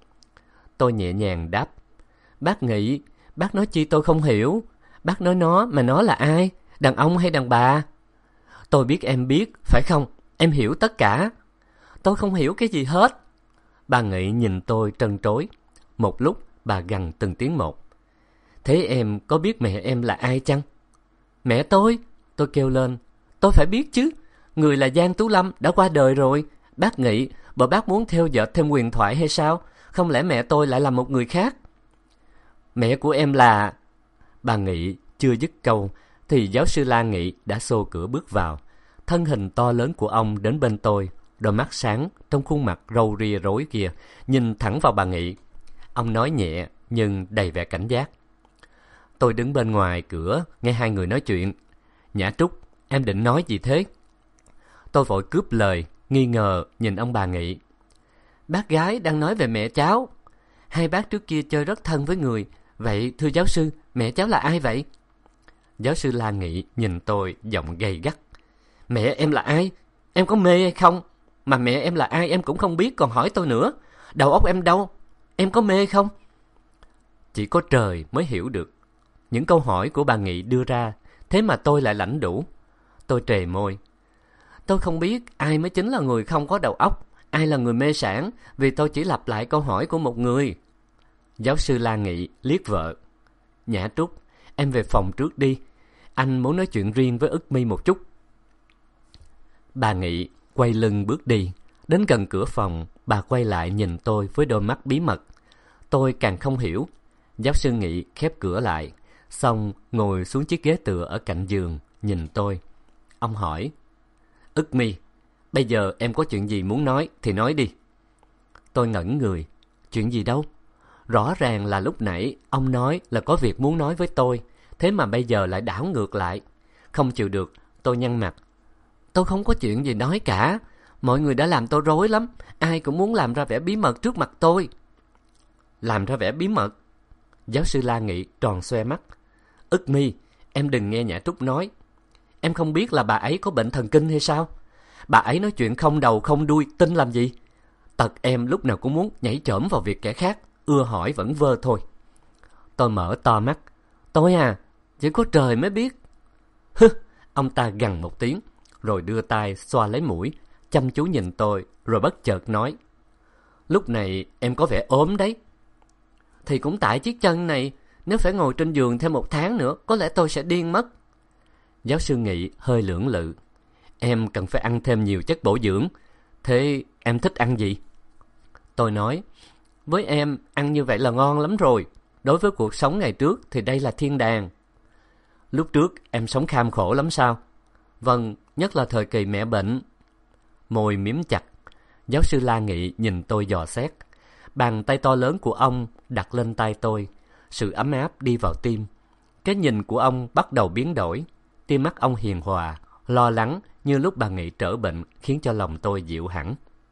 Speaker 1: Tôi nhẹ nhàng đáp. Bác Nghị, bác nói chi tôi không hiểu. Bác nói nó mà nó là ai? Đàn ông hay đàn bà? Tôi biết em biết, phải không? Em hiểu tất cả. Tôi không hiểu cái gì hết. Bà Nghị nhìn tôi trân trối. Một lúc bà gằn từng tiếng một. Thế em có biết mẹ em là ai chăng? Mẹ tôi kêu lên. Tôi phải biết chứ. Người là Giang Tú Lâm đã qua đời rồi. Bác nghĩ bộ bác muốn theo dệt thêm huyền thoại hay sao? Không lẽ mẹ tôi lại là một người khác? Mẹ của em là... Bà Nghị chưa dứt câu thì giáo sư La Nghị đã xô cửa bước vào. Thân hình to lớn của ông đến bên tôi, đôi mắt sáng trong khuôn mặt râu ria rối kia nhìn thẳng vào bà Nghị. Ông nói nhẹ nhưng đầy vẻ cảnh giác. Tôi đứng bên ngoài cửa nghe hai người nói chuyện. Nhã Trúc, em định nói gì thế? Tôi vội cướp lời, nghi ngờ nhìn ông bà Nghị. Bác gái đang nói về mẹ cháu. Hai bác trước kia chơi rất thân với người. Vậy thưa giáo sư, mẹ cháu là ai vậy? Giáo sư La Nghị nhìn tôi giọng gay gắt. Mẹ em là ai? Em có mê hay không? Mà mẹ em là ai em cũng không biết còn hỏi tôi nữa. Đầu óc em đâu? Em có mê không? Chỉ có trời mới hiểu được những câu hỏi của bà Nghị đưa ra. Thế mà tôi lại lãnh đủ. Tôi trề môi. Tôi không biết ai mới chính là người không có đầu óc, ai là người mê sảng, vì tôi chỉ lặp lại câu hỏi của một người. Giáo sư La Nghị liếc vợ. Nhã Trúc, em về phòng trước đi. Anh muốn nói chuyện riêng với Ức My một chút. Bà Nghị quay lưng bước đi. Đến gần cửa phòng, bà quay lại nhìn tôi với đôi mắt bí mật. Tôi càng không hiểu. Giáo sư Nghị khép cửa lại, xong ngồi xuống chiếc ghế tựa ở cạnh giường, nhìn tôi. Ông hỏi, Ức My, bây giờ em có chuyện gì muốn nói thì nói đi. Tôi ngẩn người. Chuyện gì đâu? Rõ ràng là lúc nãy ông nói là có việc muốn nói với tôi, thế mà bây giờ lại đảo ngược lại. Không chịu được, tôi nhăn mặt. Tôi không có chuyện gì nói cả. Mọi người đã làm tôi rối lắm. Ai cũng muốn làm ra vẻ bí mật trước mặt tôi. Làm ra vẻ bí mật? Giáo sư La Nghị tròn xoe mắt. Ức My, em đừng nghe Nhã Trúc nói. Em không biết là bà ấy có bệnh thần kinh hay sao? Bà ấy nói chuyện không đầu không đuôi, tin làm gì? Tật em lúc nào cũng muốn nhảy chởm vào việc kẻ khác, ưa hỏi vẫn vơ thôi. Tôi mở to mắt. Tôi à, chỉ có trời mới biết. Hứ, ông ta gằn một tiếng, rồi đưa tay xoa lấy mũi, chăm chú nhìn tôi, rồi bất chợt nói. Lúc này em có vẻ ốm đấy. Thì cũng tại chiếc chân này, nếu phải ngồi trên giường thêm 1 tháng nữa, có lẽ tôi sẽ điên mất. Giáo sư Nghị hơi lưỡng lự. Em cần phải ăn thêm nhiều chất bổ dưỡng. Thế em thích ăn gì? Tôi nói, với em, ăn như vậy là ngon lắm rồi. Đối với cuộc sống ngày trước thì đây là thiên đàng. Lúc trước em sống kham khổ lắm sao? Vâng, nhất là thời kỳ mẹ bệnh. Môi mím chặt. Giáo sư La Nghị nhìn tôi dò xét. Bàn tay to lớn của ông đặt lên tay tôi. Sự ấm áp đi vào tim. Cái nhìn của ông bắt đầu biến đổi. Tia mắt ông hiền hòa, lo lắng như lúc bà Nghị trở bệnh, khiến cho lòng tôi dịu hẳn.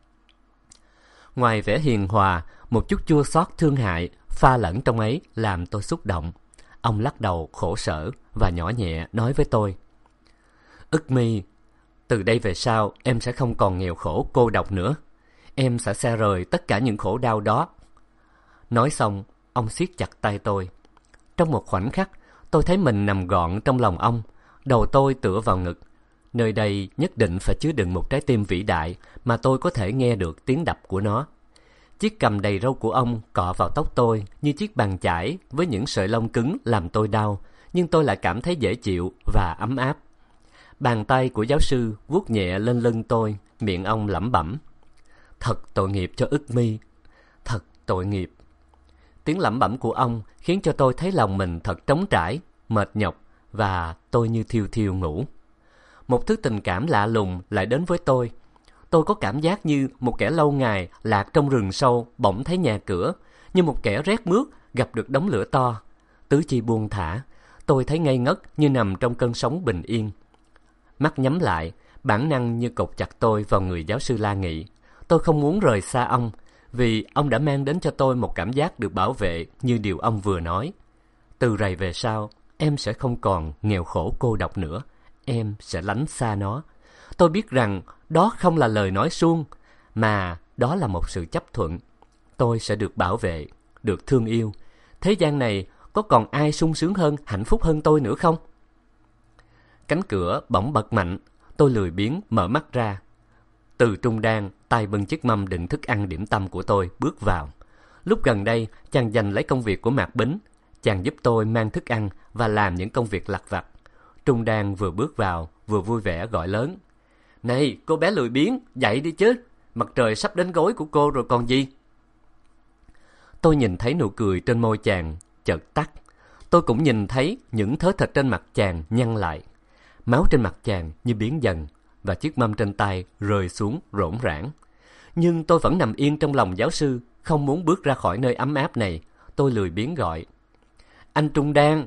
Speaker 1: Ngoài vẻ hiền hòa, một chút chua xót thương hại pha lẫn trong ấy làm tôi xúc động. Ông lắc đầu khổ sở và nhỏ nhẹ nói với tôi. Ức My, từ đây về sau em sẽ không còn nghèo khổ cô độc nữa. Em sẽ xa rời tất cả những khổ đau đó. Nói xong, ông siết chặt tay tôi. Trong một khoảnh khắc, tôi thấy mình nằm gọn trong lòng ông, đầu tôi tựa vào ngực. Nơi đây nhất định phải chứa đựng một trái tim vĩ đại mà tôi có thể nghe được tiếng đập của nó. Chiếc cằm đầy râu của ông cọ vào tóc tôi như chiếc bàn chải với những sợi lông cứng làm tôi đau, nhưng tôi lại cảm thấy dễ chịu và ấm áp. Bàn tay của giáo sư vuốt nhẹ lên lưng tôi, miệng ông lẩm bẩm. Thật tội nghiệp cho Ức My, thật tội nghiệp. Tiếng lẩm bẩm của ông khiến cho tôi thấy lòng mình thật trống trải, mệt nhọc và tôi như thiêu thiêu ngủ. Một thứ tình cảm lạ lùng lại đến với tôi. Tôi có cảm giác như một kẻ lâu ngày lạc trong rừng sâu bỗng thấy nhà cửa, như một kẻ rét mướt gặp được đống lửa to. Tứ chi buông thả, tôi thấy ngây ngất như nằm trong cơn sóng bình yên. Mắt nhắm lại, bản năng như cột chặt tôi vào người giáo sư La Nghị. Tôi không muốn rời xa ông, vì ông đã mang đến cho tôi một cảm giác được bảo vệ như điều ông vừa nói. Từ rày về sau, em sẽ không còn nghèo khổ cô độc nữa. Em sẽ lánh xa nó. Tôi biết rằng đó không là lời nói suông, mà đó là một sự chấp thuận. Tôi sẽ được bảo vệ, được thương yêu. Thế gian này có còn ai sung sướng hơn, hạnh phúc hơn tôi nữa không? Cánh cửa bỗng bật mạnh. Tôi lười biếng mở mắt ra. Từ Trung Đan, tay bưng chiếc mâm đựng thức ăn điểm tâm của tôi, bước vào. Lúc gần đây, chàng giành lấy công việc của Mạc Bính. Chàng giúp tôi mang thức ăn và làm những công việc lặt vặt. Trung Đan vừa bước vào, vừa vui vẻ gọi lớn. Này, cô bé lười biếng, dậy đi chứ. Mặt trời sắp đến gối của cô rồi còn gì. Tôi nhìn thấy nụ cười trên môi chàng chợt tắt. Tôi cũng nhìn thấy những thớ thịt trên mặt chàng nhăn lại. Máu trên mặt chàng như biến dần, và chiếc mâm trên tay rơi xuống rỗn rãng. Nhưng tôi vẫn nằm yên trong lòng giáo sư, không muốn bước ra khỏi nơi ấm áp này. Tôi lười biếng gọi. Anh Trung Đan.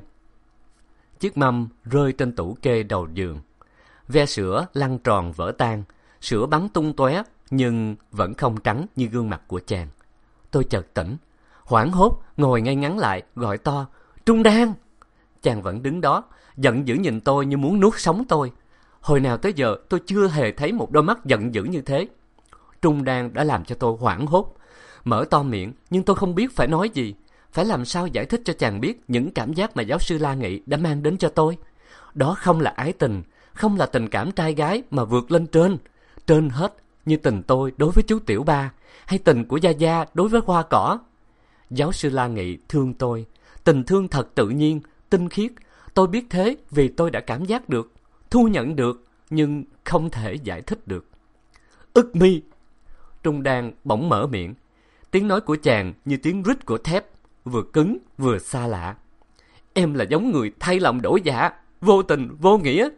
Speaker 1: Chiếc mâm rơi trên tủ kê đầu giường. Ve sữa lăn tròn vỡ tan, sữa bắn tung tóe nhưng vẫn không trắng như gương mặt của chàng. Tôi chợt tỉnh, hoảng hốt ngồi ngay ngắn lại, gọi to, Trung Đan. Chàng vẫn đứng đó, giận dữ nhìn tôi như muốn nuốt sống tôi. Hồi nào tới giờ tôi chưa hề thấy một đôi mắt giận dữ như thế. Trung Đan đã làm cho tôi hoảng hốt, mở to miệng nhưng tôi không biết phải nói gì. Phải làm sao giải thích cho chàng biết những cảm giác mà giáo sư La Nghị đã mang đến cho tôi. Đó không là ái tình, không là tình cảm trai gái mà vượt lên trên hết, như tình tôi đối với chú Tiểu Ba, hay tình của Gia Gia đối với hoa cỏ. Giáo sư La Nghị thương tôi, tình thương thật tự nhiên, tinh khiết. Tôi biết thế vì tôi đã cảm giác được, thu nhận được, nhưng không thể giải thích được. Ức mi. Trung Đan bỗng mở miệng. Tiếng nói của chàng như tiếng rít của thép, vừa cứng vừa xa lạ. Em là giống người thay lòng đổi dạ, vô tình vô nghĩa.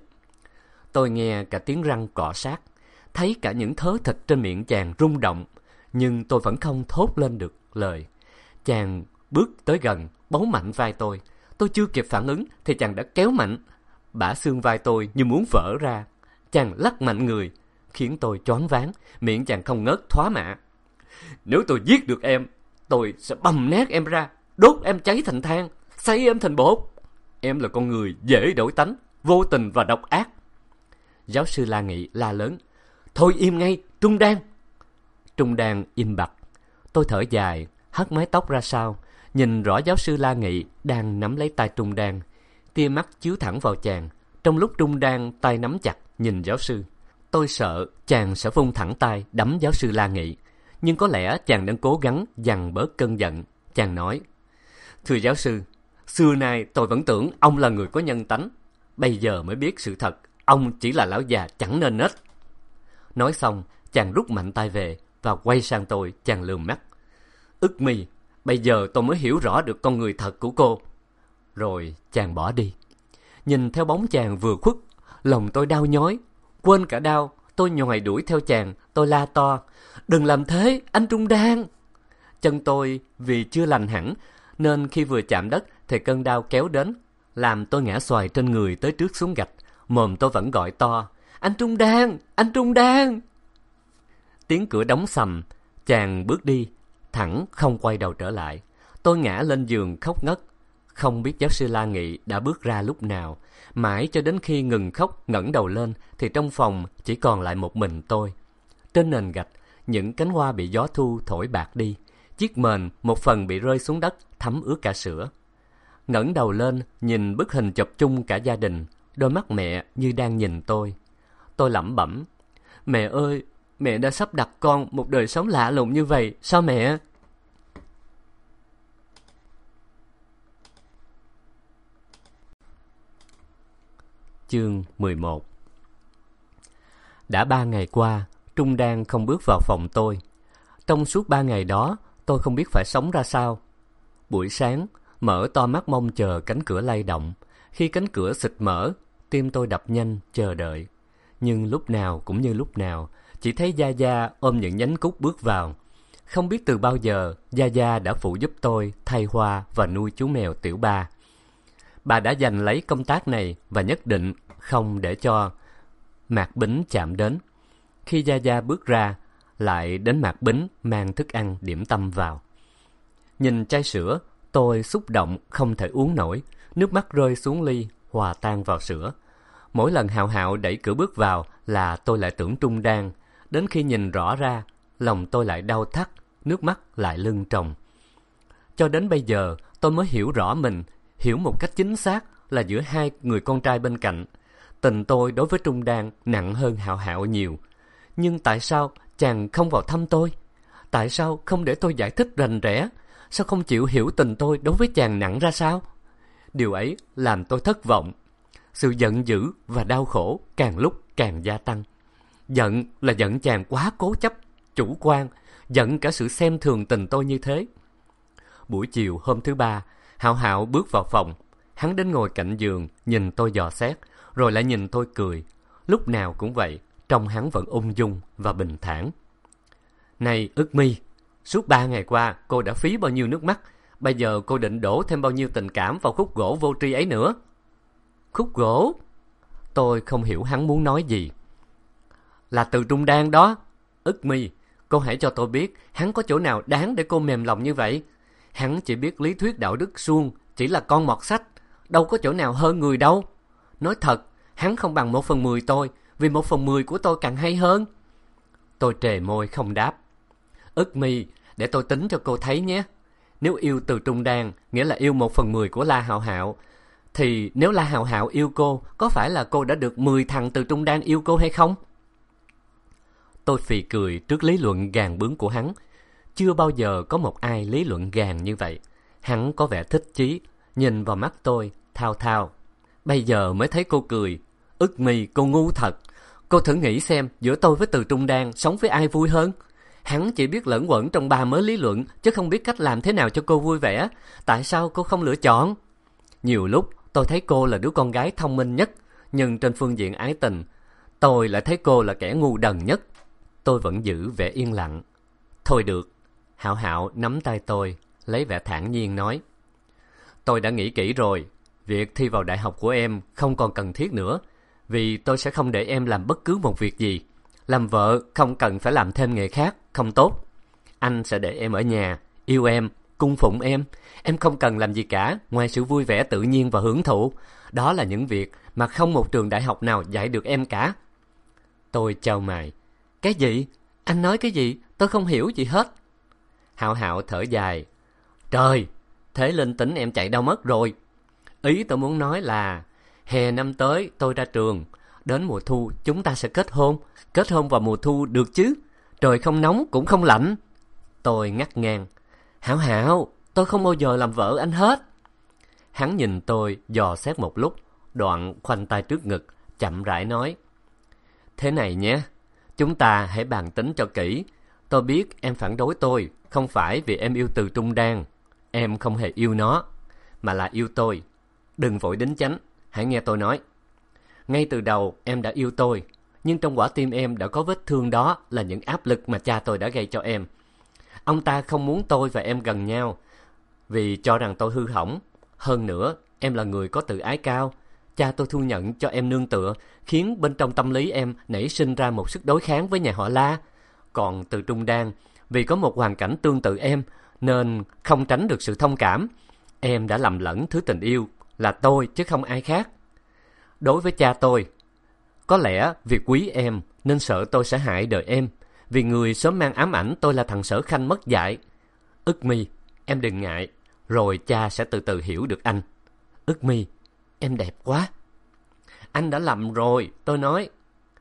Speaker 1: Tôi nghe cả tiếng răng cọ sát, thấy cả những thớ thịt trên miệng chàng rung động, nhưng tôi vẫn không thốt lên được lời. Chàng bước tới gần, bấu mạnh vai tôi. Tôi chưa kịp phản ứng thì chàng đã kéo mạnh. Bả xương vai tôi như muốn vỡ ra. Chàng lắc mạnh người, khiến tôi choáng váng, miệng chàng không ngớt thoá mạ. Nếu tôi giết được em, tôi sẽ bầm nát em ra, đốt em cháy thành than, xay em thành bột. Em là con người dễ đổi tánh, vô tình và độc ác. Giáo sư La Nghị la lớn. Thôi im ngay, Trung Đan. Trung Đan im bặt. Tôi thở dài, hất mái tóc ra sau, nhìn rõ giáo sư La Nghị đang nắm lấy tay Trung Đan. Tia mắt chiếu thẳng vào chàng, trong lúc Trung Đan tay nắm chặt nhìn giáo sư. Tôi sợ chàng sẽ vung thẳng tay đấm giáo sư La Nghị, nhưng có lẽ chàng đang cố gắng dằn bớt cơn giận. Chàng nói, thưa giáo sư, xưa nay tôi vẫn tưởng ông là người có nhân tánh. Bây giờ mới biết sự thật, ông chỉ là lão già chẳng nên nết. Nói xong, chàng rút mạnh tay về và quay sang tôi, chàng lườm mắt. Ức mi, bây giờ tôi mới hiểu rõ được con người thật của cô. Rồi chàng bỏ đi. Nhìn theo bóng chàng vừa khuất, lòng tôi đau nhói. Quên cả đau, tôi nhòi đuổi theo chàng. Tôi la to, đừng làm thế, anh Trung Đan. Chân tôi vì chưa lành hẳn, nên khi vừa chạm đất thì cơn đau kéo đến, làm tôi ngã xoài trên người tới trước xuống gạch. Mồm tôi vẫn gọi to, anh Trung Đan, anh Trung Đan. Tiếng cửa đóng sầm, chàng bước đi, thẳng không quay đầu trở lại. Tôi ngã lên giường khóc ngất. Không biết giáo sư La Nghị đã bước ra lúc nào. Mãi cho đến khi ngừng khóc ngẩng đầu lên thì trong phòng chỉ còn lại một mình tôi. Trên nền gạch, những cánh hoa bị gió thu thổi bạc đi. Chiếc mền một phần bị rơi xuống đất, thấm ướt cả sữa. Ngẩng đầu lên, nhìn bức hình chụp chung cả gia đình. Đôi mắt mẹ như đang nhìn tôi. Tôi lẩm bẩm, mẹ ơi, mẹ đã sắp đặt con một đời sống lạ lùng như vậy, sao mẹ? Chương 11. Đã 3 ngày qua, Trung Đan không bước vào phòng tôi. Trong suốt 3 ngày đó, tôi không biết phải sống ra sao. Buổi sáng, mở to mắt mong chờ cánh cửa lay động. Khi cánh cửa xịt mở, tim tôi đập nhanh, chờ đợi. Nhưng lúc nào cũng như lúc nào, chỉ thấy Gia Gia ôm những nhánh cúc bước vào. Không biết từ bao giờ, Gia Gia đã phụ giúp tôi thay hoa và nuôi chú mèo Tiểu Ba. Bà đã giành lấy công tác này và nhất định không để cho Mạc Bính chạm đến. Khi Gia Gia bước ra, lại đến Mạc Bính mang thức ăn điểm tâm vào. Nhìn chai sữa, tôi xúc động không thể uống nổi, nước mắt rơi xuống ly, hòa tan vào sữa. Mỗi lần Hạo Hạo đẩy cửa bước vào là tôi lại tưởng Trung Đan. Đến khi nhìn rõ ra, lòng tôi lại đau thắt, nước mắt lại lưng tròng. Cho đến bây giờ, tôi mới hiểu rõ mình, hiểu một cách chính xác là giữa hai người con trai bên cạnh. Tình tôi đối với Trung Đan nặng hơn Hạo Hạo nhiều. Nhưng tại sao chàng không vào thăm tôi? Tại sao không để tôi giải thích rành rẽ? Sao không chịu hiểu tình tôi đối với chàng nặng ra sao? Điều ấy làm tôi thất vọng. Sự giận dữ và đau khổ càng lúc càng gia tăng. Giận là giận chàng quá cố chấp, chủ quan, giận cả sự xem thường tình tôi như thế. Buổi chiều hôm thứ ba, Hạo Hạo bước vào phòng. Hắn đến ngồi cạnh giường, nhìn tôi dò xét, rồi lại nhìn tôi cười. Lúc nào cũng vậy, trông hắn vẫn ung dung và bình thản. Này Ức My, suốt 3 ngày qua cô đã phí bao nhiêu nước mắt, bây giờ cô định đổ thêm bao nhiêu tình cảm vào khúc gỗ vô tri ấy nữa? Khúc gỗ? Tôi không hiểu hắn muốn nói gì. Là Từ Trung Đan đó. Ức My, cô hãy cho tôi biết hắn có chỗ nào đáng để cô mềm lòng như vậy. Hắn chỉ biết lý thuyết đạo đức suông, chỉ là con mọt sách, đâu có chỗ nào hơn người đâu. Nói thật, hắn không bằng 1/10 tôi, vì 1/10 của tôi càng hay hơn. Tôi trề môi không đáp. Ức My, để tôi tính cho cô thấy nhé. Nếu yêu Từ Trung Đan nghĩa là yêu 1/10 của La Hạo Hạo, thì nếu La Hạo Hạo yêu cô, có phải là cô đã được 10 thằng Từ Trung Đan yêu cô hay không? Tôi phì cười trước lý luận gàn bướng của hắn. Chưa bao giờ có một ai lý luận gàn như vậy. Hắn có vẻ thích chí, nhìn vào mắt tôi, thao thao. Bây giờ mới thấy cô cười. Ức My, cô ngu thật. Cô thử nghĩ xem, giữa tôi với Từ Trung Đan, sống với ai vui hơn? Hắn chỉ biết lẫn quẩn trong 3 mớ lý luận, chứ không biết cách làm thế nào cho cô vui vẻ. Tại sao cô không lựa chọn? Nhiều lúc tôi thấy cô là đứa con gái thông minh nhất, nhưng trên phương diện ái tình, tôi lại thấy cô là kẻ ngu đần nhất. Tôi vẫn giữ vẻ yên lặng. Thôi được. Hạo Hạo nắm tay tôi, lấy vẻ thản nhiên nói. Tôi đã nghĩ kỹ rồi. Việc thi vào đại học của em không còn cần thiết nữa, vì tôi sẽ không để em làm bất cứ một việc gì. Làm vợ không cần phải làm thêm nghề khác, không tốt. Anh sẽ để em ở nhà, yêu em, cung phụng em. Em không cần làm gì cả, ngoài sự vui vẻ tự nhiên và hưởng thụ. Đó là những việc mà không một trường đại học nào dạy được em cả. Tôi chau mày. Cái gì? Anh nói cái gì? Tôi không hiểu gì hết. Hạo Hạo thở dài. Trời, thế linh tính em chạy đâu mất rồi. Ý tôi muốn nói là hè năm tới tôi ra trường, đến mùa thu chúng ta sẽ kết hôn. Kết hôn vào mùa thu được chứ? Trời không nóng cũng không lạnh. Tôi ngắt ngang. Hạo Hạo, tôi không bao giờ làm vợ anh hết. Hắn nhìn tôi dò xét một lúc, đoạn khoanh tay trước ngực, chậm rãi nói. Thế này nhé, chúng ta hãy bàn tính cho kỹ. Tôi biết em phản đối tôi, không phải vì em yêu Từ Trung Đan. Em không hề yêu nó, mà là yêu tôi. Đừng vội đính chánh, hãy nghe tôi nói. Ngay từ đầu em đã yêu tôi, nhưng trong quả tim em đã có vết thương, đó là những áp lực mà cha tôi đã gây cho em. Ông ta không muốn tôi và em gần nhau, vì cho rằng tôi hư hỏng. Hơn nữa, em là người có tự ái cao. Cha tôi thu nhận cho em nương tựa, khiến bên trong tâm lý em nảy sinh ra một sức đối kháng với nhà họ La. Còn Từ Trung Đan, vì có một hoàn cảnh tương tự em, nên không tránh được sự thông cảm. Em đã lầm lẫn thứ tình yêu là tôi chứ không ai khác. Đối với cha tôi, có lẽ vì quý em nên sợ tôi sẽ hại đời em, vì người sớm mang ám ảnh tôi là thằng Sở Khanh mất dạy. Ức My, em đừng ngại, rồi cha sẽ từ từ hiểu được anh. Ức My, em đẹp quá. Anh đã lầm rồi, tôi nói.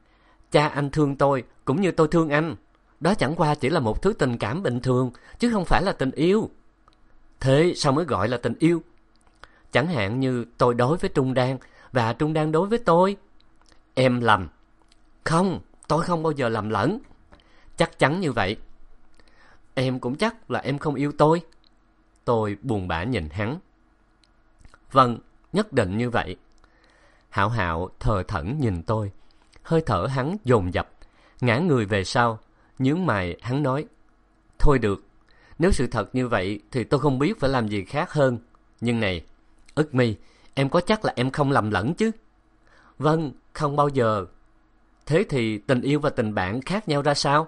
Speaker 1: Cha anh thương tôi cũng như tôi thương anh. Đó chẳng qua chỉ là một thứ tình cảm bình thường, chứ không phải là tình yêu. Thế sao mới gọi là tình yêu? Chẳng hạn như tôi đối với Trung Đan và Trung Đan đối với tôi. Em lầm. Không, tôi không bao giờ lầm lẫn. Chắc chắn như vậy. Em cũng chắc là em không yêu tôi. Tôi buồn bã nhìn hắn. Vâng, nhất định như vậy. Hạo Hạo thờ thẫn nhìn tôi. Hơi thở hắn dồn dập, ngã người về sau, nhướng mày hắn nói. Thôi được, nếu sự thật như vậy thì tôi không biết phải làm gì khác hơn. Nhưng này, Ức My, em có chắc là em không lầm lẫn chứ? Vâng, không bao giờ. Thế thì tình yêu và tình bạn khác nhau ra sao?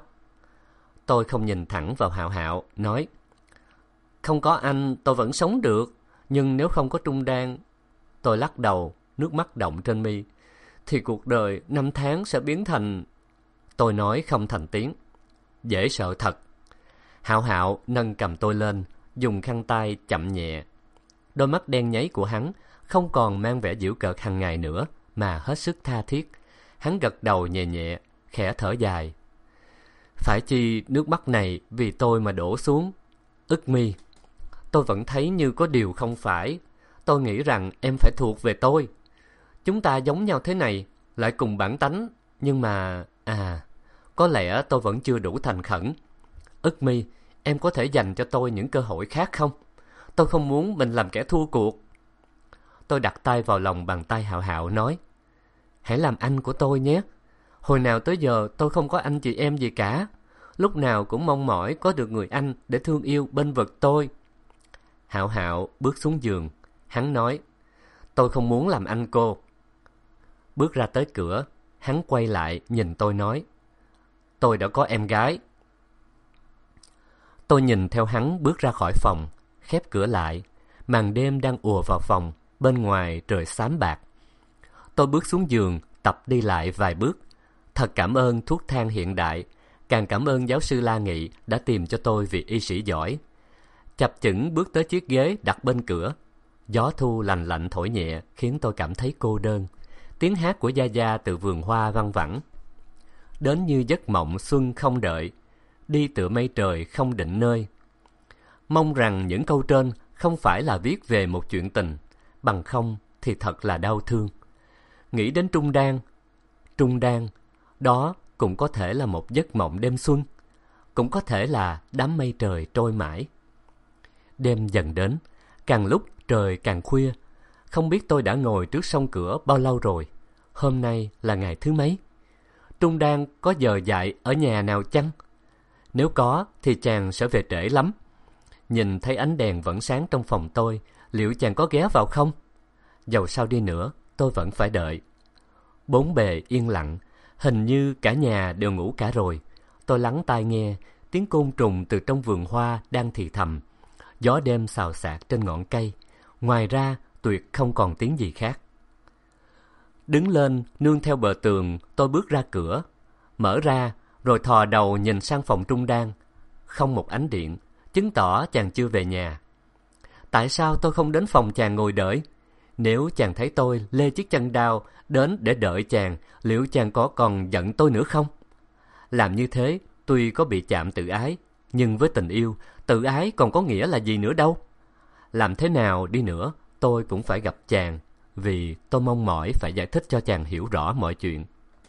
Speaker 1: Tôi không nhìn thẳng vào Hạo Hạo, nói. Không có anh tôi vẫn sống được, nhưng nếu không có Trung Đan. Tôi lắc đầu, nước mắt đọng trên mi. Thì cuộc đời 5 tháng sẽ biến thành... Tôi nói không thành tiếng. Dễ sợ thật. Hạo Hạo nâng cầm tôi lên, dùng khăn tay chậm nhẹ. Đôi mắt đen nháy của hắn không còn mang vẻ giễu cợt hàng ngày nữa, mà hết sức tha thiết. Hắn gật đầu nhẹ nhẹ, khẽ thở dài. Phải chi nước mắt này vì tôi mà đổ xuống? Ức My, tôi vẫn thấy như có điều không phải. Tôi nghĩ rằng em phải thuộc về tôi. Chúng ta giống nhau thế này, lại cùng bản tánh, nhưng mà... có lẽ tôi vẫn chưa đủ thành khẩn. Ức Mi, em có thể dành cho tôi những cơ hội khác không? Tôi không muốn mình làm kẻ thua cuộc. Tôi đặt tay vào lòng bàn tay Hạo Hạo nói, hãy làm anh của tôi nhé. Hồi nào tới giờ tôi không có anh chị em gì cả. Lúc nào cũng mong mỏi có được người anh để thương yêu bênh vực tôi. Hạo Hạo bước xuống giường. Hắn nói, tôi không muốn làm anh cô. Bước ra tới cửa, hắn quay lại nhìn tôi nói, tôi đã có em gái. Tôi nhìn theo hắn bước ra khỏi phòng, khép cửa lại. Màn đêm đang ùa vào phòng, bên ngoài trời xám bạc. Tôi bước xuống giường, tập đi lại vài bước. Thật cảm ơn thuốc thang hiện đại, càng cảm ơn giáo sư La Nghị đã tìm cho tôi vị y sĩ giỏi. Chập chững bước tới chiếc ghế đặt bên cửa. Gió thu lành lạnh thổi nhẹ khiến tôi cảm thấy cô đơn. Tiếng hát của Gia Gia từ vườn hoa văng vẳng. Đến như giấc mộng xuân không đợi, đi tựa mây trời không định nơi. Mong rằng những câu trên không phải là viết về một chuyện tình, bằng không thì thật là đau thương. Nghĩ đến Trung Đan, đó cũng có thể là một giấc mộng đêm xuân, cũng có thể là đám mây trời trôi mãi. Đêm dần đến, càng lúc trời càng khuya. Không biết tôi đã ngồi trước song cửa bao lâu rồi. Hôm nay là ngày thứ mấy? Trung Đan có giờ dạy ở nhà nào chăng? Nếu có thì chàng sẽ về trễ lắm. Nhìn thấy ánh đèn vẫn sáng trong phòng tôi, liệu chàng có ghé vào không? Dầu sao đi nữa, tôi vẫn phải đợi. Bốn bề yên lặng, hình như cả nhà đều ngủ cả rồi. Tôi lắng tai nghe, tiếng côn trùng từ trong vườn hoa đang thì thầm. Gió đêm xào xạc trên ngọn cây. Ngoài ra, tuyệt không còn tiếng gì khác. Đứng lên, nương theo bờ tường, tôi bước ra cửa. Mở ra, rồi thò đầu nhìn sang phòng Trung Đan. Không một ánh điện, chứng tỏ chàng chưa về nhà. Tại sao tôi không đến phòng chàng ngồi đợi? Nếu chàng thấy tôi lê chiếc chân đao đến để đợi chàng, liệu chàng có còn giận tôi nữa không? Làm như thế, tuy có bị chạm tự ái, nhưng với tình yêu, tự ái còn có nghĩa là gì nữa đâu. Làm thế nào đi nữa, tôi cũng phải gặp chàng, vì tôi mong mỏi phải giải thích cho chàng hiểu rõ mọi chuyện.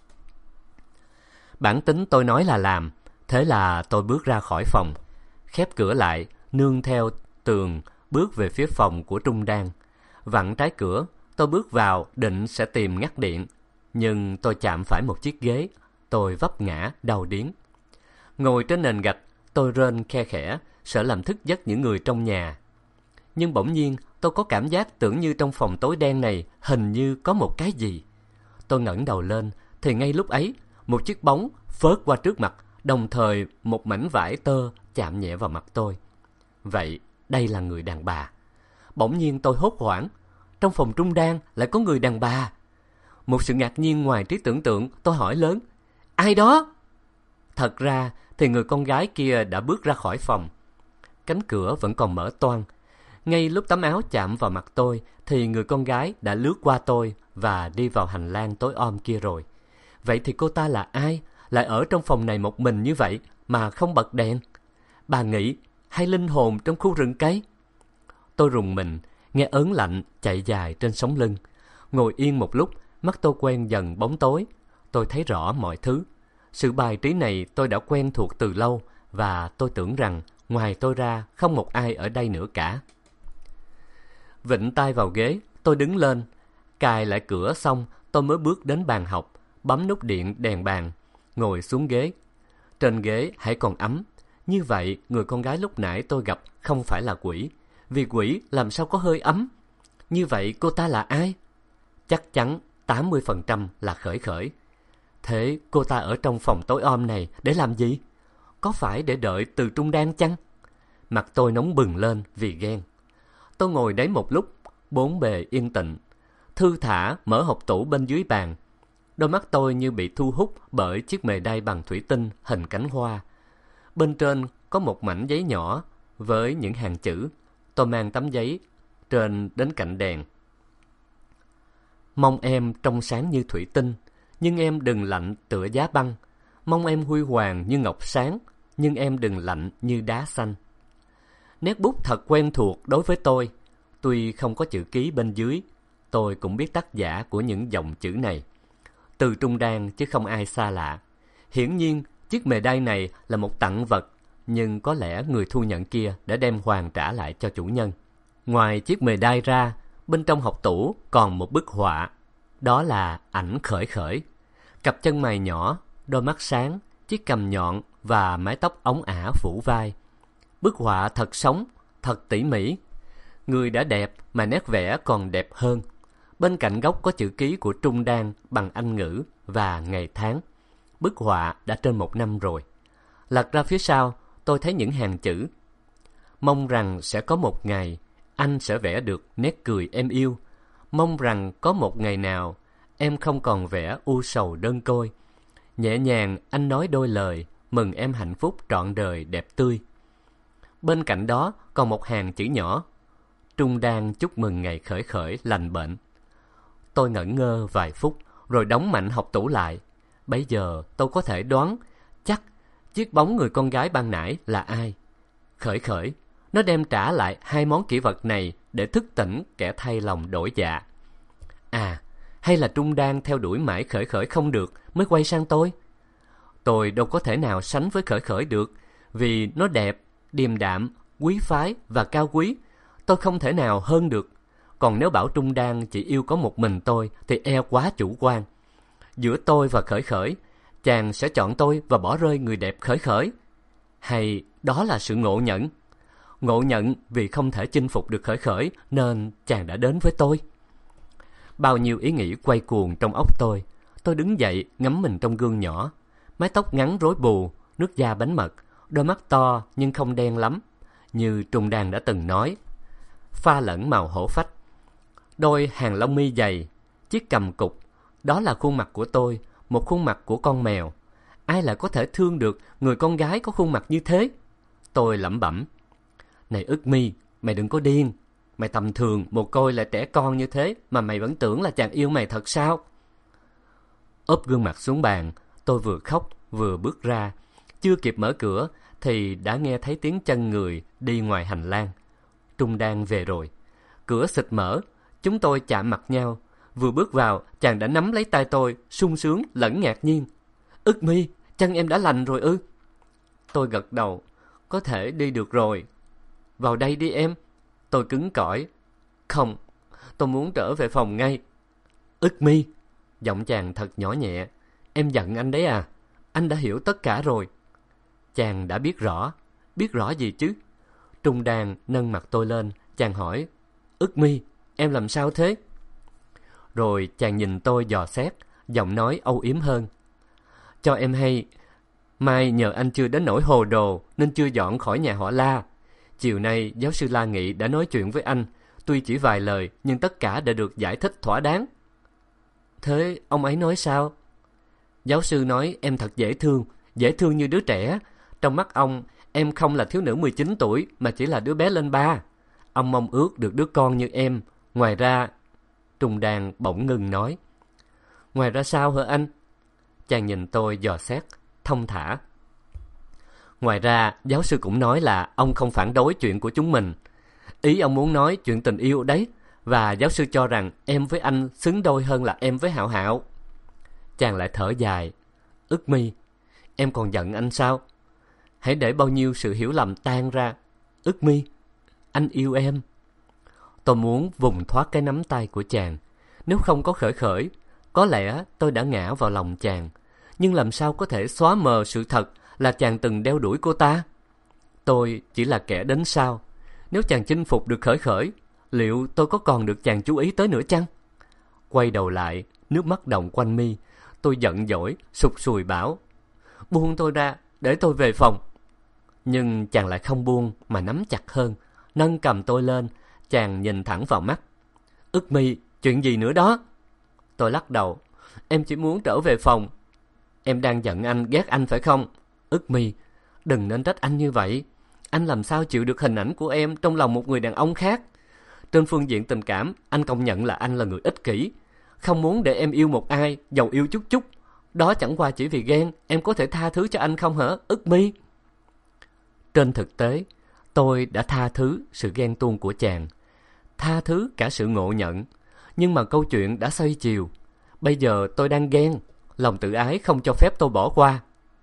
Speaker 1: Bản tính tôi nói là làm, thế là tôi bước ra khỏi phòng, khép cửa lại, nương theo tường, bước về phía phòng của Trung Đan. Vặn trái cửa, tôi bước vào định sẽ tìm ngắt điện, nhưng tôi chạm phải một chiếc ghế, tôi vấp ngã đau điếng. Ngồi trên nền gạch, tôi rên khe khẽ, sợ làm thức giấc những người trong nhà. Nhưng bỗng nhiên tôi có cảm giác tưởng như trong phòng tối đen này hình như có một cái gì. Tôi ngẩng đầu lên thì ngay lúc ấy một chiếc bóng phớt qua trước mặt, đồng thời một mảnh vải tơ chạm nhẹ vào mặt tôi. Vậy đây là người đàn bà. Bỗng nhiên tôi hốt hoảng, trong phòng Trung Đan lại có người đàn bà. Một sự ngạc nhiên ngoài trí tưởng tượng, tôi hỏi lớn, ai đó? Thật ra thì người con gái kia đã bước ra khỏi phòng. Cánh cửa vẫn còn mở toang. Ngay lúc tấm áo chạm vào mặt tôi thì người con gái đã lướt qua tôi và đi vào hành lang tối om kia rồi. Vậy thì cô ta là ai? Lại ở trong phòng này một mình như vậy mà không bật đèn? Bà nghĩ hay linh hồn trong khu rừng cây? Tôi rùng mình, nghe ớn lạnh chạy dài trên sống lưng. Ngồi yên một lúc, mắt tôi quen dần bóng tối. Tôi thấy rõ mọi thứ. Sự bài trí này tôi đã quen thuộc từ lâu, và tôi tưởng rằng ngoài tôi ra không một ai ở đây nữa cả. Vịnh tay vào ghế, tôi đứng lên. Cài lại cửa xong, tôi mới bước đến bàn học, bấm nút điện đèn bàn, ngồi xuống ghế. Trên ghế hãy còn ấm. Như vậy, người con gái lúc nãy tôi gặp không phải là quỷ, vì quỷ làm sao có hơi ấm. Như vậy cô ta là ai? Chắc chắn 80% là Khởi Khởi. Thế cô ta ở trong phòng tối om này để làm gì? Có phải để đợi Từ Trung Đan chăng? Mặt tôi nóng bừng lên vì ghen. Tôi ngồi đấy một lúc, bốn bề yên tĩnh, thư thả mở hộp tủ bên dưới bàn. Đôi mắt tôi như bị thu hút bởi chiếc mề đay bằng thủy tinh hình cánh hoa. Bên trên có một mảnh giấy nhỏ với những hàng chữ. Tôi mang tấm giấy trên đến cạnh đèn. Mong em trong sáng như thủy tinh, nhưng em đừng lạnh tựa giá băng. Mong em huy hoàng như ngọc sáng, nhưng em đừng lạnh như đá xanh. Nét bút thật quen thuộc đối với tôi. Tuy không có chữ ký bên dưới, Tôi cũng biết tác giả của những dòng chữ này. Từ Trung Đan chứ không ai xa lạ. Hiển nhiên, chiếc mề đay này là một tặng vật, nhưng có lẽ người thu nhận kia đã đem hoàn trả lại cho chủ nhân. Ngoài chiếc mề đay ra, bên trong hộc tủ còn một bức họa. Đó là ảnh Khởi Khởi. Cặp chân mày nhỏ, đôi mắt sáng, chiếc cằm nhọn và mái tóc óng ả phủ vai. Bức họa thật sống, thật tỉ mỉ. Người đã đẹp mà nét vẽ còn đẹp hơn. Bên cạnh góc có chữ ký của Trung Đan bằng Anh ngữ và ngày tháng. Bức họa đã trên 1 năm rồi. Lật ra phía sau, tôi thấy những hàng chữ. Mong rằng sẽ có một ngày anh sẽ vẽ được nét cười em yêu. Mong rằng có một ngày nào em không còn vẽ u sầu đơn côi. Nhẹ nhàng anh nói đôi lời, mừng em hạnh phúc trọn đời đẹp tươi. Bên cạnh đó còn một hàng chữ nhỏ. Trung Đan chúc mừng ngày Khởi Khởi lành bệnh. Tôi ngẩn ngơ vài phút rồi đóng mạnh hộc tủ lại. Bấy giờ tôi có thể đoán chắc chiếc bóng người con gái ban nãy là ai. Khởi Khởi, nó đem trả lại 2 món kỷ vật này để thức tỉnh kẻ thay lòng đổi dạ. À, hay là Trung Đan theo đuổi mãi Khởi Khởi không được mới quay sang tôi? Tôi đâu có thể nào sánh với Khởi Khởi được, vì nó đẹp, điềm đạm, quý phái và cao quý. Tôi không thể nào hơn được. Còn nếu bảo Trung Đan chỉ yêu có một mình tôi thì e quá chủ quan. Giữa tôi và Khởi Khởi, chàng sẽ chọn tôi và bỏ rơi người đẹp Khởi Khởi? Hay đó là sự ngộ nhận? Ngộ nhận vì không thể chinh phục được Khởi Khởi nên chàng đã đến với tôi. Bao nhiêu ý nghĩ quay cuồng trong óc tôi. Tôi đứng dậy ngắm mình trong gương nhỏ. Mái tóc ngắn rối bù, nước da bánh mật, đôi mắt to nhưng không đen lắm, như Trung Đan đã từng nói. Pha lẫn màu hổ phách. Đôi hàng lông mi dày, chiếc cằm cụt. Đó là khuôn mặt của tôi, một khuôn mặt của con mèo. Ai lại có thể thương được người con gái có khuôn mặt như thế? Tôi lẩm bẩm. Này Ức Mi, mày đừng có điên. Mày tầm thường, mồ côi lại trẻ con như thế mà mày vẫn tưởng là chàng yêu mày thật sao? Úp gương mặt xuống bàn, tôi vừa khóc vừa bước ra. Chưa kịp mở cửa thì đã nghe thấy tiếng chân người đi ngoài hành lang. Trung Đan về rồi. Cửa xịt mở, chúng tôi chạm mặt nhau. Vừa bước vào, chàng đã nắm lấy tay tôi, sung sướng lẫn ngạc nhiên. Ức Mi, chân em đã lành rồi ư? Tôi gật đầu. Có thể đi được rồi. Vào đây đi em. Tôi cứng cỏi. Không, tôi muốn trở về phòng ngay. Ức Mi, giọng chàng thật nhỏ nhẹ. Em giận anh đấy à? Anh đã hiểu tất cả rồi. Chàng đã biết rõ. Biết rõ gì chứ? Trung Đan nâng mặt tôi lên. Chàng hỏi. Ức Mi, em làm sao thế? Rồi chàng nhìn tôi dò xét, giọng nói âu yếm hơn. Cho em hay, mai nhờ anh chưa đến nỗi hồ đồ nên chưa dọn khỏi nhà họ La. Chiều nay giáo sư La Nghị đã nói chuyện với anh, tuy chỉ vài lời nhưng tất cả đã được giải thích thỏa đáng. Thế ông ấy nói sao? Giáo sư nói em thật dễ thương như đứa trẻ. Trong mắt ông, em không là thiếu nữ 19 tuổi mà chỉ là đứa bé lên 3. Ông mong ước được đứa con như em. Ngoài ra... Trung Đan bỗng ngừng nói. Ngoài ra sao hả anh? Chàng nhìn tôi dò xét, thông thả. Ngoài ra, giáo sư cũng nói là ông không phản đối chuyện của chúng mình. Ý ông muốn nói chuyện tình yêu đấy. Và giáo sư cho rằng em với anh xứng đôi hơn là em với Hạo Hạo. Chàng lại thở dài. Ức Mi, em còn giận anh sao? Hãy để bao nhiêu sự hiểu lầm tan ra. Ức Mi, anh yêu em. Tôi muốn vùng thoát cái nắm tay của chàng. Nếu không có Khởi Khởi, có lẽ tôi đã ngã vào lòng chàng. Nhưng làm sao có thể xóa mờ sự thật là chàng từng đeo đuổi cô ta? Tôi chỉ là kẻ đến sau. Nếu chàng chinh phục được Khởi Khởi, liệu tôi có còn được chàng chú ý tới nữa chăng? Quay đầu lại, nước mắt đọng quanh mi. Tôi giận dỗi, sụt sùi bảo. Buông tôi ra, để tôi về phòng. Nhưng chàng lại không buông mà nắm chặt hơn. Nâng cầm tôi lên, chàng nhìn thẳng vào mắt. Ức Mi, chuyện gì nữa đó? Tôi lắc đầu. Em chỉ muốn trở về phòng. Em đang giận anh, ghét anh phải không? Ức Mi, đừng nên trách anh như vậy. Anh làm sao chịu được hình ảnh của em trong lòng một người đàn ông khác? Trên phương diện tình cảm, anh công nhận là anh là người ích kỷ. Không muốn để em yêu một ai, dầu yêu chút chút. Đó chẳng qua chỉ vì ghen. Em có thể tha thứ cho anh không hả, Ức Mi? Trên thực tế, tôi đã tha thứ sự ghen tuông của chàng. Tha thứ cả sự ngộ nhận. Nhưng mà câu chuyện đã xoay chiều. Bây giờ tôi đang ghen, lòng tự ái không cho phép tôi bỏ qua.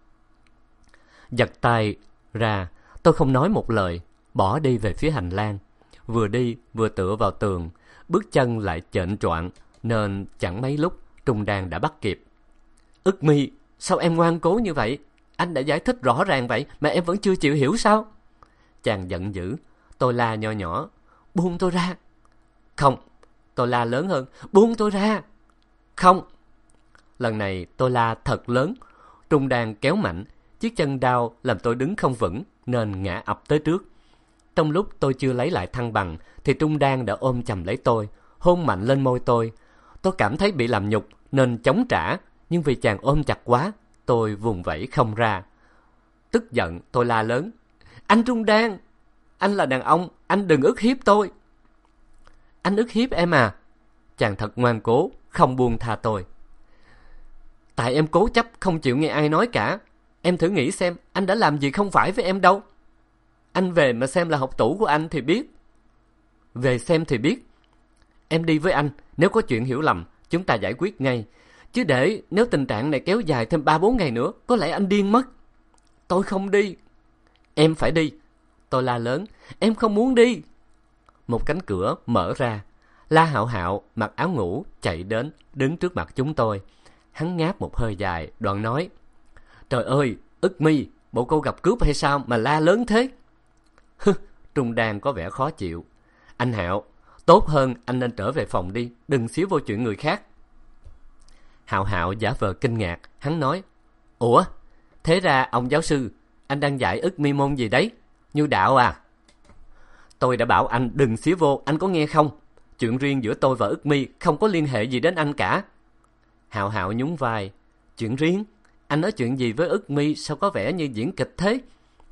Speaker 1: Giật tay ra, tôi không nói một lời, bỏ đi về phía hành lang. Vừa đi vừa tựa vào tường, bước chân lại chệnh choạng, nên chẳng mấy lúc Trung Đan đã bắt kịp. Ức Mi, sao em ngoan cố như vậy? Anh đã giải thích rõ ràng vậy mà em vẫn chưa chịu hiểu sao? Chàng giận dữ. Tôi la nho nhỏ, buông tôi ra. Không. Tôi la lớn hơn, buông tôi ra. Không. Lần này tôi la thật lớn. Trung Đan kéo mạnh, chiếc chân đau làm tôi đứng không vững nên ngã ập tới trước. Trong lúc tôi chưa lấy lại thăng bằng thì Trung Đan đã ôm chầm lấy tôi, hôn mạnh lên môi tôi. Tôi cảm thấy bị làm nhục nên chống trả, nhưng vì chàng ôm chặt quá, tôi vùng vẫy không ra. Tức giận tôi la lớn, anh Trung Đan, anh là đàn ông, anh đừng ức hiếp tôi. Anh ức hiếp em à? Chàng thật ngoan cố, không buông tha tôi. Tại em cố chấp không chịu nghe ai nói cả. Em thử nghĩ xem anh đã làm gì không phải với em đâu. Anh về mà xem là học tủ của anh thì biết. Về xem thì biết. Em đi với anh, nếu có chuyện hiểu lầm chúng ta giải quyết ngay. Chứ để nếu tình trạng này kéo dài thêm 3-4 ngày nữa, có lẽ anh điên mất. Tôi không đi. Em phải đi. Tôi la lớn, em không muốn đi. Một cánh cửa mở ra. La Hạo Hạo mặc áo ngủ chạy đến, đứng trước mặt chúng tôi. Hắn ngáp một hơi dài, đoạn nói, trời ơi, Ức Mi, bộ cô gặp cướp hay sao mà la lớn thế? Trung Đan có vẻ khó chịu. Anh Hạo, tốt hơn anh nên trở về phòng đi, đừng xíu vô chuyện người khác. Hạo Hạo giả vờ kinh ngạc, hắn nói, ủa, thế ra ông giáo sư, anh đang dạy Ức Mi môn gì đấy? Như đạo à? Tôi đã bảo anh đừng xíu vô, anh có nghe không? Chuyện riêng giữa tôi và Ức Mi không có liên hệ gì đến anh cả. Hạo Hạo nhún vai, chuyện riêng? Anh nói chuyện gì với Ức Mi sao có vẻ như diễn kịch thế?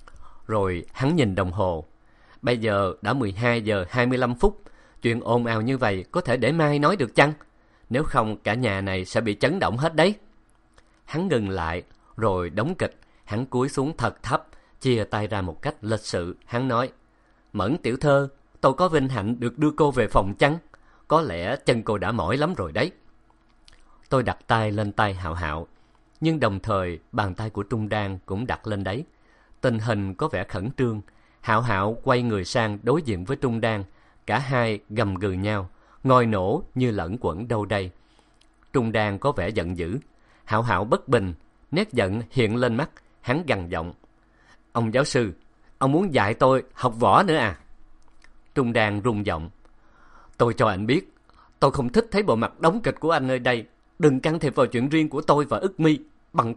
Speaker 1: Rồi hắn nhìn đồng hồ. Bây giờ đã 12 giờ 25 phút. Chuyện ồn ào như vậy có thể để mai nói được chăng? Nếu không cả nhà này sẽ bị chấn động hết đấy. Hắn ngừng lại, rồi đóng kịch. Hắn cúi xuống thật thấp, chia tay ra một cách lịch sự. Hắn nói, Mẫn tiểu thơ, tôi có vinh hạnh được đưa cô về phòng chăng? Có lẽ chân cô đã mỏi lắm rồi đấy. Tôi đặt tay lên tay Hạo Hạo, nhưng đồng thời bàn tay của Trung Đan cũng đặt lên đấy. Tình hình có vẻ khẩn trương. Hạo Hạo quay người sang đối diện với Trung Đan. Cả hai gầm gừ nhau, ngòi nổ như lẫn quẩn đâu đây. Trung Đan có vẻ giận dữ. Hạo Hạo bất bình, nét giận hiện lên mắt. Hắn gằn giọng, ông giáo sư, ông muốn dạy tôi học võ nữa à? Trung Đan rung giọng, tôi cho anh biết, tôi không thích thấy bộ mặt đóng kịch của anh nơi đây. Đừng can thiệp vào chuyện riêng của tôi và Ức Mi. Bằng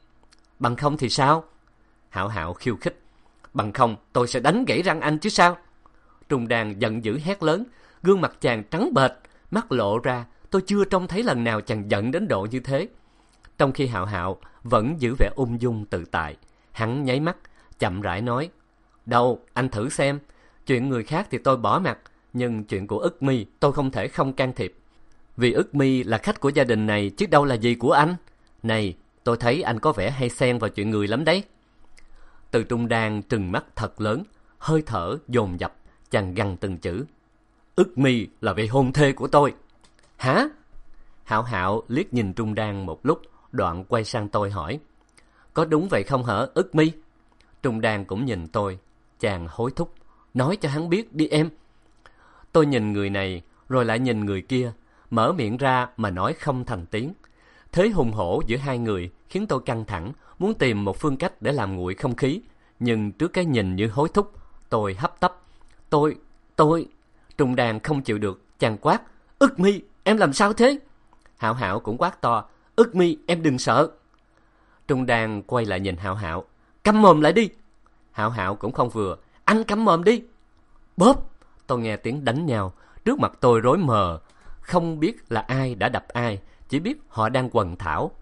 Speaker 1: không thì sao? Hạo Hạo khiêu khích, bằng không tôi sẽ đánh gãy răng anh chứ sao? Trung Đan giận dữ hét lớn, gương mặt chàng trắng bệch, mắt lộ ra. Tôi chưa trông thấy lần nào chàng giận đến độ như thế. Trong khi Hạo Hạo vẫn giữ vẻ ung dung tự tại, hắn nháy mắt, chậm rãi nói, đâu, anh thử xem. Chuyện người khác thì tôi bỏ mặc, nhưng chuyện của Ức Mi tôi không thể không can thiệp. Vì Ức Mi là khách của gia đình này chứ đâu là gì của anh. Này, tôi thấy anh có vẻ hay xen vào chuyện người lắm đấy. Từ Trung Đan trừng mắt thật lớn, hơi thở dồn dập, chàng gằn từng chữ. Ức Mi là vị hôn thê của tôi. Hả? Hạo Hạo liếc nhìn Trung Đan một lúc, đoạn quay sang tôi hỏi, có đúng vậy không hả Ức Mi? Trung Đan cũng nhìn tôi, chàng hối thúc, nói cho hắn biết đi em. Tôi nhìn người này rồi lại nhìn người kia, mở miệng ra mà nói không thành tiếng. Thế hùng hổ giữa hai người khiến tôi căng thẳng, muốn tìm một phương cách để làm nguội không khí. Nhưng trước cái nhìn như hối thúc, tôi hấp tấp. Tôi... Trung Đan không chịu được, chàng quát, Ức Mi, em làm sao thế? Hạo Hạo cũng quát to, Ức Mi, em đừng sợ. Trung Đan quay lại nhìn Hạo Hạo, câm mồm lại đi. Hạo Hạo cũng không vừa, anh câm mồm đi. Bóp, tôi nghe tiếng đánh nhau. Trước mặt tôi rối mờ, không biết là ai đã đập ai, chỉ biết họ đang quần thảo.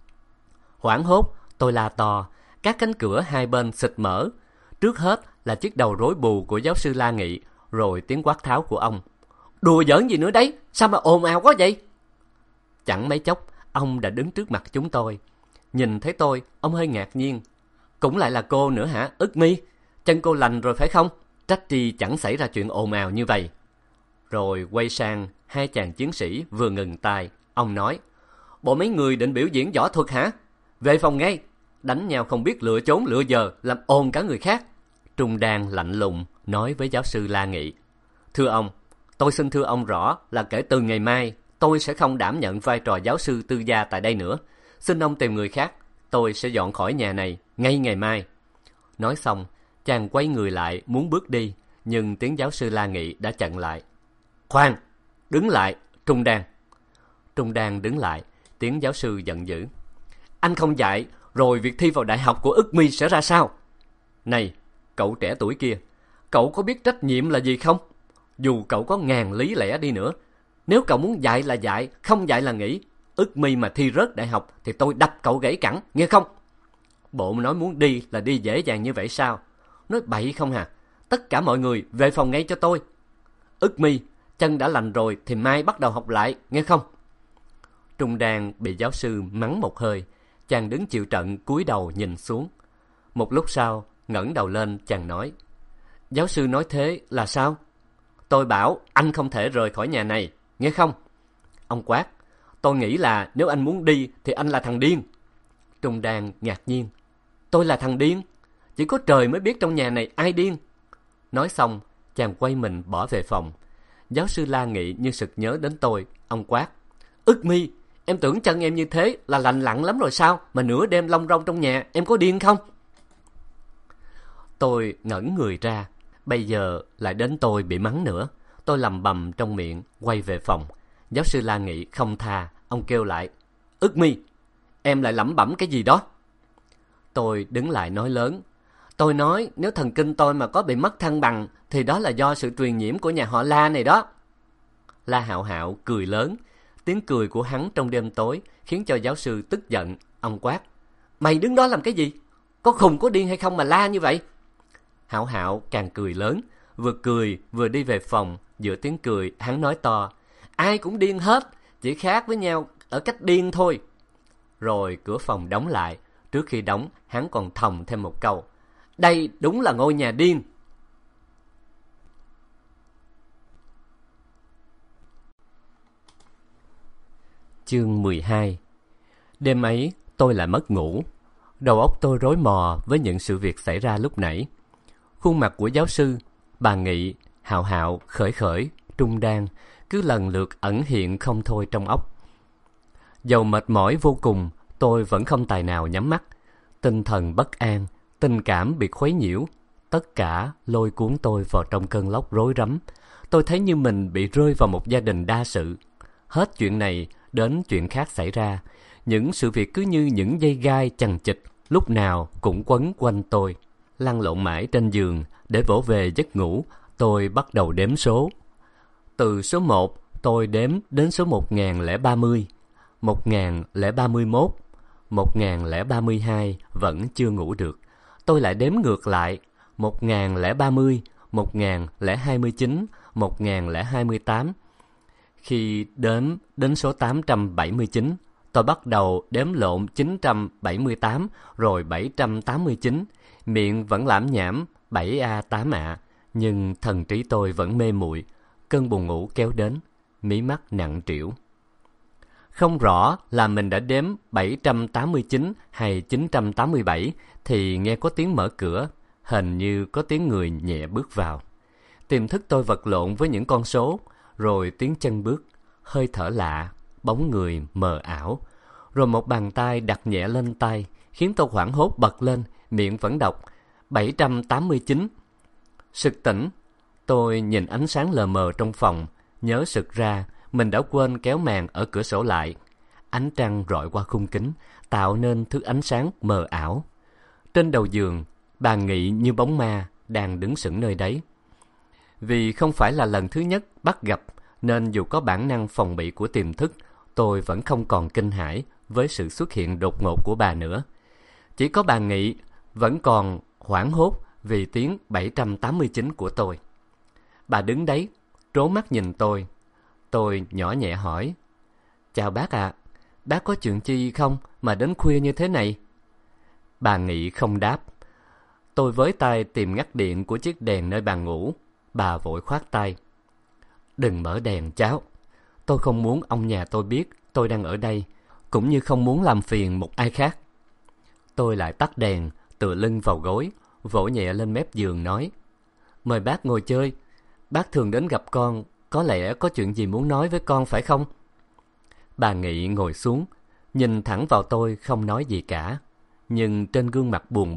Speaker 1: Hoảng hốt, tôi la to, các cánh cửa hai bên xịt mở. Trước hết là chiếc đầu rối bù của giáo sư La Nghị, rồi tiếng quát tháo của ông. Đùa giỡn gì nữa đấy, sao mà ồn ào quá vậy? Chẳng mấy chốc, ông đã đứng trước mặt chúng tôi. Nhìn thấy tôi, ông hơi ngạc nhiên. Cũng lại là cô nữa hả, Ức Mi? Chân cô lành rồi phải không? Trách chi chẳng xảy ra chuyện ồn ào như vậy. Rồi quay sang Hai chàng chiến sĩ vừa ngừng tay, ông nói: "Bộ mấy người định biểu diễn võ thuật hả? Về phòng ngay, đánh nhau không biết lựa chốn lựa giờ, làm ồn cả người khác." Trung Đan lạnh lùng nói với giáo sư La Nghị: "Thưa ông, tôi xin thưa ông rõ là kể từ ngày mai, tôi sẽ không đảm nhận vai trò giáo sư tư gia tại đây nữa. Xin ông tìm người khác, tôi sẽ dọn khỏi nhà này ngay ngày mai." Nói xong, chàng quay người lại muốn bước đi, nhưng tiếng giáo sư La Nghị đã chặn lại. "Khoan, đứng lại, Trung Đan." Trung Đan đứng lại, tiếng giáo sư giận dữ: "Anh không dạy, rồi việc thi vào đại học của Ức My sẽ ra sao? Này, cậu trẻ tuổi kia, cậu có biết trách nhiệm là gì không? Dù cậu có ngàn lý lẽ đi nữa, nếu cậu muốn dạy là dạy, không dạy là nghỉ. Ức My mà thi rớt đại học thì tôi đập cậu gãy cẳng, nghe không? Bộ nói muốn đi là đi dễ dàng như vậy sao? Nói bậy không hả? Tất cả mọi người về phòng ngay cho tôi. Ức My, chân đã lành rồi thì mai bắt đầu học lại, nghe không?" Trung Đan bị giáo sư mắng một hơi, chàng đứng chịu trận cúi đầu nhìn xuống. Một lúc sau, ngẩng đầu lên, chàng nói: "Giáo sư nói thế là sao?" "Tôi bảo anh không thể rời khỏi nhà này, nghe không?" Ông quát: "Tôi nghĩ là nếu anh muốn đi thì anh là thằng điên." Trung Đan ngạc nhiên: "Tôi là thằng điên? Chỉ có trời mới biết trong nhà này ai điên." Nói xong, chàng quay mình bỏ về phòng. Giáo sư La Nghị như sực nhớ đến tôi, ông quát: "Ức My, em tưởng chân em như thế là lành lặn lắm rồi sao, mà nửa đêm long rong trong nhà, em có điên không?" Tôi ngẩn người ra, bây giờ lại đến tôi bị mắng nữa. Tôi lầm bầm trong miệng, quay về phòng. Giáo sư La Nghị không tha, ông kêu lại: "Ức My, em lại lẩm bẩm cái gì đó?" Tôi đứng lại nói lớn: "Tôi nói nếu thần kinh tôi mà có bị mất thăng bằng thì đó là do sự truyền nhiễm của nhà họ La này đó." La Hạo Hạo cười lớn. Tiếng cười của hắn trong đêm tối khiến cho giáo sư tức giận. Ông quát: "Mày đứng đó làm cái gì? Có khùng có điên hay không mà la như vậy?" Hạo Hạo càng cười lớn, vừa cười vừa đi về phòng. Giữa tiếng cười, hắn nói to: "Ai cũng điên hết, chỉ khác với nhau ở cách điên thôi." Rồi cửa phòng đóng lại. Trước khi đóng, hắn còn thầm thêm một câu: "Đây đúng là ngôi nhà điên." Chương 12. Đêm ấy, tôi lại mất ngủ. Đầu óc tôi rối mò với những sự việc xảy ra lúc nãy. Khuôn mặt của giáo sư, bà Nghị, Hạo Hạo, Khởi Khởi, Trung Đan cứ lần lượt ẩn hiện không thôi trong óc. Dầu mệt mỏi vô cùng, tôi vẫn không tài nào nhắm mắt. Tinh thần bất an, tình cảm bị khuấy nhiễu, tất cả lôi cuốn tôi vào trong cơn lốc rối rắm. Tôi thấy như mình bị rơi vào một gia đình đa sự. Hết chuyện này đến chuyện khác xảy ra. Những sự việc cứ như những dây gai chằng chịt, lúc nào cũng quấn quanh tôi. Lăn lộn mãi trên giường để vỗ về giấc ngủ, tôi bắt đầu đếm số. Từ số 1, tôi đếm đến số 1030, 1031, 1032 vẫn chưa ngủ được. Tôi lại đếm ngược lại: 1030, 1029, 1028. Khi đếm đến số 879, tôi bắt đầu đếm lộn 978 rồi 789. Miệng vẫn lảm nhảm 7A 8A, nhưng thần trí tôi vẫn mê muội. Cơn buồn ngủ kéo đến, mí mắt nặng trĩu. Không rõ là mình đã đếm 789 hay 987 thì nghe có tiếng mở cửa, hình như có tiếng người nhẹ bước vào. Tiềm thức tôi vật lộn với những con số, rồi tiếng chân bước, hơi thở lạ, bóng người mờ ảo. Rồi một bàn tay đặt nhẹ lên tay, khiến tôi hoảng hốt bật lên, miệng vẫn đọc 789. Sực tỉnh, tôi nhìn ánh sáng lờ mờ trong phòng, nhớ sực ra mình đã quên kéo màn ở cửa sổ lại. Ánh trăng rọi qua khung kính, tạo nên thứ ánh sáng mờ ảo. Trên đầu giường, bà Nghị như bóng ma đang đứng sững nơi đấy. Vì không phải là lần thứ nhất bắt gặp, nên dù có bản năng phòng bị của tiềm thức, tôi vẫn không còn kinh hãi với sự xuất hiện đột ngột của bà nữa. Chỉ có bà Nghị vẫn còn hoảng hốt vì tiếng 789 của tôi. Bà đứng đấy, trố mắt nhìn tôi. Tôi nhỏ nhẹ hỏi: "Chào bác ạ, bác có chuyện chi không mà đến khuya như thế này?" Bà Nghị không đáp. Tôi với tay tìm ngắt điện của chiếc đèn nơi bàn ngủ. Bà vội khoát tay: "Đừng mở đèn cháu, tôi không muốn ông nhà tôi biết tôi đang ở đây, cũng như không muốn làm phiền một ai khác. Tôi lại tắt đèn, tựa lưng vào gối, vỗ nhẹ lên mép giường nói: Mời bác ngồi chơi. Bác thường đến gặp con, có lẽ có chuyện gì muốn nói với con phải không? Bà Nghị ngồi xuống, nhìn thẳng vào tôi không nói gì cả, nhưng trên gương mặt buồn